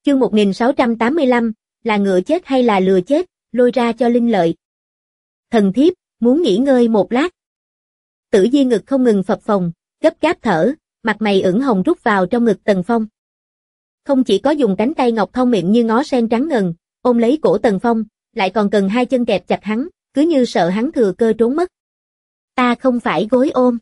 Chương 1685, là ngựa chết hay là lừa chết, lôi ra cho linh lợi. Thần thiếp, muốn nghỉ ngơi một lát. Tử Di ngực không ngừng phập phồng, gấp gáp thở, mặt mày ửng hồng rút vào trong ngực Tần Phong. Không chỉ có dùng cánh tay ngọc thon miệng như ngó sen trắng ngần, ôm lấy cổ Tần Phong, lại còn cần hai chân kẹp chặt hắn, cứ như sợ hắn thừa cơ trốn mất. Ta không phải gối ôm.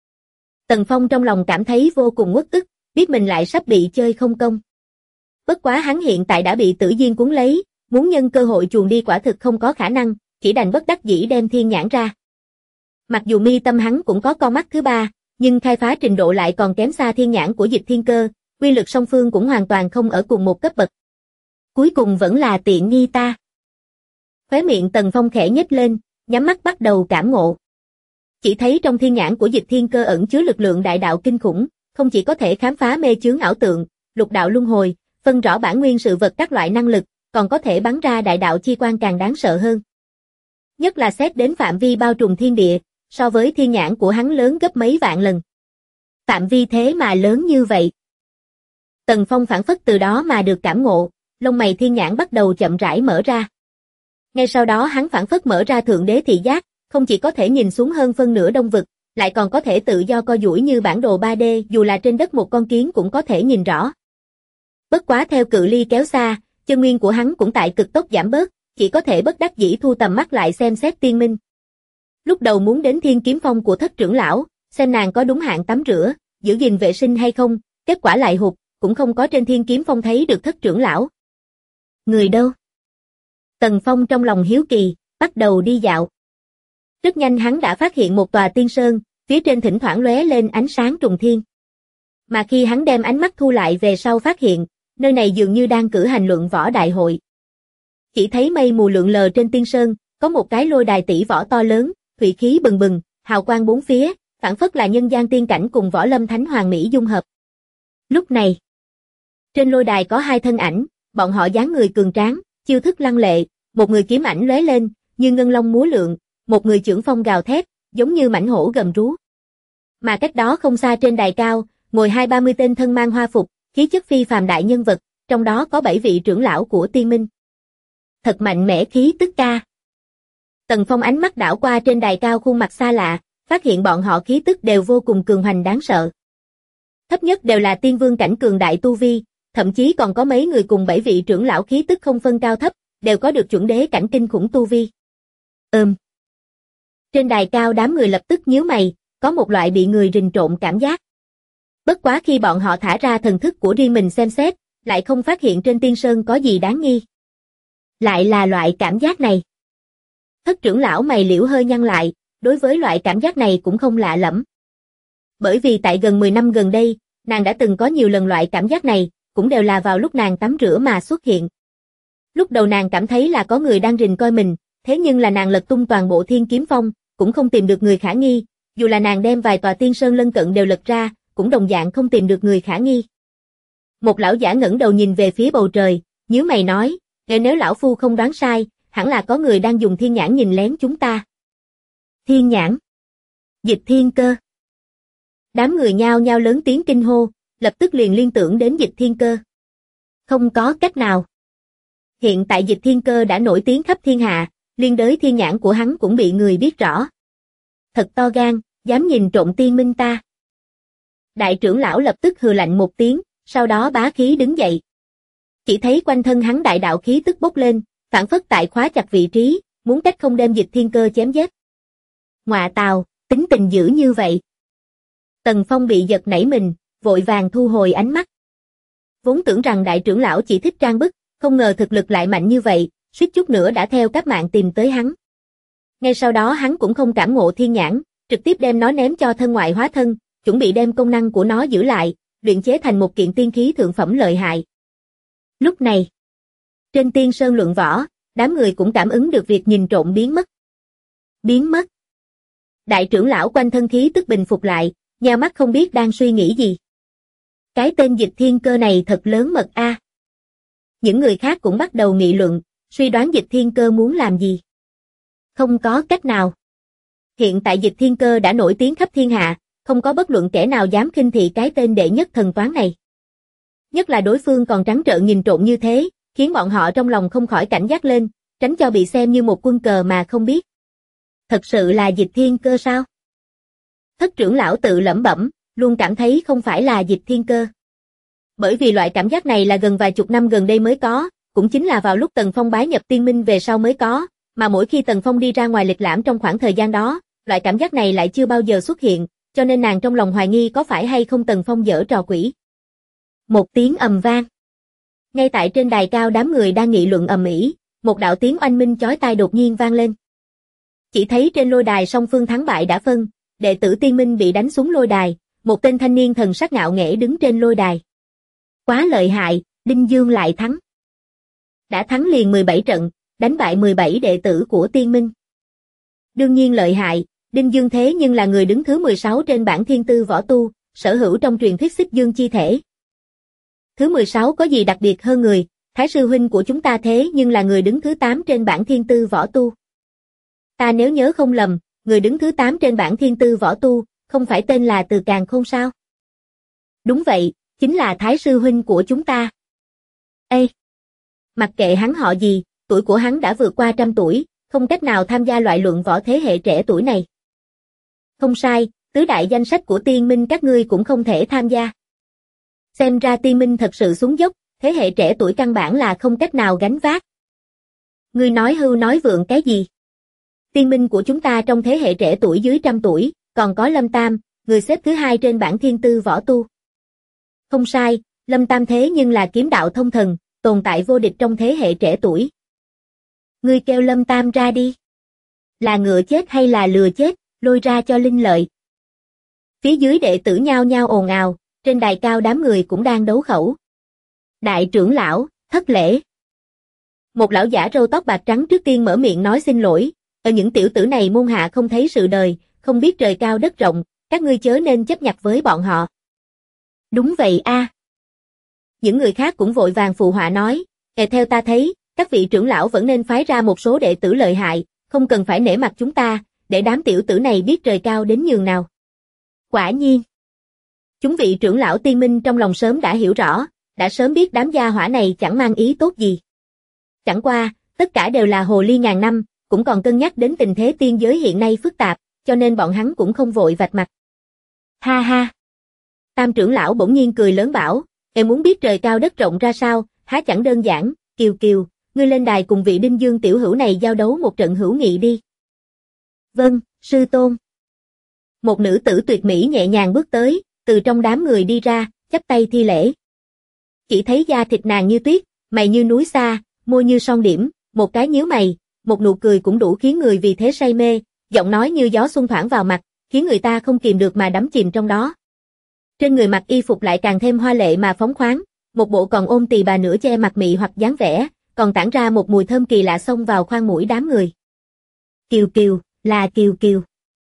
Tần Phong trong lòng cảm thấy vô cùng uất ức, biết mình lại sắp bị chơi không công. Bất quá hắn hiện tại đã bị Tử Diên cuốn lấy, muốn nhân cơ hội chuồn đi quả thực không có khả năng, chỉ đành bất đắc dĩ đem thiên nhãn ra. Mặc dù mi tâm hắn cũng có con mắt thứ ba, nhưng khai phá trình độ lại còn kém xa thiên nhãn của Dịch Thiên Cơ, uy lực song phương cũng hoàn toàn không ở cùng một cấp bậc. Cuối cùng vẫn là tiện nghi ta. Khóe miệng Tần Phong khẽ nhếch lên, nhắm mắt bắt đầu cảm ngộ. Chỉ thấy trong thiên nhãn của Dịch Thiên Cơ ẩn chứa lực lượng đại đạo kinh khủng, không chỉ có thể khám phá mê chướng ảo tượng, lục đạo luân hồi, phân rõ bản nguyên sự vật các loại năng lực, còn có thể bắn ra đại đạo chi quang càng đáng sợ hơn. Nhất là xét đến phạm vi bao trùm thiên địa, so với thiên nhãn của hắn lớn gấp mấy vạn lần. Phạm vi thế mà lớn như vậy. Tần Phong phảng phất từ đó mà được cảm ngộ, lông mày thiên nhãn bắt đầu chậm rãi mở ra. Ngay sau đó hắn phảng phất mở ra thượng đế thị giác, không chỉ có thể nhìn xuống hơn phân nửa đông vực, lại còn có thể tự do co duỗi như bản đồ 3D, dù là trên đất một con kiến cũng có thể nhìn rõ. Bất quá theo cự ly kéo xa, chân nguyên của hắn cũng tại cực tốc giảm bớt, chỉ có thể bất đắc dĩ thu tầm mắt lại xem xét tiên minh. Lúc đầu muốn đến Thiên Kiếm Phong của Thất trưởng lão, xem nàng có đúng hạn tắm rửa, giữ gìn vệ sinh hay không, kết quả lại hụt, cũng không có trên Thiên Kiếm Phong thấy được Thất trưởng lão. Người đâu? Tần Phong trong lòng hiếu kỳ, bắt đầu đi dạo. Rất nhanh hắn đã phát hiện một tòa tiên sơn, phía trên thỉnh thoảng lóe lên ánh sáng trùng thiên. Mà khi hắn đem ánh mắt thu lại về sau phát hiện, nơi này dường như đang cử hành luận võ đại hội. Chỉ thấy mây mù lượn lờ trên tiên sơn, có một cái lôi đài tỷ võ to lớn, thủy khí bừng bừng, hào quang bốn phía, phảng phất là nhân gian tiên cảnh cùng võ lâm thánh hoàng mỹ dung hợp. Lúc này, trên lôi đài có hai thân ảnh, bọn họ dáng người cường tráng, chiêu thức lăng lệ, một người kiếm ảnh lóe lên, như ngân long múa lượn, một người chưởng phong gào thét, giống như mãnh hổ gầm rú. Mà cách đó không xa trên đài cao, ngồi 20-30 tên thân mang hoa phục, khí chất phi phàm đại nhân vật, trong đó có 7 vị trưởng lão của tiên minh. Thật mạnh mẽ khí tức ca. Tần Phong ánh mắt đảo qua trên đài cao khuôn mặt xa lạ, phát hiện bọn họ khí tức đều vô cùng cường hoành đáng sợ. Thấp nhất đều là tiên vương cảnh cường đại tu vi, thậm chí còn có mấy người cùng 7 vị trưởng lão khí tức không phân cao thấp, đều có được chuẩn đế cảnh kinh khủng tu vi. Trên đài cao đám người lập tức nhíu mày, có một loại bị người rình trộm cảm giác. Bất quá khi bọn họ thả ra thần thức của riêng mình xem xét, lại không phát hiện trên tiên sơn có gì đáng nghi. Lại là loại cảm giác này. Thất trưởng lão mày liễu hơi nhăn lại, đối với loại cảm giác này cũng không lạ lẫm. Bởi vì tại gần 10 năm gần đây, nàng đã từng có nhiều lần loại cảm giác này, cũng đều là vào lúc nàng tắm rửa mà xuất hiện. Lúc đầu nàng cảm thấy là có người đang rình coi mình, thế nhưng là nàng lật tung toàn bộ Thiên Kiếm Phong, cũng không tìm được người khả nghi, dù là nàng đem vài tòa tiên sơn lân cận đều lật ra, cũng đồng dạng không tìm được người khả nghi. Một lão giả ngẩng đầu nhìn về phía bầu trời, nhíu mày nói, nếu lão phu không đoán sai, hẳn là có người đang dùng thiên nhãn nhìn lén chúng ta. Thiên nhãn? Dịch Thiên Cơ? Đám người nhao nhao lớn tiếng kinh hô, lập tức liền liên tưởng đến Dịch Thiên Cơ. Không có cách nào. Hiện tại Dịch Thiên Cơ đã nổi tiếng khắp thiên hạ, liên đới thiên nhãn của hắn cũng bị người biết rõ. Thật to gan, dám nhìn trộm tiên minh ta. Đại trưởng lão lập tức hừ lạnh một tiếng, sau đó bá khí đứng dậy. Chỉ thấy quanh thân hắn đại đạo khí tức bốc lên, phản phất tại khóa chặt vị trí, muốn cách không đem Dịch Thiên Cơ chém giết. Ngọa tào, tính tình dữ như vậy. Tần Phong bị giật nảy mình, vội vàng thu hồi ánh mắt. Vốn tưởng rằng đại trưởng lão chỉ thích trang bức, không ngờ thực lực lại mạnh như vậy, suýt chút nữa đã theo các mạng tìm tới hắn. Ngay sau đó hắn cũng không cảm ngộ thiên nhãn, trực tiếp đem nó ném cho thân ngoại hóa thân, chuẩn bị đem công năng của nó giữ lại, luyện chế thành một kiện tiên khí thượng phẩm lợi hại. Lúc này, trên tiên sơn luận võ, đám người cũng cảm ứng được việc nhìn trộm biến mất. Biến mất. Đại trưởng lão quanh thân khí tức bình phục lại, nheo mắt không biết đang suy nghĩ gì. Cái tên Dịch Thiên Cơ này thật lớn mật a. Những người khác cũng bắt đầu nghị luận, suy đoán Dịch Thiên Cơ muốn làm gì. Không có cách nào. Hiện tại Dịch Thiên Cơ đã nổi tiếng khắp thiên hạ, không có bất luận kẻ nào dám khinh thị cái tên đệ nhất thần toán này. Nhất là đối phương còn trắng trợn nhìn trộm như thế, khiến bọn họ trong lòng không khỏi cảnh giác lên, tránh cho bị xem như một quân cờ mà không biết. Thật sự là Dịch Thiên Cơ sao? Thất trưởng lão tự lẩm bẩm, luôn cảm thấy không phải là Dịch Thiên Cơ. Bởi vì loại cảm giác này là gần vài chục năm gần đây mới có, cũng chính là vào lúc Tần Phong bái nhập tiên minh về sau mới có, mà mỗi khi Tần Phong đi ra ngoài lịch lãm trong khoảng thời gian đó, loại cảm giác này lại chưa bao giờ xuất hiện, cho nên nàng trong lòng hoài nghi có phải hay không Tần Phong giở trò quỷ. Một tiếng ầm vang. Ngay tại trên đài cao đám người đang nghị luận ầm ĩ, một đạo tiếng oanh minh chói tai đột nhiên vang lên. Chỉ thấy trên lôi đài song phương thắng bại đã phân, đệ tử tiên minh bị đánh xuống lôi đài, một tên thanh niên thần sắc ngạo nghễ đứng trên lôi đài. Quá lợi hại, Đinh Dương lại thắng. Đã thắng liền 17 trận, đánh bại 17 đệ tử của tiên minh. Đương nhiên lợi hại, Đinh Dương thế nhưng là người đứng thứ 16 trên bảng thiên tư võ tu, sở hữu trong truyền thuyết xích dương chi thể. Thứ 16 có gì đặc biệt hơn người, Thái sư huynh của chúng ta thế nhưng là người đứng thứ 8 trên bảng thiên tư võ tu. Ta nếu nhớ không lầm, người đứng thứ 8 trên bảng thiên tư võ tu, không phải tên là Từ Càn Khôn sao? Đúng vậy, chính là Thái sư huynh của chúng ta. Ê! Mặc kệ hắn họ gì, tuổi của hắn đã vượt qua 100 tuổi, không cách nào tham gia loại luận võ thế hệ trẻ tuổi này. Không sai, tứ đại danh sách của tiên minh các ngươi cũng không thể tham gia. Xem ra tiên minh thật sự xuống dốc, thế hệ trẻ tuổi căn bản là không cách nào gánh vác. Ngươi nói hưu nói vượng cái gì? Tiên minh của chúng ta trong thế hệ trẻ tuổi dưới 100 tuổi, còn có Lâm Tam, người xếp thứ 2 trên bảng thiên tư võ tu. Không sai, Lâm Tam thế nhưng là kiếm đạo thông thần, tồn tại vô địch trong thế hệ trẻ tuổi. Ngươi kêu Lâm Tam ra đi. Là ngựa chết hay là lừa chết, lôi ra cho linh lợi. Phía dưới đệ tử nhao nhao ồn ào, trên đài cao đám người cũng đang đấu khẩu. Đại trưởng lão, thất lễ. Một lão giả râu tóc bạc trắng trước tiên mở miệng nói xin lỗi, ở những tiểu tử này môn hạ không thấy sự đời, không biết trời cao đất rộng, các ngươi chớ nên chấp nhặt với bọn họ. Đúng vậy a. Những người khác cũng vội vàng phụ họa nói, theo ta thấy, các vị trưởng lão vẫn nên phái ra một số đệ tử lợi hại, không cần phải nể mặt chúng ta, để đám tiểu tử này biết trời cao đến nhường nào. Quả nhiên. Chúng vị trưởng lão tiên minh trong lòng sớm đã hiểu rõ, đã sớm biết đám gia hỏa này chẳng mang ý tốt gì. Chẳng qua, tất cả đều là hồ ly ngàn năm, cũng còn cân nhắc đến tình thế tiên giới hiện nay phức tạp, cho nên bọn hắn cũng không vội vạch mặt. Ha ha! Tam trưởng lão bỗng nhiên cười lớn bảo, em muốn biết trời cao đất rộng ra sao, há chẳng đơn giản, Kiều Kiều, ngươi lên đài cùng vị Đinh Dương tiểu hữu này giao đấu một trận hữu nghị đi. Vâng, sư tôn. Một nữ tử tuyệt mỹ nhẹ nhàng bước tới, từ trong đám người đi ra, chắp tay thi lễ. Chỉ thấy da thịt nàng như tuyết, mày như núi xa, môi như son điểm, một cái nhíu mày, một nụ cười cũng đủ khiến người vì thế say mê, giọng nói như gió xuân thoảng vào mặt, khiến người ta không kìm được mà đắm chìm trong đó. Trên người mặc y phục lại càng thêm hoa lệ mà phóng khoáng, một bộ còn ôm tỳ bà nửa che mặt mị hoặc dáng vẻ, còn tản ra một mùi thơm kỳ lạ xông vào khoang mũi đám người. Kiều Kiều, là Kiều Kiều.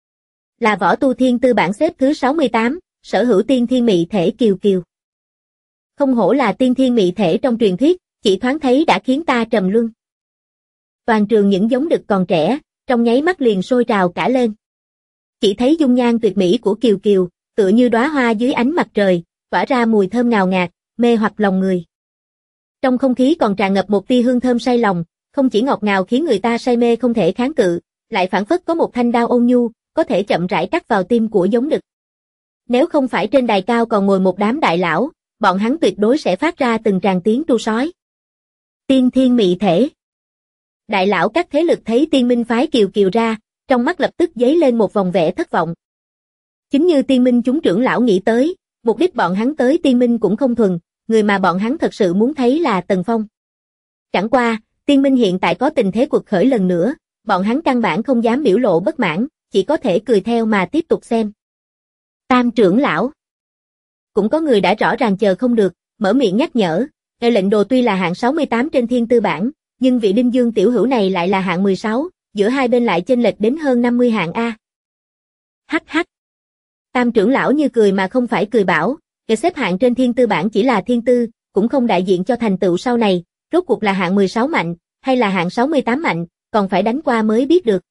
Là võ tu thiên tư bảng xếp thứ 68, sở hữu tiên thiên mị thể Kiều Kiều. Không hổ là tiên thiên mị thể trong truyền thuyết, chỉ thoáng thấy đã khiến ta trầm luân. Toàn trường những giống đực còn trẻ, trong nháy mắt liền sôi trào cả lên. Chỉ thấy dung nhan tuyệt mỹ của Kiều Kiều, tựa như đóa hoa dưới ánh mặt trời, tỏa ra mùi thơm ngào ngạt, mê hoặc lòng người. Trong không khí còn tràn ngập một tia hương thơm say lòng, không chỉ ngọt ngào khiến người ta say mê không thể kháng cự, lại phảng phất có một thanh đao ôn nhu, có thể chậm rãi cắt vào tim của giống đực. Nếu không phải trên đài cao còn ngồi một đám đại lão, bọn hắn tuyệt đối sẽ phát ra từng tràng tiếng tru sói. Tiên thiên mị thể. Đại lão các thế lực thấy tiên minh phái Kiều Kiều ra, trong mắt lập tức dấy lên một vòng vẻ thất vọng. Chính như tiên minh chúng trưởng lão nghĩ tới, mục đích bọn hắn tới tiên minh cũng không thuần, người mà bọn hắn thật sự muốn thấy là Tần Phong. Chẳng qua, tiên minh hiện tại có tình thế quật khởi lần nữa, bọn hắn căn bản không dám biểu lộ bất mãn, chỉ có thể cười theo mà tiếp tục xem. Tam trưởng lão. Cũng có người đã rõ ràng chờ không được, mở miệng nhắc nhở, lệnh đồ tuy là hạng 68 trên thiên tư bảng, nhưng vị Đinh Dương tiểu hữu này lại là hạng 16, giữa hai bên lại chênh lệch đến hơn 50 hạng A. Hắc hắc. Tam trưởng lão như cười mà không phải cười bảo, cái xếp hạng trên thiên tư bảng chỉ là thiên tư, cũng không đại diện cho thành tựu sau này, rốt cuộc là hạng 16 mạnh, hay là hạng 68 mạnh, còn phải đánh qua mới biết được.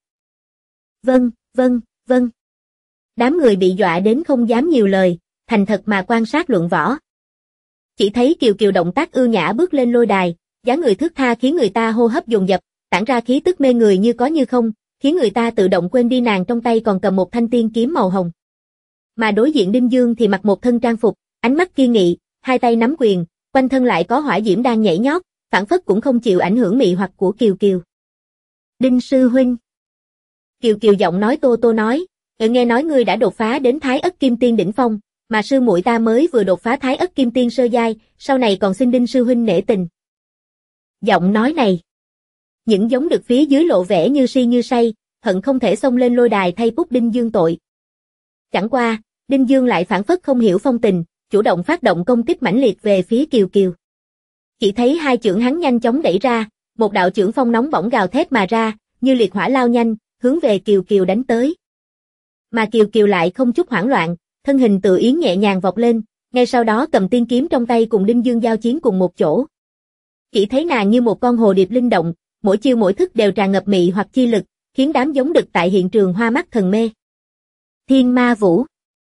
Vâng, vâng, vâng. Đám người bị dọa đến không dám nhiều lời, thành thật mà quan sát luận võ. Chỉ thấy Kiều Kiều động tác ưu nhã bước lên lôi đài, dáng người thướt tha khiến người ta hô hấp dồn dập, tản ra khí tức mê người như có như không, khiến người ta tự động quên đi nàng trong tay còn cầm một thanh tiên kiếm màu hồng. Mà đối diện Đinh Dương thì mặc một thân trang phục, ánh mắt kiên nghị, hai tay nắm quyền, quanh thân lại có hỏa diễm đang nhảy nhót, phảng phất cũng không chịu ảnh hưởng mị hoặc của Kiều Kiều. Đinh sư huynh. Kiều Kiều giọng nói tô tô nói, nghe nói ngươi đã đột phá đến Thái Ất Kim Tiên đỉnh phong, mà sư muội ta mới vừa đột phá Thái Ất Kim Tiên sơ giai, sau này còn xin Đinh sư huynh nể tình. Giọng nói này, những giống được phía dưới lộ vẻ như si như say, hận không thể xông lên lôi đài thay Bút Đinh Dương tội. Chẳng qua, Đinh Dương lại phảng phất không hiểu phong tình, chủ động phát động công kích mãnh liệt về phía Kiều Kiều. Chỉ thấy hai chưởng hắn nhanh chóng đẩy ra, một đạo chưởng phong nóng bỏng gào thét mà ra, như liệt hỏa lao nhanh, hướng về Kiều Kiều đánh tới. Mà Kiều Kiều lại không chút hoảng loạn, thân hình tự yến nhẹ nhàng vọt lên, ngay sau đó cầm tiên kiếm trong tay cùng Đinh Dương giao chiến cùng một chỗ. Chỉ thấy nàng như một con hồ điệp linh động, mỗi chiêu mỗi thức đều tràn ngập mị hoặc chi lực, khiến đám giống đực tại hiện trường hoa mắt thần mê. Thiên Ma Vũ.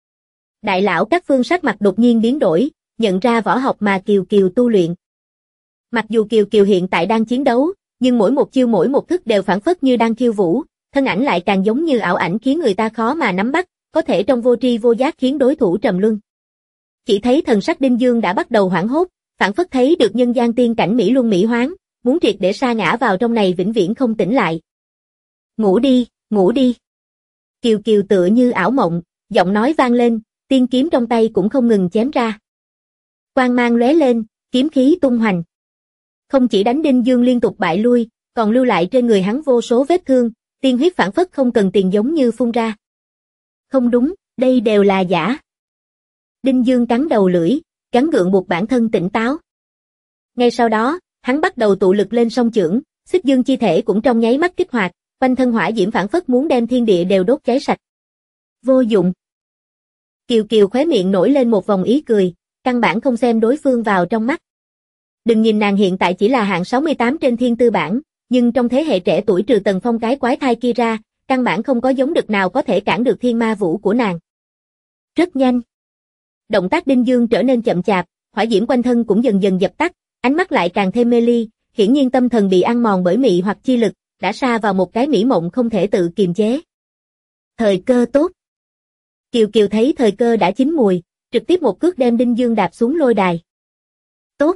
Đại lão các phương sắc mặt đột nhiên biến đổi, nhận ra võ học mà Kiều Kiều tu luyện. Mặc dù Kiều Kiều hiện tại đang chiến đấu, nhưng mỗi một chiêu mỗi một thức đều phảng phất như đang khiêu vũ, thân ảnh lại càng giống như ảo ảnh khiến người ta khó mà nắm bắt, có thể trong vô tri vô giác khiến đối thủ trầm luân. Chỉ thấy thần sắc Đinh Dương đã bắt đầu hoảng hốt, phảng phất thấy được nhân gian tiên cảnh mỹ luân mỹ hoán, muốn triệt để sa ngã vào trong này vĩnh viễn không tỉnh lại. Ngủ đi, ngủ đi. Kiều Kiều tựa như ảo mộng, giọng nói vang lên, tiên kiếm trong tay cũng không ngừng chém ra. Quang mang lóe lên, kiếm khí tung hoành. Không chỉ đánh Đinh Dương liên tục bại lui, còn lưu lại trên người hắn vô số vết thương, tiên huyết phảng phất không cần tiền giống như phun ra. Không đúng, đây đều là giả. Đinh Dương cắn đầu lưỡi, gắng gượng buộc bản thân tỉnh táo. Ngay sau đó, hắn bắt đầu tụ lực lên song chưởng, xích dương chi thể cũng trong nháy mắt kích hoạt, quanh thân hỏa diễm phảng phất muốn đem thiên địa đều đốt cháy sạch. Vô dụng. Kiều Kiều khóe miệng nổi lên một vòng ý cười, căn bản không xem đối phương vào trong mắt. Đừng nhìn nàng hiện tại chỉ là hạng 68 trên thiên tư bảng, nhưng trong thế hệ trẻ tuổi trừ Tần Phong cái quái thai kia ra, căn bản không có giống đực nào có thể cản được thiên ma vũ của nàng. Rất nhanh. Động tác Đinh Dương trở nên chậm chạp, hỏa diễm quanh thân cũng dần dần dập tắt, ánh mắt lại càng thêm mê ly, hiển nhiên tâm thần bị ăn mòn bởi mị hoặc chi lực, đã sa vào một cái mỹ mộng không thể tự kiềm chế. Thời cơ tốt. Kiều Kiều thấy thời cơ đã chín mùi, trực tiếp một cước đem Đinh Dương đạp xuống lôi đài. Tốt.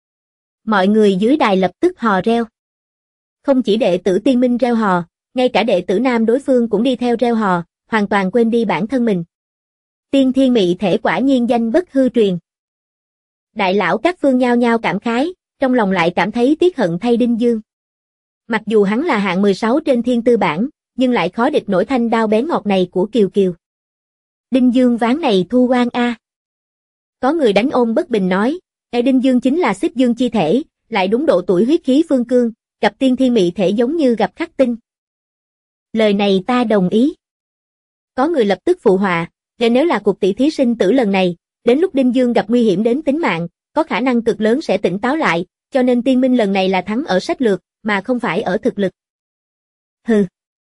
Mọi người dưới đài lập tức hò reo. Không chỉ đệ tử Tiên Minh reo hò, ngay cả đệ tử nam đối phương cũng đi theo reo hò, hoàn toàn quên đi bản thân mình. Tiên thiên mị thể quả nhiên danh bất hư truyền. Đại lão các phương nhao nhao cảm khái, trong lòng lại cảm thấy tiếc hận thay Đinh Dương. Mặc dù hắn là hạng 16 trên thiên tư bảng, nhưng lại khó địch nổi thanh đao bén ngọt này của Kiều Kiều. Đinh Dương ván này thu oan a. Có người đánh ôm bất bình nói, Đinh Dương chính là xích dương chi thể, lại đúng độ tuổi huyết khí phương cương, gặp tiên thiên mị thể giống như gặp khắc tinh. Lời này ta đồng ý. Có người lập tức phụ họa, nếu là cuộc tỷ thí sinh tử lần này, đến lúc Đinh Dương gặp nguy hiểm đến tính mạng, có khả năng cực lớn sẽ tỉnh táo lại, cho nên Tiên Minh lần này là thắng ở sách lược, mà không phải ở thực lực. Hừ.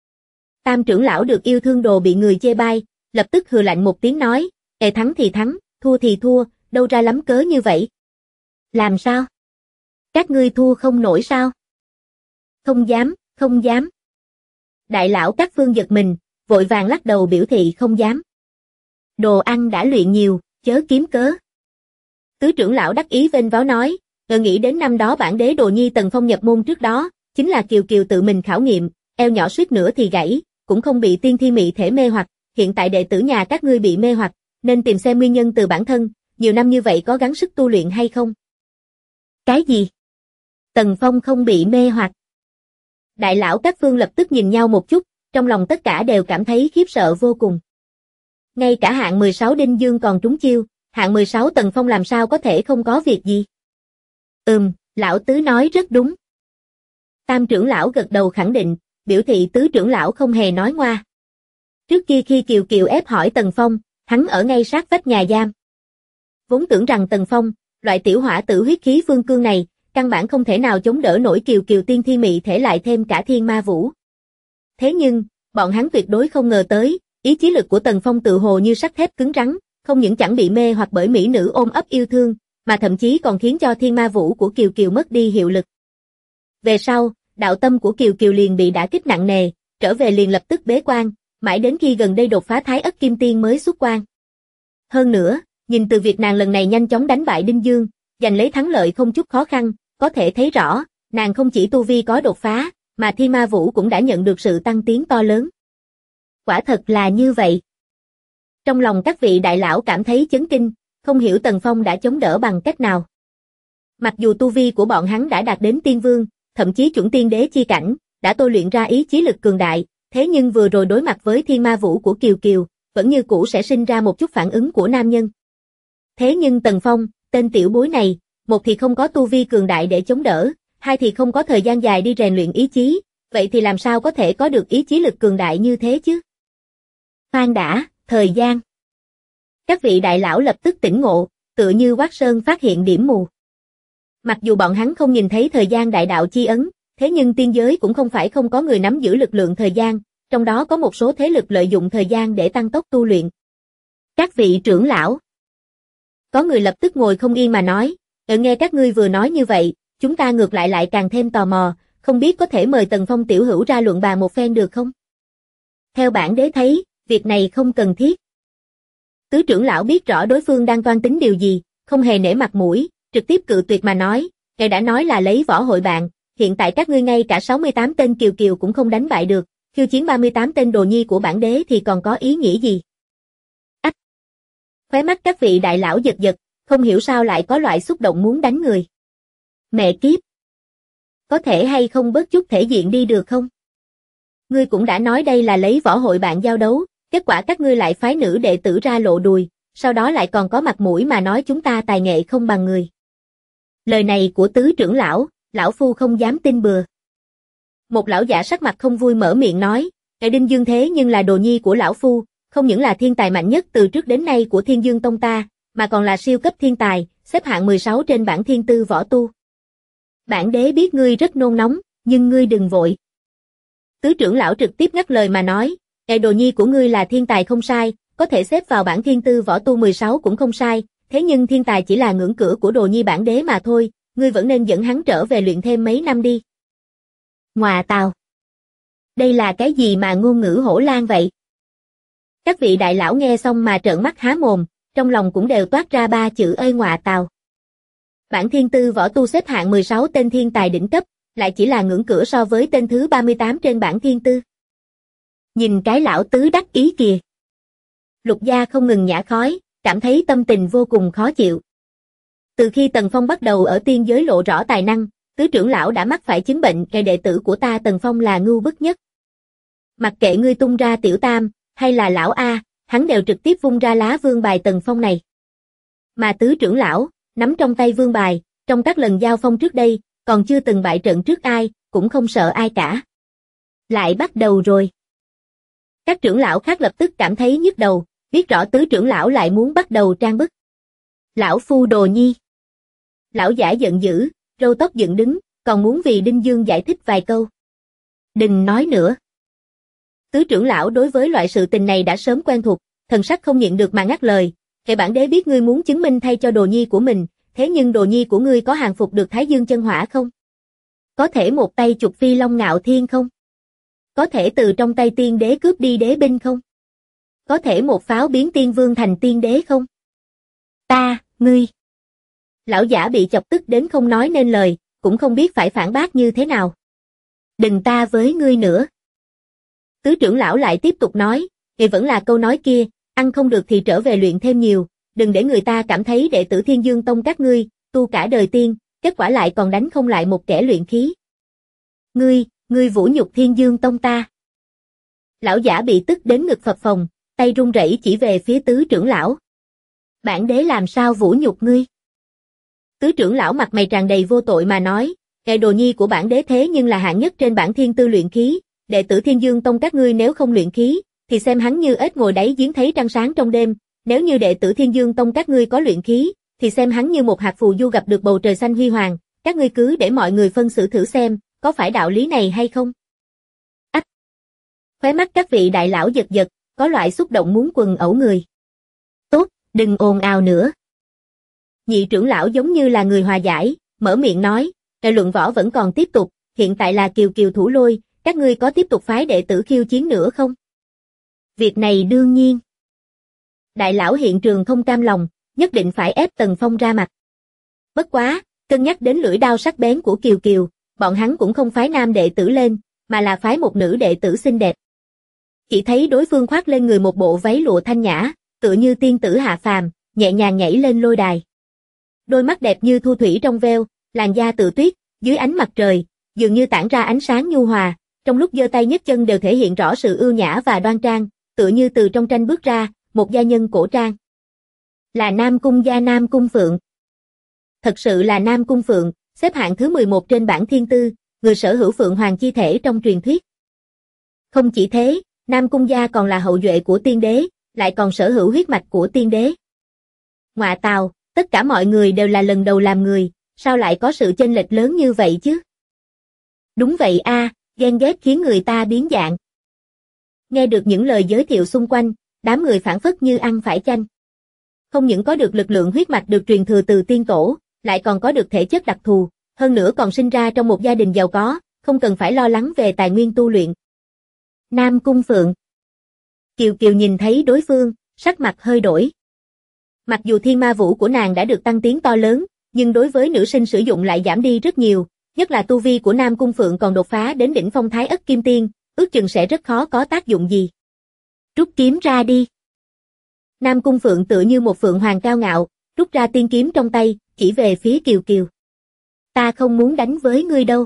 Tam trưởng lão được yêu thương đồ bị người chê bai, lập tức hừ lạnh một tiếng nói, thắng thì thắng, thua thì thua, đâu ra lắm cớ như vậy. Làm sao? Các ngươi thua không nổi sao? Không dám, không dám. Đại lão các phương giật mình, vội vàng lắc đầu biểu thị không dám. Đồ ăn đã luyện nhiều, chớ kiếm cớ. Tứ trưởng lão đắc ý vênh váo nói, nghĩ đến năm đó bản đế Đồ Nhi Tần Phong nhập môn trước đó, chính là Kiều Kiều tự mình khảo nghiệm, eo nhỏ suýt nữa thì gãy, cũng không bị tiên thi mị thể mê hoặc, hiện tại đệ tử nhà các ngươi bị mê hoặc, nên tìm xem nguyên nhân từ bản thân, nhiều năm như vậy có gắng sức tu luyện hay không? Cái gì? Tần Phong không bị mê hoặc. Đại lão các phương lập tức nhìn nhau một chút, trong lòng tất cả đều cảm thấy khiếp sợ vô cùng. Ngay cả hạng 16 Đinh Dương còn trúng chiêu, hạng 16 Tần Phong làm sao có thể không có việc gì? Lão tứ nói rất đúng. Tam trưởng lão gật đầu khẳng định, biểu thị tứ trưởng lão không hề nói ngoa. Trước kia khi Kiều Kiều ép hỏi Tần Phong, hắn ở ngay sát vách nhà giam. Vốn tưởng rằng Tần Phong, loại tiểu hỏa tử huyết khí phương cương này, căn bản không thể nào chống đỡ nổi Kiều Kiều tiên thi mị thể lại thêm cả thiên ma vũ. Thế nhưng, bọn hắn tuyệt đối không ngờ tới, ý chí lực của Tần Phong tự hồ như sắt thép cứng rắn, không những chẳng bị mê hoặc bởi mỹ nữ ôm ấp yêu thương, mà thậm chí còn khiến cho thiên ma vũ của Kiều Kiều mất đi hiệu lực. Về sau, đạo tâm của Kiều Kiều liền bị đả kích nặng nề, trở về liền lập tức bế quan, mãi đến khi gần đây đột phá Thái Ất Kim Tiên mới xuất quan. Hơn nữa, nhìn từ việc nàng lần này nhanh chóng đánh bại Đinh Dương, giành lấy thắng lợi không chút khó khăn, có thể thấy rõ, nàng không chỉ tu vi có đột phá, mà Thiên Ma Vũ cũng đã nhận được sự tăng tiến to lớn. Quả thật là như vậy. Trong lòng các vị đại lão cảm thấy chấn kinh, không hiểu Tần Phong đã chống đỡ bằng cách nào. Mặc dù tu vi của bọn hắn đã đạt đến tiên vương, thậm chí chuẩn tiên đế chi cảnh, đã tôi luyện ra ý chí lực cường đại, thế nhưng vừa rồi đối mặt với Thiên Ma Vũ của Kiều Kiều, vẫn như cũ sẽ sinh ra một chút phản ứng của nam nhân. Thế nhưng Tần Phong, tên tiểu bối này, một thì không có tu vi cường đại để chống đỡ, hai thì không có thời gian dài đi rèn luyện ý chí, vậy thì làm sao có thể có được ý chí lực cường đại như thế chứ? Khoan đã, thời gian. Các vị đại lão lập tức tỉnh ngộ, tựa như Hoắc Sơn phát hiện điểm mù. Mặc dù bọn hắn không nhìn thấy thời gian đại đạo chi ấn, thế nhưng tiên giới cũng không phải không có người nắm giữ lực lượng thời gian, trong đó có một số thế lực lợi dụng thời gian để tăng tốc tu luyện. Các vị trưởng lão. Có người lập tức ngồi không yên mà nói, nghe các ngươi vừa nói như vậy, chúng ta ngược lại càng thêm tò mò, không biết có thể mời Tần Phong tiểu hữu ra luận bàn một phen được không? Theo bản đế thấy, việc này không cần thiết. Tứ trưởng lão biết rõ đối phương đang toan tính điều gì, không hề nể mặt mũi, trực tiếp cự tuyệt mà nói, ngài đã nói là lấy võ hội bạn, hiện tại các ngươi ngay cả 68 tên Kiều Kiều cũng không đánh bại được, khiêu chiến 38 tên đồ nhi của bản đế thì còn có ý nghĩa gì? Ách! Khóe mắt các vị đại lão giật giật, không hiểu sao lại có loại xúc động muốn đánh người. Mẹ kiếp! Có thể hay không bớt chút thể diện đi được không? Ngươi cũng đã nói đây là lấy võ hội bạn giao đấu, kết quả các ngươi lại phái nữ đệ tử ra lộ đùi, sau đó lại còn có mặt mũi mà nói chúng ta tài nghệ không bằng người. Lời này của tứ trưởng lão, lão phu không dám tin bừa. Một lão giả sắc mặt không vui mở miệng nói, ngài Đinh Dương thế nhưng là đồ nhi của lão phu, không những là thiên tài mạnh nhất từ trước đến nay của Thiên Dương Tông ta, mà còn là siêu cấp thiên tài, xếp hạng 16 trên bảng thiên tư võ tu. Bản đế biết ngươi rất nôn nóng, nhưng ngươi đừng vội. Tứ trưởng lão trực tiếp ngắt lời mà nói, ngài đồ nhi của ngươi là thiên tài không sai, có thể xếp vào bảng thiên tư võ tu 16 cũng không sai, thế nhưng thiên tài chỉ là ngưỡng cửa của đồ nhi bản đế mà thôi, ngươi vẫn nên dẫn hắn trở về luyện thêm mấy năm đi. Ngoà tào! Đây là cái gì mà ngôn ngữ hổ lan vậy? Các vị đại lão nghe xong mà trợn mắt há mồm, trong lòng cũng đều toát ra ba chữ ơi ngoà tào. Bảng thiên tư võ tu xếp hạng 16 tên thiên tài đỉnh cấp, lại chỉ là ngưỡng cửa so với tên thứ 38 trên bảng thiên tư. Nhìn cái lão tứ đắc ý kìa. Lục gia không ngừng nhả khói, cảm thấy tâm tình vô cùng khó chịu. Từ khi Tần Phong bắt đầu ở tiên giới lộ rõ tài năng, tứ trưởng lão đã mắc phải chứng bệnh, cái đệ tử của ta Tần Phong là ngưu bức nhất. Mặc kệ ngươi tung ra tiểu tam, hay là lão A, hắn đều trực tiếp vung ra lá vương bài Tần Phong này. Mà tứ trưởng lão, nắm trong tay vương bài, trong các lần giao phong trước đây, còn chưa từng bại trận trước ai, cũng không sợ ai cả. Lại bắt đầu rồi. Các trưởng lão khác lập tức cảm thấy nhức đầu, biết rõ tứ trưởng lão lại muốn bắt đầu trang bức. Lão phu đồ nhi. Lão giả giận dữ, râu tóc dựng đứng, còn muốn vì Đinh Dương giải thích vài câu. Đừng nói nữa. Tứ trưởng lão đối với loại sự tình này đã sớm quen thuộc, thần sắc không nhịn được mà ngắt lời. Kẻ bản đế biết ngươi muốn chứng minh thay cho đồ nhi của mình, thế nhưng đồ nhi của ngươi có hàng phục được Thái Dương chân hỏa không? Có thể một tay chụp phi long ngạo thiên không? Có thể từ trong tay tiên đế cướp đi đế binh không? Có thể một pháo biến tiên vương thành tiên đế không? Ngươi. Lão giả bị chọc tức đến không nói nên lời, cũng không biết phải phản bác như thế nào. Đừng ta với ngươi nữa. Tứ trưởng lão lại tiếp tục nói, thì vẫn là câu nói kia, ăn không được thì trở về luyện thêm nhiều, đừng để người ta cảm thấy đệ tử Thiên Dương Tông các ngươi, tu cả đời tiên, kết quả lại còn đánh không lại một kẻ luyện khí. Ngươi vũ nhục Thiên Dương Tông ta. Lão giả bị tức đến ngực phập phồng, tay run rẩy chỉ về phía tứ trưởng lão. Bản đế làm sao vũ nhục ngươi? Tứ trưởng lão mặt mày tràn đầy vô tội mà nói, ngài đồ nhi của bản đế thế nhưng là hạng nhất trên bảng thiên tư luyện khí, đệ tử Thiên Dương Tông các ngươi nếu không luyện khí, thì xem hắn như ếch ngồi đáy giếng thấy trăng sáng trong đêm, nếu như đệ tử Thiên Dương Tông các ngươi có luyện khí, thì xem hắn như một hạt phù du gặp được bầu trời xanh huy hoàng, các ngươi cứ để mọi người phân xử thử xem, có phải đạo lý này hay không? Ách! Khóe mắt các vị đại lão giật giật, có loại xúc động muốn quần ẩu người. Tốt, đừng ồn ào nữa. Nhị trưởng lão giống như là người hòa giải, mở miệng nói, "Đại luận võ vẫn còn tiếp tục, hiện tại là Kiều Kiều thủ lôi, các ngươi có tiếp tục phái đệ tử khiêu chiến nữa không?" Việc này đương nhiên. Đại lão hiện trường không cam lòng, nhất định phải ép Tần Phong ra mặt. Bất quá, cân nhắc đến lưỡi đao sắc bén của Kiều Kiều, bọn hắn cũng không phái nam đệ tử lên, mà là phái một nữ đệ tử xinh đẹp. Chỉ thấy đối phương khoác lên người một bộ váy lụa thanh nhã, tựa như tiên tử hạ phàm, nhẹ nhàng nhảy lên lôi đài. Đôi mắt đẹp như thu thủy trong veo, làn da tự tuyết, dưới ánh mặt trời, dường như tản ra ánh sáng nhu hòa, trong lúc giơ tay nhấc chân đều thể hiện rõ sự ưu nhã và đoan trang, tựa như từ trong tranh bước ra, một gia nhân cổ trang. Là Nam Cung gia Nam Cung Phượng. Thật sự là Nam Cung Phượng, xếp hạng thứ 11 trên bảng thiên tư, người sở hữu Phượng Hoàng chi thể trong truyền thuyết. Không chỉ thế, Nam Cung gia còn là hậu duệ của tiên đế, lại còn sở hữu huyết mạch của tiên đế. Ngoạ tào, tất cả mọi người đều là lần đầu làm người, sao lại có sự chênh lệch lớn như vậy chứ? Đúng vậy a, ghen ghét khiến người ta biến dạng. Nghe được những lời giới thiệu xung quanh, đám người phảng phất như ăn phải chanh. Không những có được lực lượng huyết mạch được truyền thừa từ tiên tổ, lại còn có được thể chất đặc thù, hơn nữa còn sinh ra trong một gia đình giàu có, không cần phải lo lắng về tài nguyên tu luyện. Nam Cung Phượng. Kiều Kiều nhìn thấy đối phương, sắc mặt hơi đổi. Mặc dù thiên ma vũ của nàng đã được tăng tiến to lớn, nhưng đối với nữ sinh sử dụng lại giảm đi rất nhiều, nhất là tu vi của Nam Cung Phượng còn đột phá đến đỉnh phong Thái Ất Kim Tiên, ước chừng sẽ rất khó có tác dụng gì. Rút kiếm ra đi. Nam Cung Phượng tựa như một phượng hoàng cao ngạo, rút ra tiên kiếm trong tay, chỉ về phía Kiều Kiều. Ta không muốn đánh với ngươi đâu.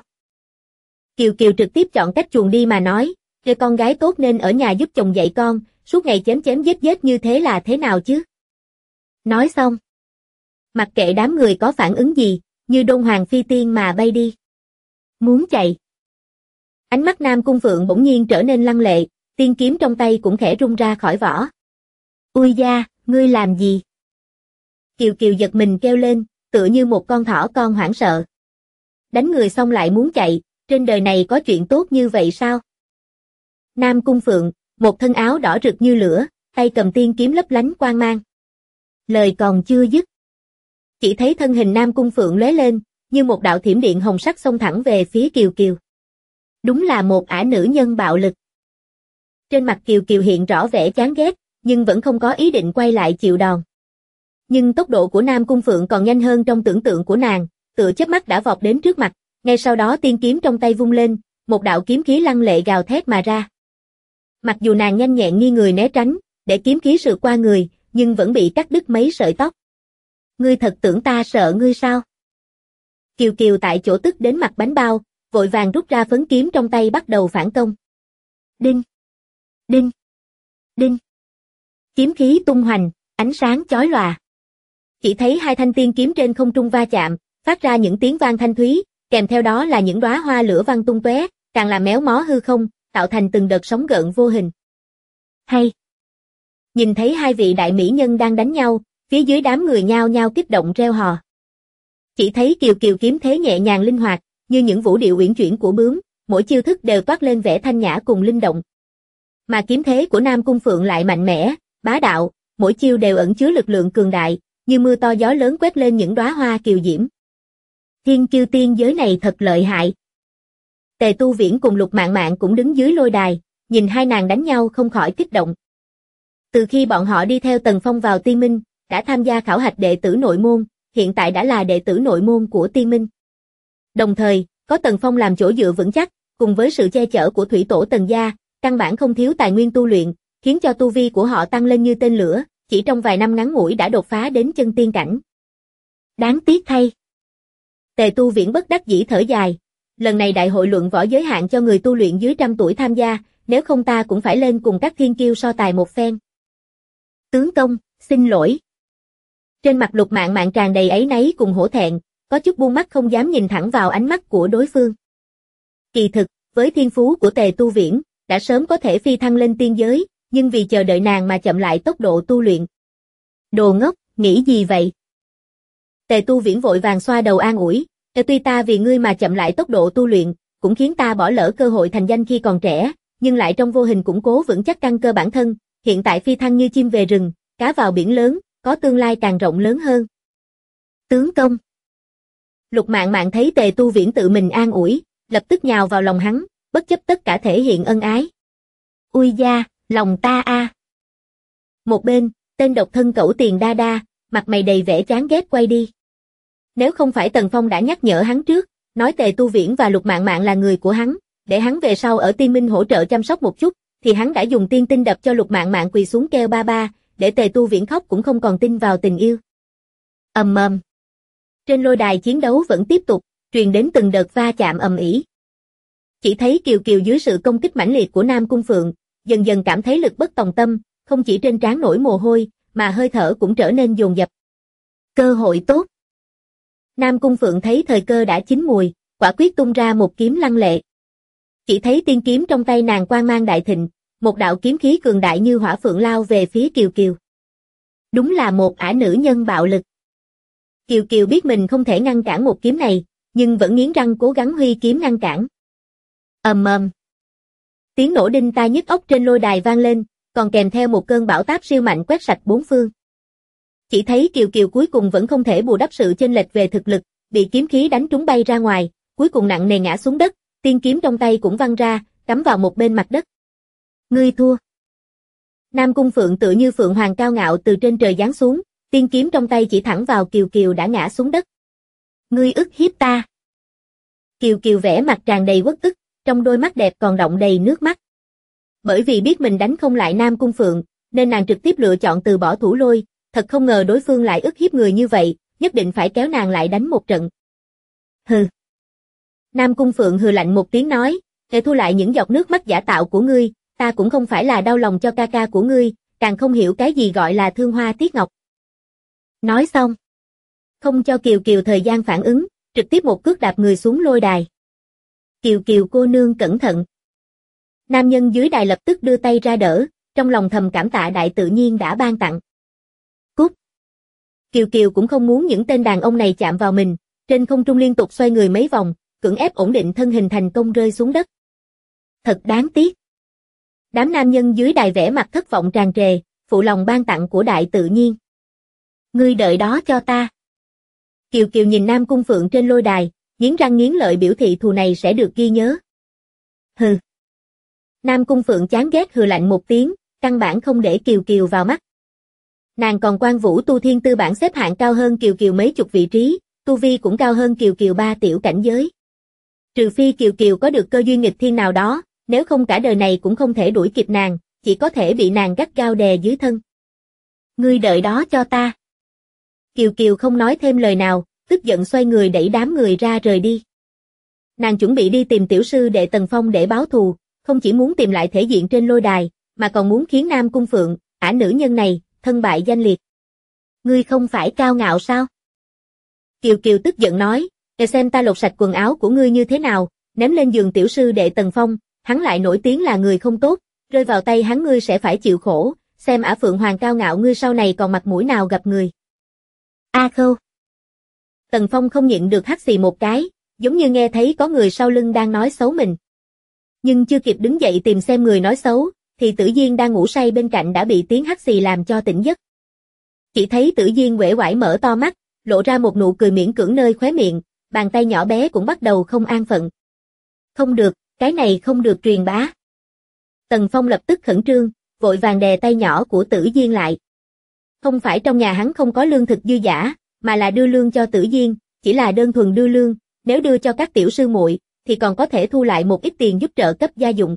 Kiều Kiều trực tiếp chọn cách chuồn đi mà nói, "Để con gái tốt nên ở nhà giúp chồng dạy con, suốt ngày chém chém giết giết như thế là thế nào chứ?" Nói xong, mặc kệ đám người có phản ứng gì, như đôn hoàng phi tiên mà bay đi. Muốn chạy. Ánh mắt Nam Cung Phượng bỗng nhiên trở nên lăng lệ, tiên kiếm trong tay cũng khẽ rung ra khỏi vỏ. Ui da, ngươi làm gì? Kiều Kiều giật mình kêu lên, tựa như một con thỏ con hoảng sợ. Đánh người xong lại muốn chạy, trên đời này có chuyện tốt như vậy sao? Nam Cung Phượng, một thân áo đỏ rực như lửa, tay cầm tiên kiếm lấp lánh quang mang. Lời còn chưa dứt. Chỉ thấy thân hình Nam Cung Phượng lóe lên, như một đạo thiểm điện hồng sắc xông thẳng về phía Kiều Kiều. Đúng là một ả nữ nhân bạo lực. Trên mặt Kiều Kiều hiện rõ vẻ chán ghét, nhưng vẫn không có ý định quay lại chịu đòn. Nhưng tốc độ của Nam Cung Phượng còn nhanh hơn trong tưởng tượng của nàng, tựa chớp mắt đã vọt đến trước mặt, ngay sau đó tiên kiếm trong tay vung lên, một đạo kiếm khí lăng lệ gào thét mà ra. Mặc dù nàng nhanh nhẹn nghiêng người né tránh, để kiếm khí sượt qua người, nhưng vẫn bị cắt đứt mấy sợi tóc. Ngươi thật tưởng ta sợ ngươi sao? Kiều Kiều tại chỗ tức đến mặt bánh bao, vội vàng rút ra phấn kiếm trong tay bắt đầu phản công. Đinh! Đinh! Đinh! Kiếm khí tung hoành, ánh sáng chói lòa. Chỉ thấy hai thanh tiên kiếm trên không trung va chạm, phát ra những tiếng vang thanh thúy, kèm theo đó là những đóa hoa lửa văng tung tóe, càng làm méo mó hư không, tạo thành từng đợt sóng gợn vô hình. Hay! Nhìn thấy hai vị đại mỹ nhân đang đánh nhau, phía dưới đám người nhao nhao kích động reo hò. Chỉ thấy Kiều Kiều kiếm thế nhẹ nhàng linh hoạt, như những vũ điệu uyển chuyển của bướm, mỗi chiêu thức đều toát lên vẻ thanh nhã cùng linh động. Mà kiếm thế của Nam Cung Phượng lại mạnh mẽ, bá đạo, mỗi chiêu đều ẩn chứa lực lượng cường đại, như mưa to gió lớn quét lên những đóa hoa kiều diễm. Thiên Kiêu tiên giới này thật lợi hại. Tề Tu Viễn cùng Lục Mạn Mạn cũng đứng dưới lôi đài, nhìn hai nàng đánh nhau không khỏi kích động. Từ khi bọn họ đi theo Tần Phong vào Tiên Minh, đã tham gia khảo hạch đệ tử nội môn, hiện tại đã là đệ tử nội môn của Tiên Minh. Đồng thời, có Tần Phong làm chỗ dựa vững chắc, cùng với sự che chở của thủy tổ Tần gia, căn bản không thiếu tài nguyên tu luyện, khiến cho tu vi của họ tăng lên như tên lửa, chỉ trong vài năm ngắn ngủi đã đột phá đến chân tiên cảnh. Đáng tiếc thay. Tề Tu Viễn bất đắc dĩ thở dài, lần này đại hội luận võ giới hạn cho người tu luyện dưới 100 tuổi tham gia, nếu không ta cũng phải lên cùng các thiên kiêu so tài một phen. Tướng công, xin lỗi. Trên mặt Lục Mạn Mạn tràn đầy áy náy cùng hổ thẹn, có chút buông mắt không dám nhìn thẳng vào ánh mắt của đối phương. Kỳ thực, với thiên phú của Tề Tu Viễn, đã sớm có thể phi thăng lên tiên giới, nhưng vì chờ đợi nàng mà chậm lại tốc độ tu luyện. Đồ ngốc, nghĩ gì vậy? Tề Tu Viễn vội vàng xoa đầu an ủi, tuy ta vì ngươi mà chậm lại tốc độ tu luyện, cũng khiến ta bỏ lỡ cơ hội thành danh khi còn trẻ, nhưng lại trong vô hình củng cố vững chắc căn cơ bản thân, hiện tại phi thăng như chim về rừng, cá vào biển lớn, có tương lai càng rộng lớn hơn. Tướng công. Lục Mạn Mạn thấy Tề Tu Viễn tự mình an ủi, lập tức nhào vào lòng hắn, bất chấp tất cả thể hiện ân ái. Ui da, lòng ta a. Một bên, tên độc thân cẩu Tiền Đa Đa, mặt mày đầy vẻ chán ghét quay đi. Nếu không phải Tần Phong đã nhắc nhở hắn trước, nói Tề Tu Viễn và Lục Mạn Mạn là người của hắn, để hắn về sau ở Tiên Minh hỗ trợ chăm sóc một chút, thì hắn đã dùng tiên tinh đập cho Lục Mạn Mạn quỳ xuống kêu ba ba, để Tề Tu Viễn khóc cũng không còn tin vào tình yêu. Ầm ầm. Trên lôi đài chiến đấu vẫn tiếp tục, truyền đến từng đợt va chạm ầm ĩ. Chỉ thấy Kiều Kiều dưới sự công kích mãnh liệt của Nam Cung Phượng, dần dần cảm thấy lực bất tòng tâm, không chỉ trên trán nổi mồ hôi, mà hơi thở cũng trở nên dồn dập. Cơ hội tốt. Nam Cung Phượng thấy thời cơ đã chín mùi, quả quyết tung ra một kiếm lăng lệ. Chỉ thấy tiên kiếm trong tay nàng quang mang đại thịnh, một đạo kiếm khí cường đại như hỏa phượng lao về phía Kiều Kiều. Đúng là một ả nữ nhân bạo lực. Kiều Kiều biết mình không thể ngăn cản một kiếm này, nhưng vẫn nghiến răng cố gắng huy kiếm ngăn cản. Ầm ầm. Tiếng nổ đinh tai nhức óc trên lôi đài vang lên, còn kèm theo một cơn bão táp siêu mạnh quét sạch bốn phương. Chỉ thấy Kiều Kiều cuối cùng vẫn không thể bù đắp sự chênh lệch về thực lực, bị kiếm khí đánh trúng bay ra ngoài, cuối cùng nặng nề ngã xuống đất, tiên kiếm trong tay cũng văng ra, cắm vào một bên mặt đất. Ngươi thua. Nam Cung Phượng tựa như phượng hoàng cao ngạo từ trên trời giáng xuống, tiên kiếm trong tay chỉ thẳng vào Kiều Kiều đã ngã xuống đất. Ngươi ức hiếp ta. Kiều Kiều vẻ mặt tràn đầy uất ức, trong đôi mắt đẹp còn đọng đầy nước mắt. Bởi vì biết mình đánh không lại Nam Cung Phượng, nên nàng trực tiếp lựa chọn từ bỏ thủ lôi, thật không ngờ đối phương lại ức hiếp người như vậy, nhất định phải kéo nàng lại đánh một trận. Hừ. Nam Cung Phượng hừ lạnh một tiếng nói, để thu lại những giọt nước mắt giả tạo của ngươi, ta cũng không phải là đau lòng cho ca ca của ngươi, càng không hiểu cái gì gọi là thương hoa tiếc ngọc. Nói xong, không cho Kiều Kiều thời gian phản ứng, trực tiếp một cước đạp người xuống lôi đài. Kiều Kiều cô nương cẩn thận. Nam nhân dưới đài lập tức đưa tay ra đỡ, trong lòng thầm cảm tạ đại tự nhiên đã ban tặng. Cút. Kiều Kiều cũng không muốn những tên đàn ông này chạm vào mình, trên không trung liên tục xoay người mấy vòng, cưỡng ép ổn định thân hình thành công rơi xuống đất. Thật đáng tiếc. Đám nam nhân dưới đài vẻ mặt thất vọng tràn trề, phụ lòng ban tặng của đại tự nhiên. Ngươi đợi đó cho ta. Kiều Kiều nhìn Nam Cung Phượng trên lôi đài, nghiến răng nghiến lợi biểu thị thù này sẽ được ghi nhớ. Hừ. Nam Cung Phượng chán ghét hừ lạnh một tiếng, căn bản không để Kiều Kiều vào mắt. Nàng còn Quan Vũ tu thiên tư bản xếp hạng cao hơn Kiều Kiều mấy chục vị trí, tu vi cũng cao hơn Kiều Kiều 3 tiểu cảnh giới. Trừ phi Kiều Kiều có được cơ duyên nghịch thiên nào đó, nếu không cả đời này cũng không thể đuổi kịp nàng, chỉ có thể bị nàng gắt gao đè dưới thân. Ngươi đợi đó cho ta. Kiều Kiều không nói thêm lời nào, tức giận xoay người đẩy đám người ra rời đi. Nàng chuẩn bị đi tìm tiểu sư đệ Tần Phong để báo thù, không chỉ muốn tìm lại thể diện trên lôi đài, mà còn muốn khiến Nam Cung Phượng, ả nữ nhân này, thân bại danh liệt. Ngươi không phải cao ngạo sao? Kiều Kiều tức giận nói, để xem ta lột sạch quần áo của ngươi như thế nào, ném lên giường tiểu sư đệ Tần Phong, hắn lại nổi tiếng là người không tốt, rơi vào tay hắn ngươi sẽ phải chịu khổ, xem ả Phượng Hoàng cao ngạo ngươi sau này còn mặt mũi nào gặp người. A Khâu. Tần Phong không nhịn được hắt xì một cái, giống như nghe thấy có người sau lưng đang nói xấu mình. Nhưng chưa kịp đứng dậy tìm xem người nói xấu, thì Tử Diên đang ngủ say bên cạnh đã bị tiếng hắt xì làm cho tỉnh giấc. Chỉ thấy Tử Diên uể oải mở to mắt, lộ ra một nụ cười miễn cưỡng nơi khóe miệng, bàn tay nhỏ bé cũng bắt đầu không an phận. Không được, cái này không được truyền bá. Tần Phong lập tức khẩn trương, vội vàng đè tay nhỏ của Tử Diên lại. Không phải trong nhà hắn không có lương thực dư dả, mà là đưa lương cho Tử Diên, chỉ là đơn thuần đưa lương, nếu đưa cho các tiểu sư muội thì còn có thể thu lại một ít tiền giúp trợ cấp gia dụng.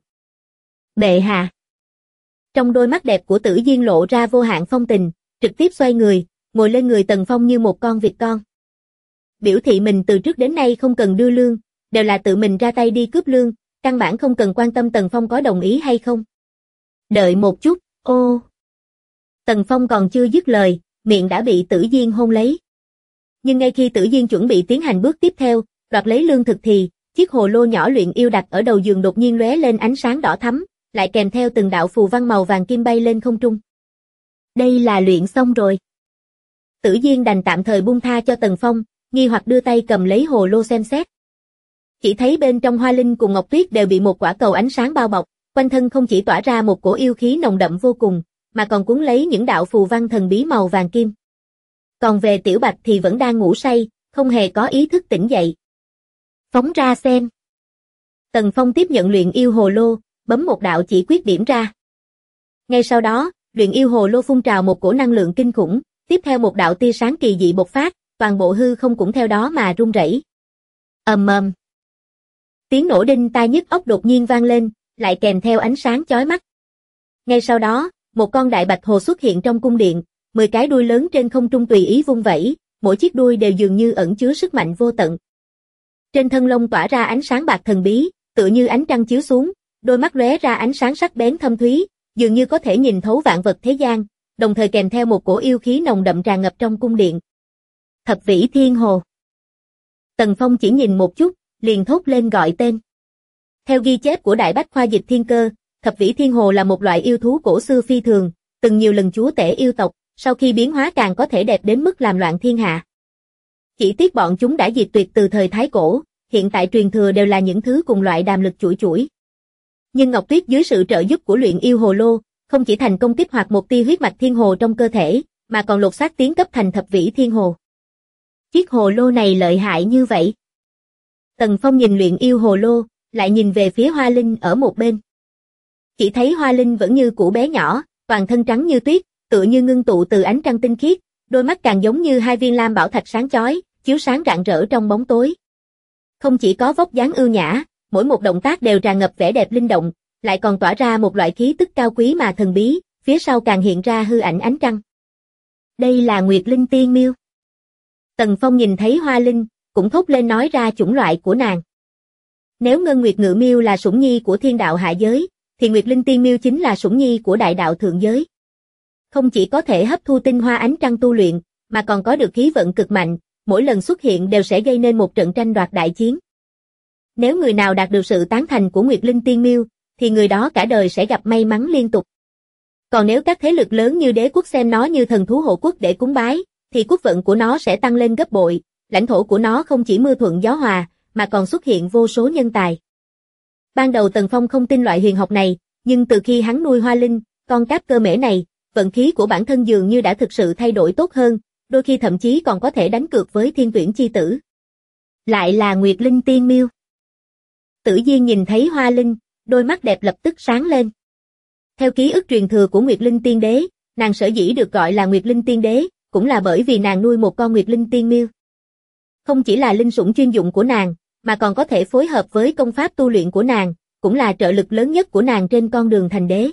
Bệ hạ. Trong đôi mắt đẹp của Tử Diên lộ ra vô hạn phong tình, trực tiếp xoay người, ngồi lên người Tần Phong như một con vịt con. Biểu thị mình từ trước đến nay không cần đưa lương, đều là tự mình ra tay đi cướp lương, căn bản không cần quan tâm Tần Phong có đồng ý hay không. Đợi một chút, ô. Tần Phong còn chưa dứt lời, miệng đã bị Tử Diên hôn lấy. Nhưng ngay khi Tử Diên chuẩn bị tiến hành bước tiếp theo, đoạt lấy lương thực thì, chiếc hồ lô nhỏ luyện yêu đặt ở đầu giường đột nhiên lóe lên ánh sáng đỏ thắm, lại kèm theo từng đạo phù văn màu vàng kim bay lên không trung. Đây là luyện xong rồi. Tử Diên đành tạm thời buông tha cho Tần Phong, nghi hoặc đưa tay cầm lấy hồ lô xem xét. Chỉ thấy bên trong Hoa Linh cùng Ngọc Tuyết đều bị một quả cầu ánh sáng bao bọc, quanh thân không chỉ tỏa ra một cổ yêu khí nồng đậm vô cùng, mà còn cuốn lấy những đạo phù văn thần bí màu vàng kim. Còn về Tiểu Bạch thì vẫn đang ngủ say, không hề có ý thức tỉnh dậy. Phóng ra xem. Tần Phong tiếp nhận luyện yêu hồ lô, bấm một đạo chỉ quyết điểm ra. Ngay sau đó, luyện yêu hồ lô phun trào một cổ năng lượng kinh khủng, tiếp theo một đạo tia sáng kỳ dị bộc phát, toàn bộ hư không cũng theo đó mà rung rẩy. Ầm ầm. Tiếng nổ đinh tai nhức óc đột nhiên vang lên, lại kèm theo ánh sáng chói mắt. Ngay sau đó, một con đại bạch hồ xuất hiện trong cung điện, 10 cái đuôi lớn trên không trung tùy ý vung vẩy, mỗi chiếc đuôi đều dường như ẩn chứa sức mạnh vô tận. Trên thân lông tỏa ra ánh sáng bạc thần bí, tựa như ánh trăng chiếu xuống, đôi mắt lóe ra ánh sáng sắc bén thâm thúy, dường như có thể nhìn thấu vạn vật thế gian, đồng thời kèm theo một cổ yêu khí nồng đậm tràn ngập trong cung điện. Thập Vĩ Thiên Hồ. Tần Phong chỉ nhìn một chút, liền thốt lên gọi tên. Theo ghi chép của Đại Bách Khoa Dịch Thiên Cơ, Thập Vĩ Thiên Hồ là một loại yêu thú cổ xưa phi thường, từng nhiều lần chúa tể yêu tộc, sau khi biến hóa càng có thể đẹp đến mức làm loạn thiên hạ. Chỉ tiếc bọn chúng đã diệt tuyệt từ thời Thái Cổ, hiện tại truyền thừa đều là những thứ cùng loại đàm lực chuỗi chuỗi. Nhưng Ngọc Tuyết dưới sự trợ giúp của luyện yêu hồ lô, không chỉ thành công kích hoạt một tia huyết mạch thiên hồ trong cơ thể, mà còn lột xác tiến cấp thành Thập Vĩ Thiên Hồ. Chiếc hồ lô này lợi hại như vậy. Tần Phong nhìn luyện yêu hồ lô, lại nhìn về phía Hoa Linh ở một bên. Chỉ thấy Hoa Linh vẫn như cũ bé nhỏ, toàn thân trắng như tuyết, tựa như ngưng tụ từ ánh trăng tinh khiết, đôi mắt càng giống như hai viên lam bảo thạch sáng chói, chiếu sáng rạng rỡ trong bóng tối. Không chỉ có vóc dáng ưu nhã, mỗi một động tác đều tràn ngập vẻ đẹp linh động, lại còn tỏa ra một loại khí tức cao quý mà thần bí, phía sau càng hiện ra hư ảnh ánh trăng. Đây là Nguyệt Linh Tiên Miêu. Tần Phong nhìn thấy Hoa Linh, cũng thốt lên nói ra chủng loại của nàng. Nếu Ngân Nguyệt Ngự Miêu là sủng nhi của thiên đạo hạ giới, thì Nguyệt Linh Tiên Miêu chính là sủng nhi của đại đạo thượng giới. Không chỉ có thể hấp thu tinh hoa ánh trăng tu luyện, mà còn có được khí vận cực mạnh, mỗi lần xuất hiện đều sẽ gây nên một trận tranh đoạt đại chiến. Nếu người nào đạt được sự tán thành của Nguyệt Linh Tiên Miêu, thì người đó cả đời sẽ gặp may mắn liên tục. Còn nếu các thế lực lớn như đế quốc xem nó như thần thú hộ quốc để cúng bái, thì quốc vận của nó sẽ tăng lên gấp bội, lãnh thổ của nó không chỉ mưa thuận gió hòa, mà còn xuất hiện vô số nhân tài. Ban đầu Tần Phong không tin loại huyền học này, nhưng từ khi hắn nuôi Hoa Linh, con cáp cơ mễ này, vận khí của bản thân dường như đã thực sự thay đổi tốt hơn, đôi khi thậm chí còn có thể đánh cược với thiên tuyển chi tử. Lại là Nguyệt Linh Tiên Miêu. Tử Diên nhìn thấy Hoa Linh, đôi mắt đẹp lập tức sáng lên. Theo ký ức truyền thừa của Nguyệt Linh Tiên Đế, nàng sở dĩ được gọi là Nguyệt Linh Tiên Đế, cũng là bởi vì nàng nuôi một con Nguyệt Linh Tiên Miêu. Không chỉ là linh sủng chuyên dụng của nàng, mà còn có thể phối hợp với công pháp tu luyện của nàng, cũng là trợ lực lớn nhất của nàng trên con đường thành đế.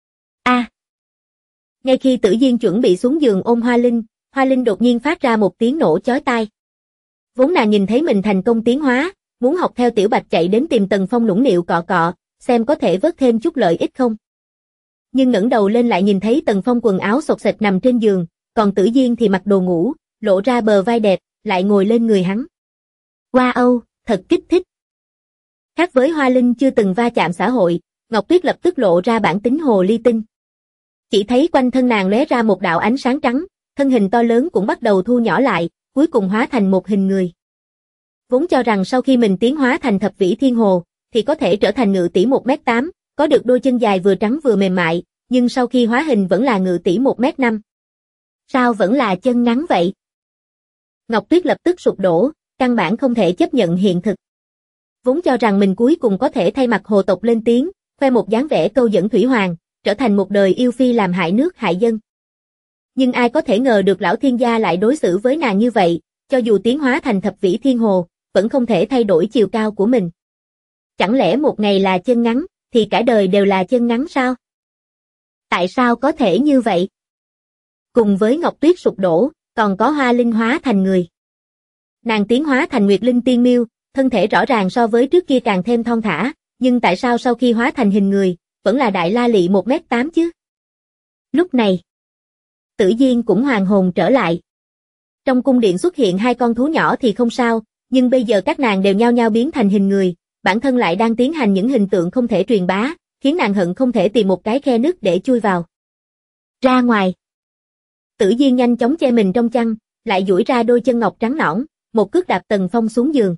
Ngay khi Tử Diên chuẩn bị xuống giường ôm Hoa Linh đột nhiên phát ra một tiếng nổ chói tai. Vốn nàng nhìn thấy mình thành công tiến hóa, muốn học theo Tiểu Bạch chạy đến tìm Tần Phong nũng nịu cọ cọ, xem có thể vớt thêm chút lợi ích không. Nhưng ngẩng đầu lên lại nhìn thấy Tần Phong quần áo xộc xệch nằm trên giường, còn Tử Diên thì mặc đồ ngủ, lộ ra bờ vai đẹp, lại ngồi lên người hắn. Wow, thật kích thích. Khác với Hoa Linh chưa từng va chạm xã hội, Ngọc Tuyết lập tức lộ ra bản tính hồ ly tinh. Chỉ thấy quanh thân nàng lóe ra một đạo ánh sáng trắng, thân hình to lớn cũng bắt đầu thu nhỏ lại, cuối cùng hóa thành một hình người. Vốn cho rằng sau khi mình tiến hóa thành Thập Vĩ Thiên Hồ, thì có thể trở thành ngự tỷ 1m8, có được đôi chân dài vừa trắng vừa mềm mại, nhưng sau khi hóa hình vẫn là ngự tỷ 1m5. Sao vẫn là chân ngắn vậy? Ngọc Tuyết lập tức sụp đổ, căn bản không thể chấp nhận hiện thực. Vốn cho rằng mình cuối cùng có thể thay mặt hồ tộc lên tiếng, khoe một dáng vẻ câu dẫn thủy hoàng, trở thành một đời yêu phi làm hại nước hại dân. Nhưng ai có thể ngờ được lão thiên gia lại đối xử với nàng như vậy, cho dù tiến hóa thành Thập Vĩ Thiên Hồ, vẫn không thể thay đổi chiều cao của mình. Chẳng lẽ một ngày là chân ngắn, thì cả đời đều là chân ngắn sao? Tại sao có thể như vậy? Cùng với Ngọc Tuyết sụp đổ, còn có Hoa Linh hóa thành người. Nàng tiến hóa thành Nguyệt Linh Tiên Miêu, thân thể rõ ràng so với trước kia càng thêm thon thả, nhưng tại sao sau khi hóa thành hình người, vẫn là đại la lị 1m8 chứ? Lúc này, Tử Diên cũng hoàn hồn trở lại. Trong cung điện xuất hiện hai con thú nhỏ thì không sao, nhưng bây giờ các nàng đều nhao nhao biến thành hình người, bản thân lại đang tiến hành những hình tượng không thể truyền bá, khiến nàng hận không thể tìm một cái khe nứt để chui vào. Ra ngoài. Tử Diên nhanh chóng che mình trong chăn, lại duỗi ra đôi chân ngọc trắng nõn, một cước đạp Tần Phong xuống giường.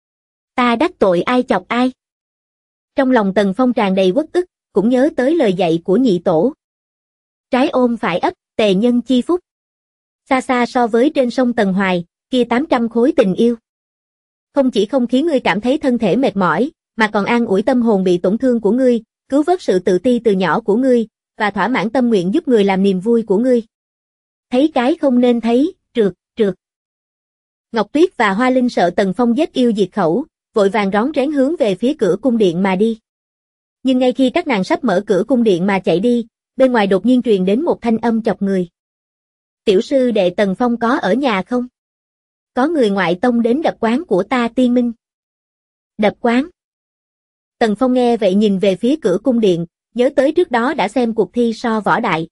Ta đắc tội ai chọc ai? Trong lòng Tần Phong tràn đầy uất ức, cũng nhớ tới lời dạy của nhị tổ. Trái ôm phải ấp, tề nhân chi phúc. Xa xa so với trên sông Tần Hoài, kia 800 khối tình yêu. Không chỉ không khiến ngươi cảm thấy thân thể mệt mỏi, mà còn an ủi tâm hồn bị tổn thương của ngươi, cứu vớt sự tự ti từ nhỏ của ngươi, và thỏa mãn tâm nguyện giúp người làm niềm vui của ngươi. Thấy cái không nên thấy, trượt, trượt. Ngọc Tuyết và Hoa Linh sợ Tần Phong giết yêu diệt khẩu, vội vàng rón rén hướng về phía cửa cung điện mà đi. Nhưng ngay khi các nàng sắp mở cửa cung điện mà chạy đi, bên ngoài đột nhiên truyền đến một thanh âm chọc người. Tiểu sư đệ Tần Phong có ở nhà không? Có người ngoại tông đến đập quán của ta Tiên Minh. Đập quán? Tần Phong nghe vậy nhìn về phía cửa cung điện, nhớ tới trước đó đã xem cuộc thi so võ đại.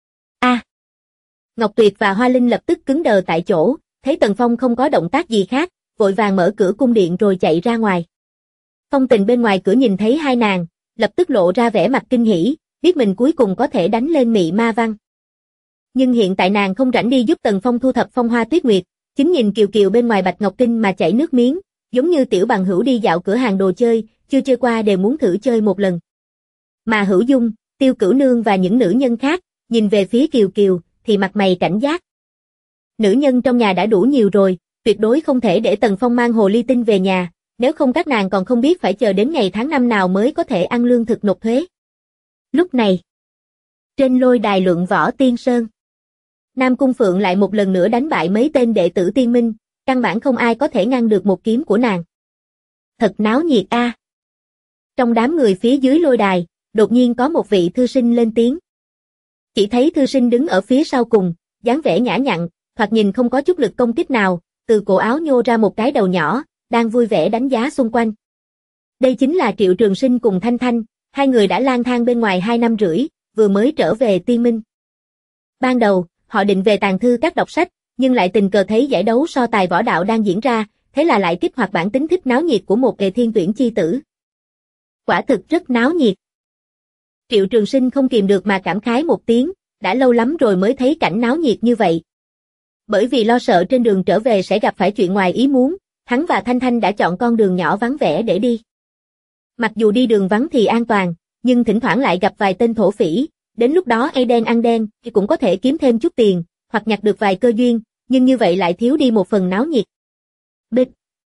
Ngọc Tuyệt và Hoa Linh lập tức cứng đờ tại chỗ, thấy Tần Phong không có động tác gì khác, vội vàng mở cửa cung điện rồi chạy ra ngoài. Phong Tình bên ngoài cửa nhìn thấy hai nàng, lập tức lộ ra vẻ mặt kinh hỉ, biết mình cuối cùng có thể đánh lên Mị Ma Văn. Nhưng hiện tại nàng không rảnh đi giúp Tần Phong thu thập Phong Hoa Tuyết Nguyệt, chính nhìn Kiều Kiều bên ngoài Bạch Ngọc Kinh mà chảy nước miếng, giống như tiểu bằng hữu đi dạo cửa hàng đồ chơi, chưa chơi qua đều muốn thử chơi một lần. Mà Hữu Dung, Tiêu Cửu Nương và những nữ nhân khác, nhìn về phía Kiều Kiều, thì mặt mày cảnh giác. Nữ nhân trong nhà đã đủ nhiều rồi, tuyệt đối không thể để Tần Phong mang hồ ly tinh về nhà, nếu không các nàng còn không biết phải chờ đến ngày tháng năm nào mới có thể ăn lương thực nộp thuế. Lúc này, trên lôi đài luận võ Tiên Sơn, Nam Cung Phượng lại một lần nữa đánh bại mấy tên đệ tử Tiên Minh, căn bản không ai có thể ngăn được một kiếm của nàng. Thật náo nhiệt a. Trong đám người phía dưới lôi đài, đột nhiên có một vị thư sinh lên tiếng. Chỉ thấy thư sinh đứng ở phía sau cùng, dáng vẻ nhã nhặn, thoạt nhìn không có chút lực công kích nào, từ cổ áo nhô ra một cái đầu nhỏ, đang vui vẻ đánh giá xung quanh. Đây chính là Triệu Trường Sinh cùng Thanh Thanh, hai người đã lang thang bên ngoài 2 năm rưỡi, vừa mới trở về Tiên Minh. Ban đầu, họ định về tàng thư các đọc sách, nhưng lại tình cờ thấy giải đấu so tài võ đạo đang diễn ra, thế là lại kích hoạt bản tính thích náo nhiệt của một đệ thiên tuyển chi tử. Quả thực rất náo nhiệt. Triệu Trường Sinh không kìm được mà cảm khái một tiếng, đã lâu lắm rồi mới thấy cảnh náo nhiệt như vậy. Bởi vì lo sợ trên đường trở về sẽ gặp phải chuyện ngoài ý muốn, hắn và Thanh Thanh đã chọn con đường nhỏ vắng vẻ để đi. Mặc dù đi đường vắng thì an toàn, nhưng thỉnh thoảng lại gặp vài tên thổ phỉ, đến lúc đó ai đen ăn đen thì cũng có thể kiếm thêm chút tiền, hoặc nhặt được vài cơ duyên, nhưng như vậy lại thiếu đi một phần náo nhiệt. Bịch.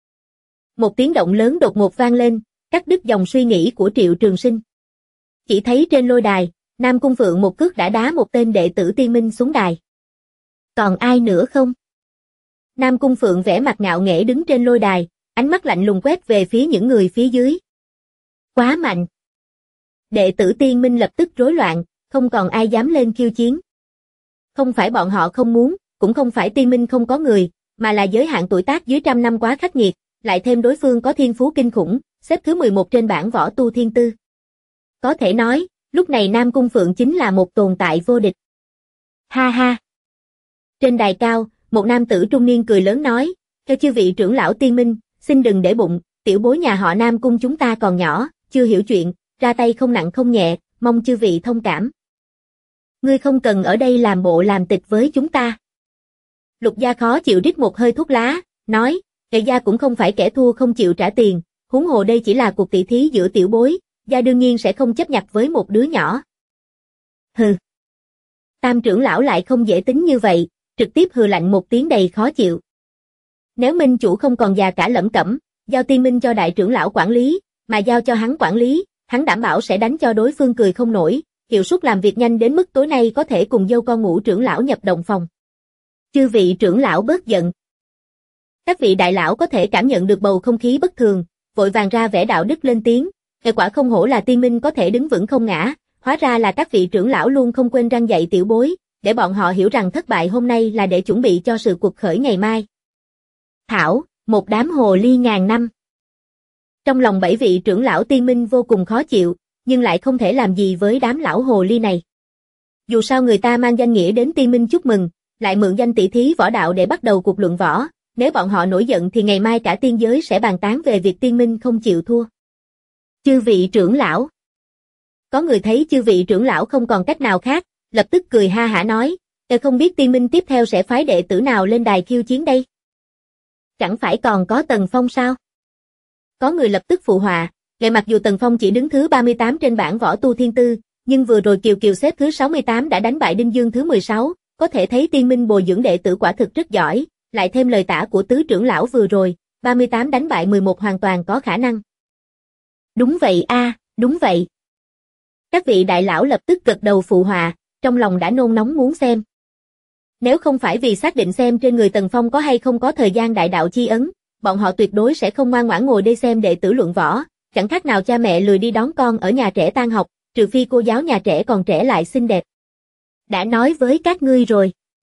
Một tiếng động lớn đột ngột vang lên, cắt đứt dòng suy nghĩ của Triệu Trường Sinh. Chỉ thấy trên lôi đài, Nam Cung Phượng một cước đã đá một tên đệ tử Tiên Minh xuống đài. Còn ai nữa không? Nam Cung Phượng vẻ mặt ngạo nghễ đứng trên lôi đài, ánh mắt lạnh lùng quét về phía những người phía dưới. Quá mạnh. Đệ tử Tiên Minh lập tức rối loạn, không còn ai dám lên khiêu chiến. Không phải bọn họ không muốn, cũng không phải Tiên Minh không có người, mà là giới hạn tuổi tác dưới 100 năm quá khắc nghiệt, lại thêm đối phương có thiên phú kinh khủng, xếp thứ 11 trên bảng võ tu thiên tư. Có thể nói, lúc này Nam Cung Phượng chính là một tồn tại vô địch. Ha ha. Trên đài cao, một nam tử trung niên cười lớn nói, theo chư vị trưởng lão Tiên Minh, xin đừng để bụng, tiểu bối nhà họ Nam Cung chúng ta còn nhỏ, chưa hiểu chuyện, ra tay không nặng không nhẹ, mong chư vị thông cảm. Ngươi không cần ở đây làm bộ làm tịch với chúng ta. Lục Gia khó chịu rít một hơi thuốc lá, nói, Nghệ gia cũng không phải kẻ thua không chịu trả tiền, huống hồ đây chỉ là cuộc tỷ thí giữa tiểu bối, gia đương nhiên sẽ không chấp nhặt với một đứa nhỏ. Hừ. Tam trưởng lão lại không dễ tính như vậy, trực tiếp hừ lạnh một tiếng đầy khó chịu. Nếu minh chủ không còn già cả lẩm cẩm, giao Tiên Minh cho đại trưởng lão quản lý, mà giao cho hắn quản lý, hắn đảm bảo sẽ đánh cho đối phương cười không nổi, hiệu suất làm việc nhanh đến mức tối nay có thể cùng dâu con ngũ trưởng lão nhập động phòng. Chư vị trưởng lão bớt giận. Các vị đại lão có thể cảm nhận được bầu không khí bất thường, vội vàng ra vẻ đạo đức lên tiếng, hệ quả không hổ là Tiên Minh có thể đứng vững không ngã, hóa ra là các vị trưởng lão luôn không quên răn dạy tiểu bối, để bọn họ hiểu rằng thất bại hôm nay là để chuẩn bị cho sự cuộc khởi ngày mai. Thảo, một đám hồ ly ngàn năm. Trong lòng 7 vị trưởng lão Tiên Minh vô cùng khó chịu, nhưng lại không thể làm gì với đám lão hồ ly này. Dù sao người ta mang danh nghĩa đến Tiên Minh chúc mừng, lại mượn danh tỷ thí võ đạo để bắt đầu cuộc luận võ, nếu bọn họ nổi giận thì ngày mai cả tiên giới sẽ bàn tán về việc Tiên Minh không chịu thua. Chư vị trưởng lão. Có người thấy chư vị trưởng lão không còn cách nào khác, lập tức cười ha hả nói, không biết Tiên Minh tiếp theo sẽ phái đệ tử nào lên đài khiêu chiến đây? Chẳng phải còn có Tần Phong sao? Có người lập tức phụ họa, mặc dù Tần Phong chỉ đứng thứ 38 trên bảng võ tu thiên tư, nhưng vừa rồi Kiều Kiều xếp thứ 68 đã đánh bại Đinh Dương thứ 16, có thể thấy Tiên Minh bồi dưỡng đệ tử quả thực rất giỏi, lại thêm lời tả của tứ trưởng lão vừa rồi, 38 đánh bại 11 hoàn toàn có khả năng. Đúng vậy a, đúng vậy. Các vị đại lão lập tức gật đầu phụ họa, trong lòng đã nôn nóng muốn xem. Nếu không phải vì xác định xem trên người Tần Phong có hay không có thời gian đại đạo chi ấn, bọn họ tuyệt đối sẽ không ngoan ngoãn ngồi đây xem đệ tử luận võ, chẳng khác nào cha mẹ lười đi đón con ở nhà trẻ tan học, trừ phi cô giáo nhà trẻ còn trẻ lại xinh đẹp. Đã nói với các ngươi rồi.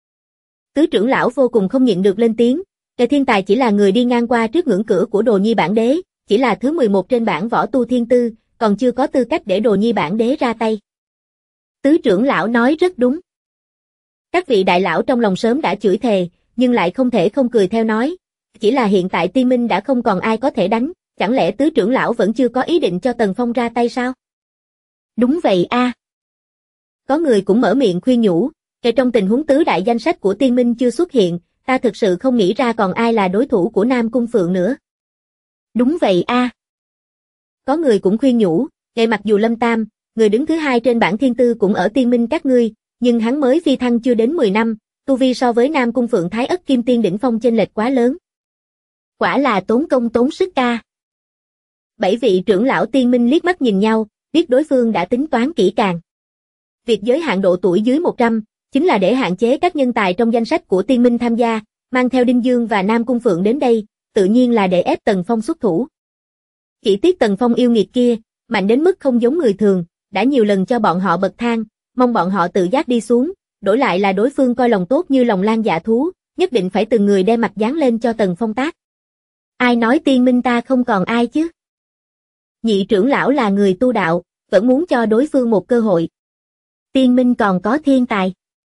Tứ trưởng lão vô cùng không nhịn được lên tiếng, Kẻ thiên tài chỉ là người đi ngang qua trước ngưỡng cửa của Đồ Nhi bản đế, chỉ là thứ 11 trên bảng võ tu thiên tư, còn chưa có tư cách để Đồ Nhi bản đế ra tay. Tứ trưởng lão nói rất đúng. Các vị đại lão trong lòng sớm đã chửi thề, nhưng lại không thể không cười theo nói, chỉ là hiện tại Tiên Minh đã không còn ai có thể đánh, chẳng lẽ tứ trưởng lão vẫn chưa có ý định cho Tần Phong ra tay sao? Đúng vậy a. Có người cũng mở miệng khuyên nhủ, kể trong tình huống tứ đại danh sách của Tiên Minh chưa xuất hiện, ta thực sự không nghĩ ra còn ai là đối thủ của Nam Cung Phượng nữa. Đúng vậy a. Có người cũng khuyên nhủ, kể mặc dù Lâm Tam, người đứng thứ hai trên bảng thiên tư cũng ở Tiên Minh các ngươi, nhưng hắn mới phi thăng chưa đến 10 năm, tu vi so với Nam Cung Phượng Thái Ất Kim Tiên đỉnh phong chênh lệch quá lớn. Quả là tốn công tốn sức ca. 7 vị trưởng lão Tiên Minh liếc mắt nhìn nhau, biết đối phương đã tính toán kỹ càng. Việc giới hạn độ tuổi dưới 100, chính là để hạn chế các nhân tài trong danh sách của Tiên Minh tham gia, mang theo Đinh Dương và Nam Cung Phượng đến đây, tự nhiên là để ép Tần Phong xuất thủ. Chỉ tiếc Tần Phong yêu nghiệt kia, mạnh đến mức không giống người thường, đã nhiều lần cho bọn họ bậc thang, mong bọn họ tự giác đi xuống, đổi lại là đối phương coi lòng tốt như lòng lang dạ thú, nhất định phải từng người đem mặt dán lên cho Tần Phong tác. Ai nói Tiên Minh ta không còn ai chứ? Nhị trưởng lão là người tu đạo, vẫn muốn cho đối phương một cơ hội. Tiên Minh còn có thiên tài.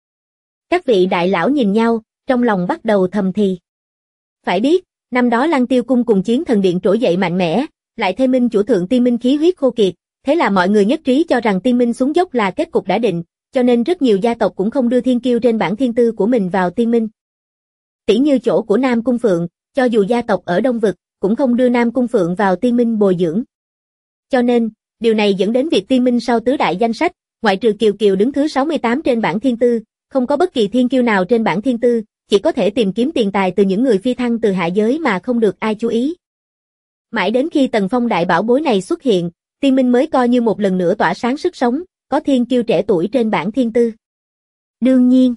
Các vị đại lão nhìn nhau, trong lòng bắt đầu thầm thì. Phải biết, năm đó Lăng Tiêu Cung cùng Chiến Thần Điện trỗi dậy mạnh mẽ, lại thêm Minh chủ thượng Tiên Minh khí huyết khô kiệt, thế là mọi người nhất trí cho rằng Tiên Minh xuống dốc là kết cục đã định, cho nên rất nhiều gia tộc cũng không đưa thiên kiêu trên bảng thiên tư của mình vào Tiên Minh. Tỉ như chỗ của Nam Cung Phượng, cho dù gia tộc ở Đông Vực, cũng không đưa Nam Cung Phượng vào Tiên Minh bồi dưỡng. Cho nên, điều này dẫn đến việc Tiên Minh sau tứ đại danh sách, ngoại trừ Kiều Kiều đứng thứ 68 trên bảng thiên tư, không có bất kỳ thiên kiêu nào trên bảng thiên tư, chỉ có thể tìm kiếm tiền tài từ những người phi thăng từ hạ giới mà không được ai chú ý. Mãi đến khi Tần Phong đại bảo bối này xuất hiện, Tiên Minh mới coi như một lần nữa tỏa sáng sức sống, có thiên kiêu trẻ tuổi trên bảng thiên tư. Đương nhiên.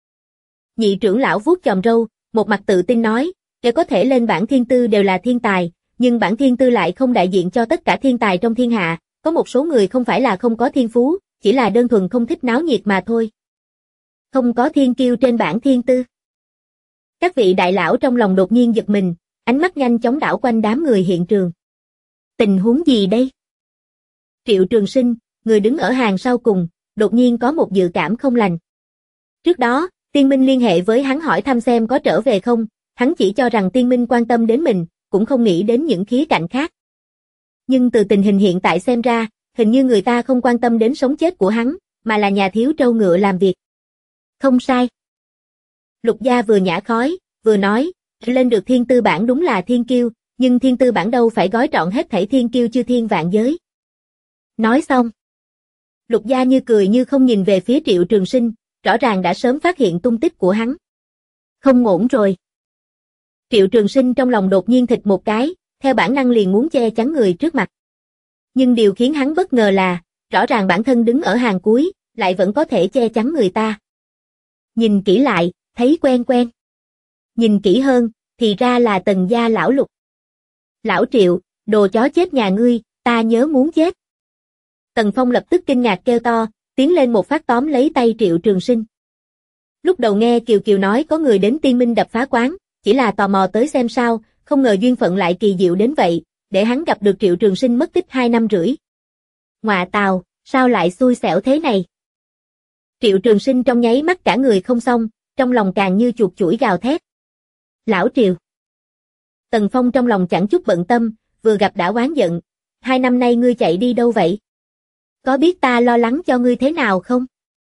Nhị trưởng lão vuốt chòm râu, một mặt tự tin nói, để có thể lên bảng thiên tư đều là thiên tài, nhưng bảng thiên tư lại không đại diện cho tất cả thiên tài trong thiên hạ, có một số người không phải là không có thiên phú, chỉ là đơn thuần không thích náo nhiệt mà thôi. Không có thiên kiêu trên bảng thiên tư. Các vị đại lão trong lòng đột nhiên giật mình, ánh mắt nhanh chóng đảo quanh đám người hiện trường. Tình huống gì đây? Triệu Trường Sinh, người đứng ở hàng sau cùng, đột nhiên có một dự cảm không lành. Trước đó, Tiên Minh liên hệ với hắn hỏi thăm xem có trở về không, hắn chỉ cho rằng Tiên Minh quan tâm đến mình, cũng không nghĩ đến những khía cạnh khác. Nhưng từ tình hình hiện tại xem ra, hình như người ta không quan tâm đến sống chết của hắn, mà là nhà thiếu trâu ngựa làm việc. Không sai. Lục Gia vừa nhả khói, vừa nói, lên được thiên tư bảng đúng là thiên kiêu, nhưng thiên tư bảng đâu phải gói trọn hết thảy thiên kiêu chư thiên vạn giới. Nói xong. Lục Gia như cười như không nhìn về phía Triệu Trường Sinh, rõ ràng đã sớm phát hiện tung tích của hắn. Không ổn rồi. Triệu Trường Sinh trong lòng đột nhiên thịt một cái, theo bản năng liền muốn che chắn người trước mặt. Nhưng điều khiến hắn bất ngờ là, rõ ràng bản thân đứng ở hàng cuối, lại vẫn có thể che chắn người ta. Nhìn kỹ lại, thấy quen quen. Nhìn kỹ hơn, thì ra là Tần gia lão Lục. Lão Triệu, đồ chó chết nhà ngươi, ta nhớ muốn chết. Tần Phong lập tức kinh ngạc kêu to, tiến lên một phát tóm lấy tay Triệu Trường Sinh. Lúc đầu nghe Kiều Kiều nói có người đến Tiên Minh đập phá quán, chỉ là tò mò tới xem sao, không ngờ duyên phận lại kỳ diệu đến vậy, để hắn gặp được Triệu Trường Sinh mất tích 2 năm rưỡi. Ngọa tào, sao lại xui xẻo thế này? Triệu Trường Sinh trong nháy mắt cả người không xong, trong lòng càng như chuột chủi gào thét. Lão Triệu. Tần Phong trong lòng chẳng chút bận tâm, vừa gặp đã oán giận. 2 năm nay ngươi chạy đi đâu vậy? Có biết ta lo lắng cho ngươi thế nào không?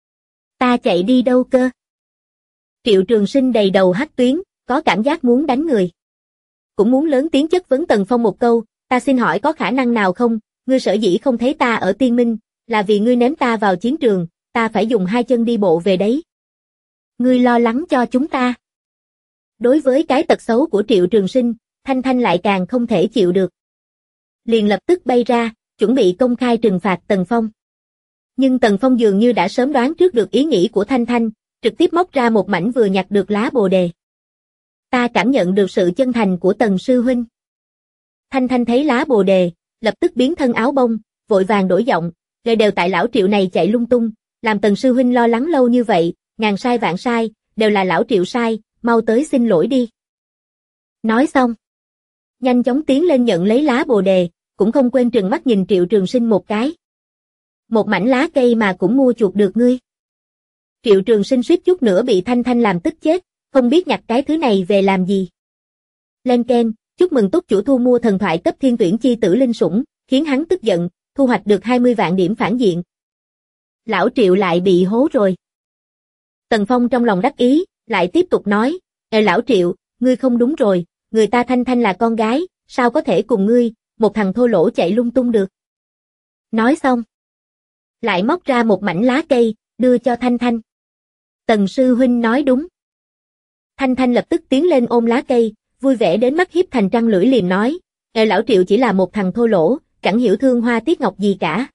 Ta chạy đi đâu cơ? Triệu Trường Sinh đầy đầu hắc tuyến, có cảm giác muốn đánh người. Cũng muốn lớn tiếng chất vấn Tần Phong một câu, ta xin hỏi có khả năng nào không, ngươi sở dĩ không thấy ta ở Tiên Minh, là vì ngươi ném ta vào chiến trường, ta phải dùng 2 chân đi bộ về đấy. Ngươi lo lắng cho chúng ta. Đối với cái tật xấu của Triệu Trường Sinh, Thanh Thanh lại càng không thể chịu được. Liền lập tức bay ra, chuẩn bị công khai trừng phạt Tần Phong. Nhưng Tần Phong dường như đã sớm đoán trước được ý nghĩ của Thanh Thanh, trực tiếp móc ra một mảnh vừa nhặt được lá bồ đề. Ta cảm nhận được sự chân thành của Tần sư huynh. Thanh Thanh thấy lá bồ đề, lập tức biến thân áo bông, vội vàng đổi giọng, đều tại lão Triệu này chạy lung tung, làm Tần sư huynh lo lắng lâu như vậy, ngàn sai vạn sai, đều là lão Triệu sai, mau tới xin lỗi đi. Nói xong, nhanh chóng tiến lên nhận lấy lá bồ đề, cũng không quên trừng mắt nhìn Triệu Trường Sinh một cái. Một mảnh lá cây mà cũng mua chuộc được ngươi. Triệu Trường Sinh suýt chút nữa bị Thanh Thanh làm tức chết, không biết nhặt cái thứ này về làm gì. Lên keng, chúc mừng túc chủ thu mua thần thoại cấp thiên tuyển chi tử linh sủng, khiến hắn tức giận, thu hoạch được 20 vạn điểm phản diện. Lão Triệu lại bị hố rồi. Tần Phong trong lòng đắc ý, lại tiếp tục nói, lão Triệu, ngươi không đúng rồi, người ta Thanh Thanh là con gái, sao có thể cùng ngươi, một thằng thô lỗ chạy lung tung được. Nói xong, lại móc ra một mảnh lá cây, đưa cho Thanh Thanh. Tần sư huynh nói đúng. Thanh Thanh lập tức tiến lên ôm lá cây, vui vẻ đến mắt hiếp thành trăng lưỡi liền nói, lão Triệu chỉ là một thằng thô lỗ, chẳng hiểu thương hoa tiếc ngọc gì cả.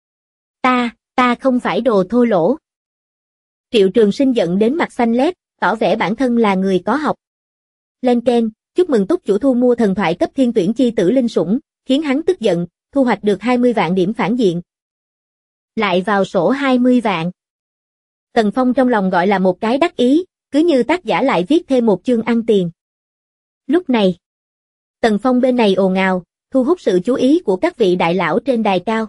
Ta không phải đồ thô lỗ. Triệu Trường Sinh giận đến mặt xanh lét, tỏ vẻ bản thân là người có học. Lên keng, chúc mừng túc chủ thu mua thần thoại cấp thiên tuyển chi tử linh sủng, khiến hắn tức giận, thu hoạch được 20 vạn điểm phản diện. Lại vào sổ 20 vạn. Tần Phong trong lòng gọi là một cái đắc ý, cứ như tác giả lại viết thêm một chương ăn tiền. Lúc này, Tần Phong bên này ồn ào, thu hút sự chú ý của các vị đại lão trên đài cao.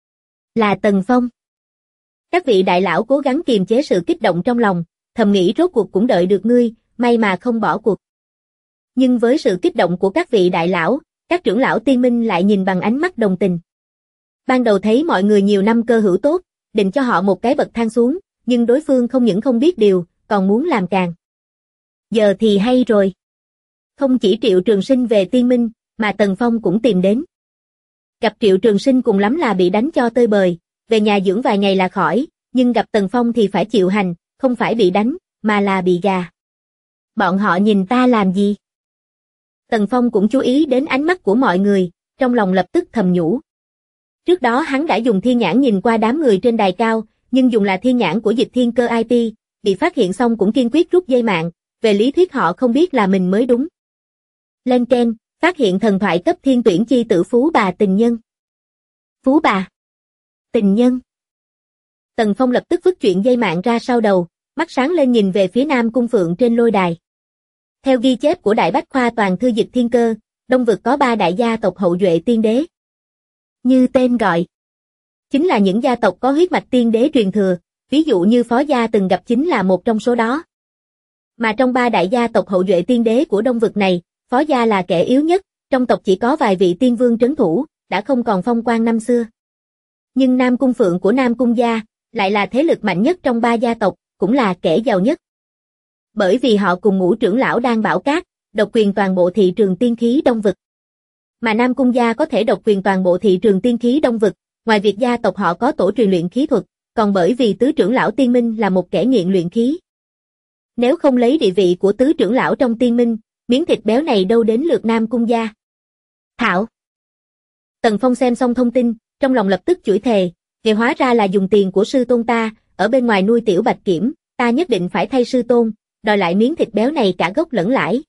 Là Tần Phong. Các vị đại lão cố gắng kiềm chế sự kích động trong lòng, thầm nghĩ rốt cuộc cũng đợi được ngươi, may mà không bỏ cuộc. Nhưng với sự kích động của các vị đại lão, các trưởng lão tiên minh lại nhìn bằng ánh mắt đồng tình. Ban đầu thấy mọi người nhiều năm cơ hữu tốt, định cho họ một cái bậc thang xuống, nhưng đối phương không những không biết điều, còn muốn làm càng. Giờ thì hay rồi. Không chỉ Triệu Trường Sinh về tiên minh, mà Tần Phong cũng tìm đến. Gặp Triệu Trường Sinh cùng lắm là bị đánh cho tơi bời, về nhà dưỡng vài ngày là khỏi, nhưng gặp Tần Phong thì phải chịu hành, không phải bị đánh, mà là bị gà. Bọn họ nhìn ta làm gì? Tần Phong cũng chú ý đến ánh mắt của mọi người, trong lòng lập tức thầm nhủ. Trước đó hắn đã dùng thiên nhãn nhìn qua đám người trên đài cao, nhưng dùng là thiên nhãn của Dịch Thiên Cơ IP, bị phát hiện xong cũng kiên quyết rút dây mạng, về lý thuyết họ không biết là mình mới đúng. Lên keng, phát hiện thần thoại cấp thiên tuyển chi tử phú bà tình nhân. Phú bà tình nhân. Tần Phong lập tức vứt chuyện dây mạng ra sau đầu, mắt sáng lên nhìn về phía Nam Cung Phượng trên lôi đài. Theo ghi chép của Đại Bách Khoa Toàn Thư Dịch Thiên Cơ, Đông Vực có 3 đại gia tộc hậu duệ tiên đế. Như tên gọi, chính là những gia tộc có huyết mạch tiên đế truyền thừa, ví dụ như Phó Gia từng gặp chính là một trong số đó. Mà trong 3 đại gia tộc hậu duệ tiên đế của Đông Vực này, Phó Gia là kẻ yếu nhất, trong tộc chỉ có vài vị tiên vương trấn thủ, đã không còn phong quang năm xưa. Nhưng Nam Cung Phượng của Nam Cung Gia, lại là thế lực mạnh nhất trong 3 gia tộc, cũng là kẻ giàu nhất. Bởi vì họ cùng Ngũ trưởng lão đang bảo cát, độc quyền toàn bộ thị trường tiên khí Đông Vực. Mà Nam Cung Gia có thể độc quyền toàn bộ thị trường tiên khí Đông Vực, ngoài việc gia tộc họ có tổ truyền luyện khí thuật, còn bởi vì tứ trưởng lão tiên minh là một kẻ nghiện luyện khí. Nếu không lấy địa vị của tứ trưởng lão trong tiên minh, miếng thịt béo này đâu đến lượt Nam Cung Gia. Thảo. Tần Phong xem xong thông tin, trong lòng lập tức chửi thề, nghề hóa ra là dùng tiền của sư tôn ta, ở bên ngoài nuôi tiểu bạch kiểm, ta nhất định phải thay sư tôn, đòi lại miếng thịt béo này cả gốc lẫn lãi.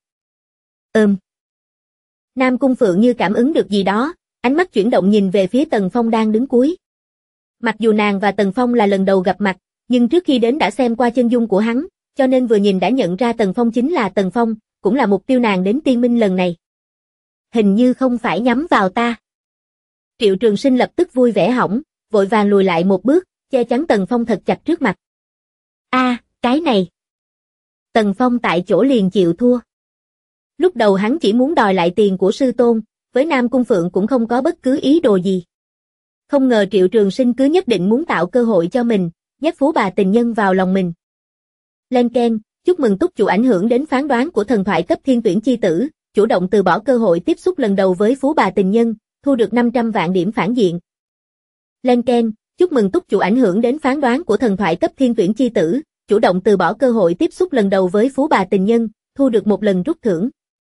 Nam Cung Phượng như cảm ứng được gì đó, ánh mắt chuyển động nhìn về phía Tần Phong đang đứng cuối. Mặc dù nàng và Tần Phong là lần đầu gặp mặt, nhưng trước khi đến đã xem qua chân dung của hắn, cho nên vừa nhìn đã nhận ra Tần Phong chính là Tần Phong, cũng là mục tiêu nàng đến tiên minh lần này. Hình như không phải nhắm vào ta. Triệu Trường Sinh lập tức vui vẻ hỏng, vội vàng lùi lại một bước, che chắn Tần Phong thật chặt trước mặt. Cái này. Tần Phong tại chỗ liền chịu thua. Lúc đầu hắn chỉ muốn đòi lại tiền của sư tôn, với Nam Cung Phượng cũng không có bất cứ ý đồ gì. Không ngờ Triệu Trường Sinh cứ nhất định muốn tạo cơ hội cho mình, nhét phú bà tình nhân vào lòng mình. Lên keng, chúc mừng túc chủ ảnh hưởng đến phán đoán của thần thoại cấp thiên tuyển chi tử, chủ động từ bỏ cơ hội tiếp xúc lần đầu với phú bà tình nhân, thu được 500 vạn điểm phản diện. Lên keng, chúc mừng túc chủ ảnh hưởng đến phán đoán của thần thoại cấp thiên tuyển chi tử, chủ động từ bỏ cơ hội tiếp xúc lần đầu với phú bà tình nhân, thu được một lần rút thưởng.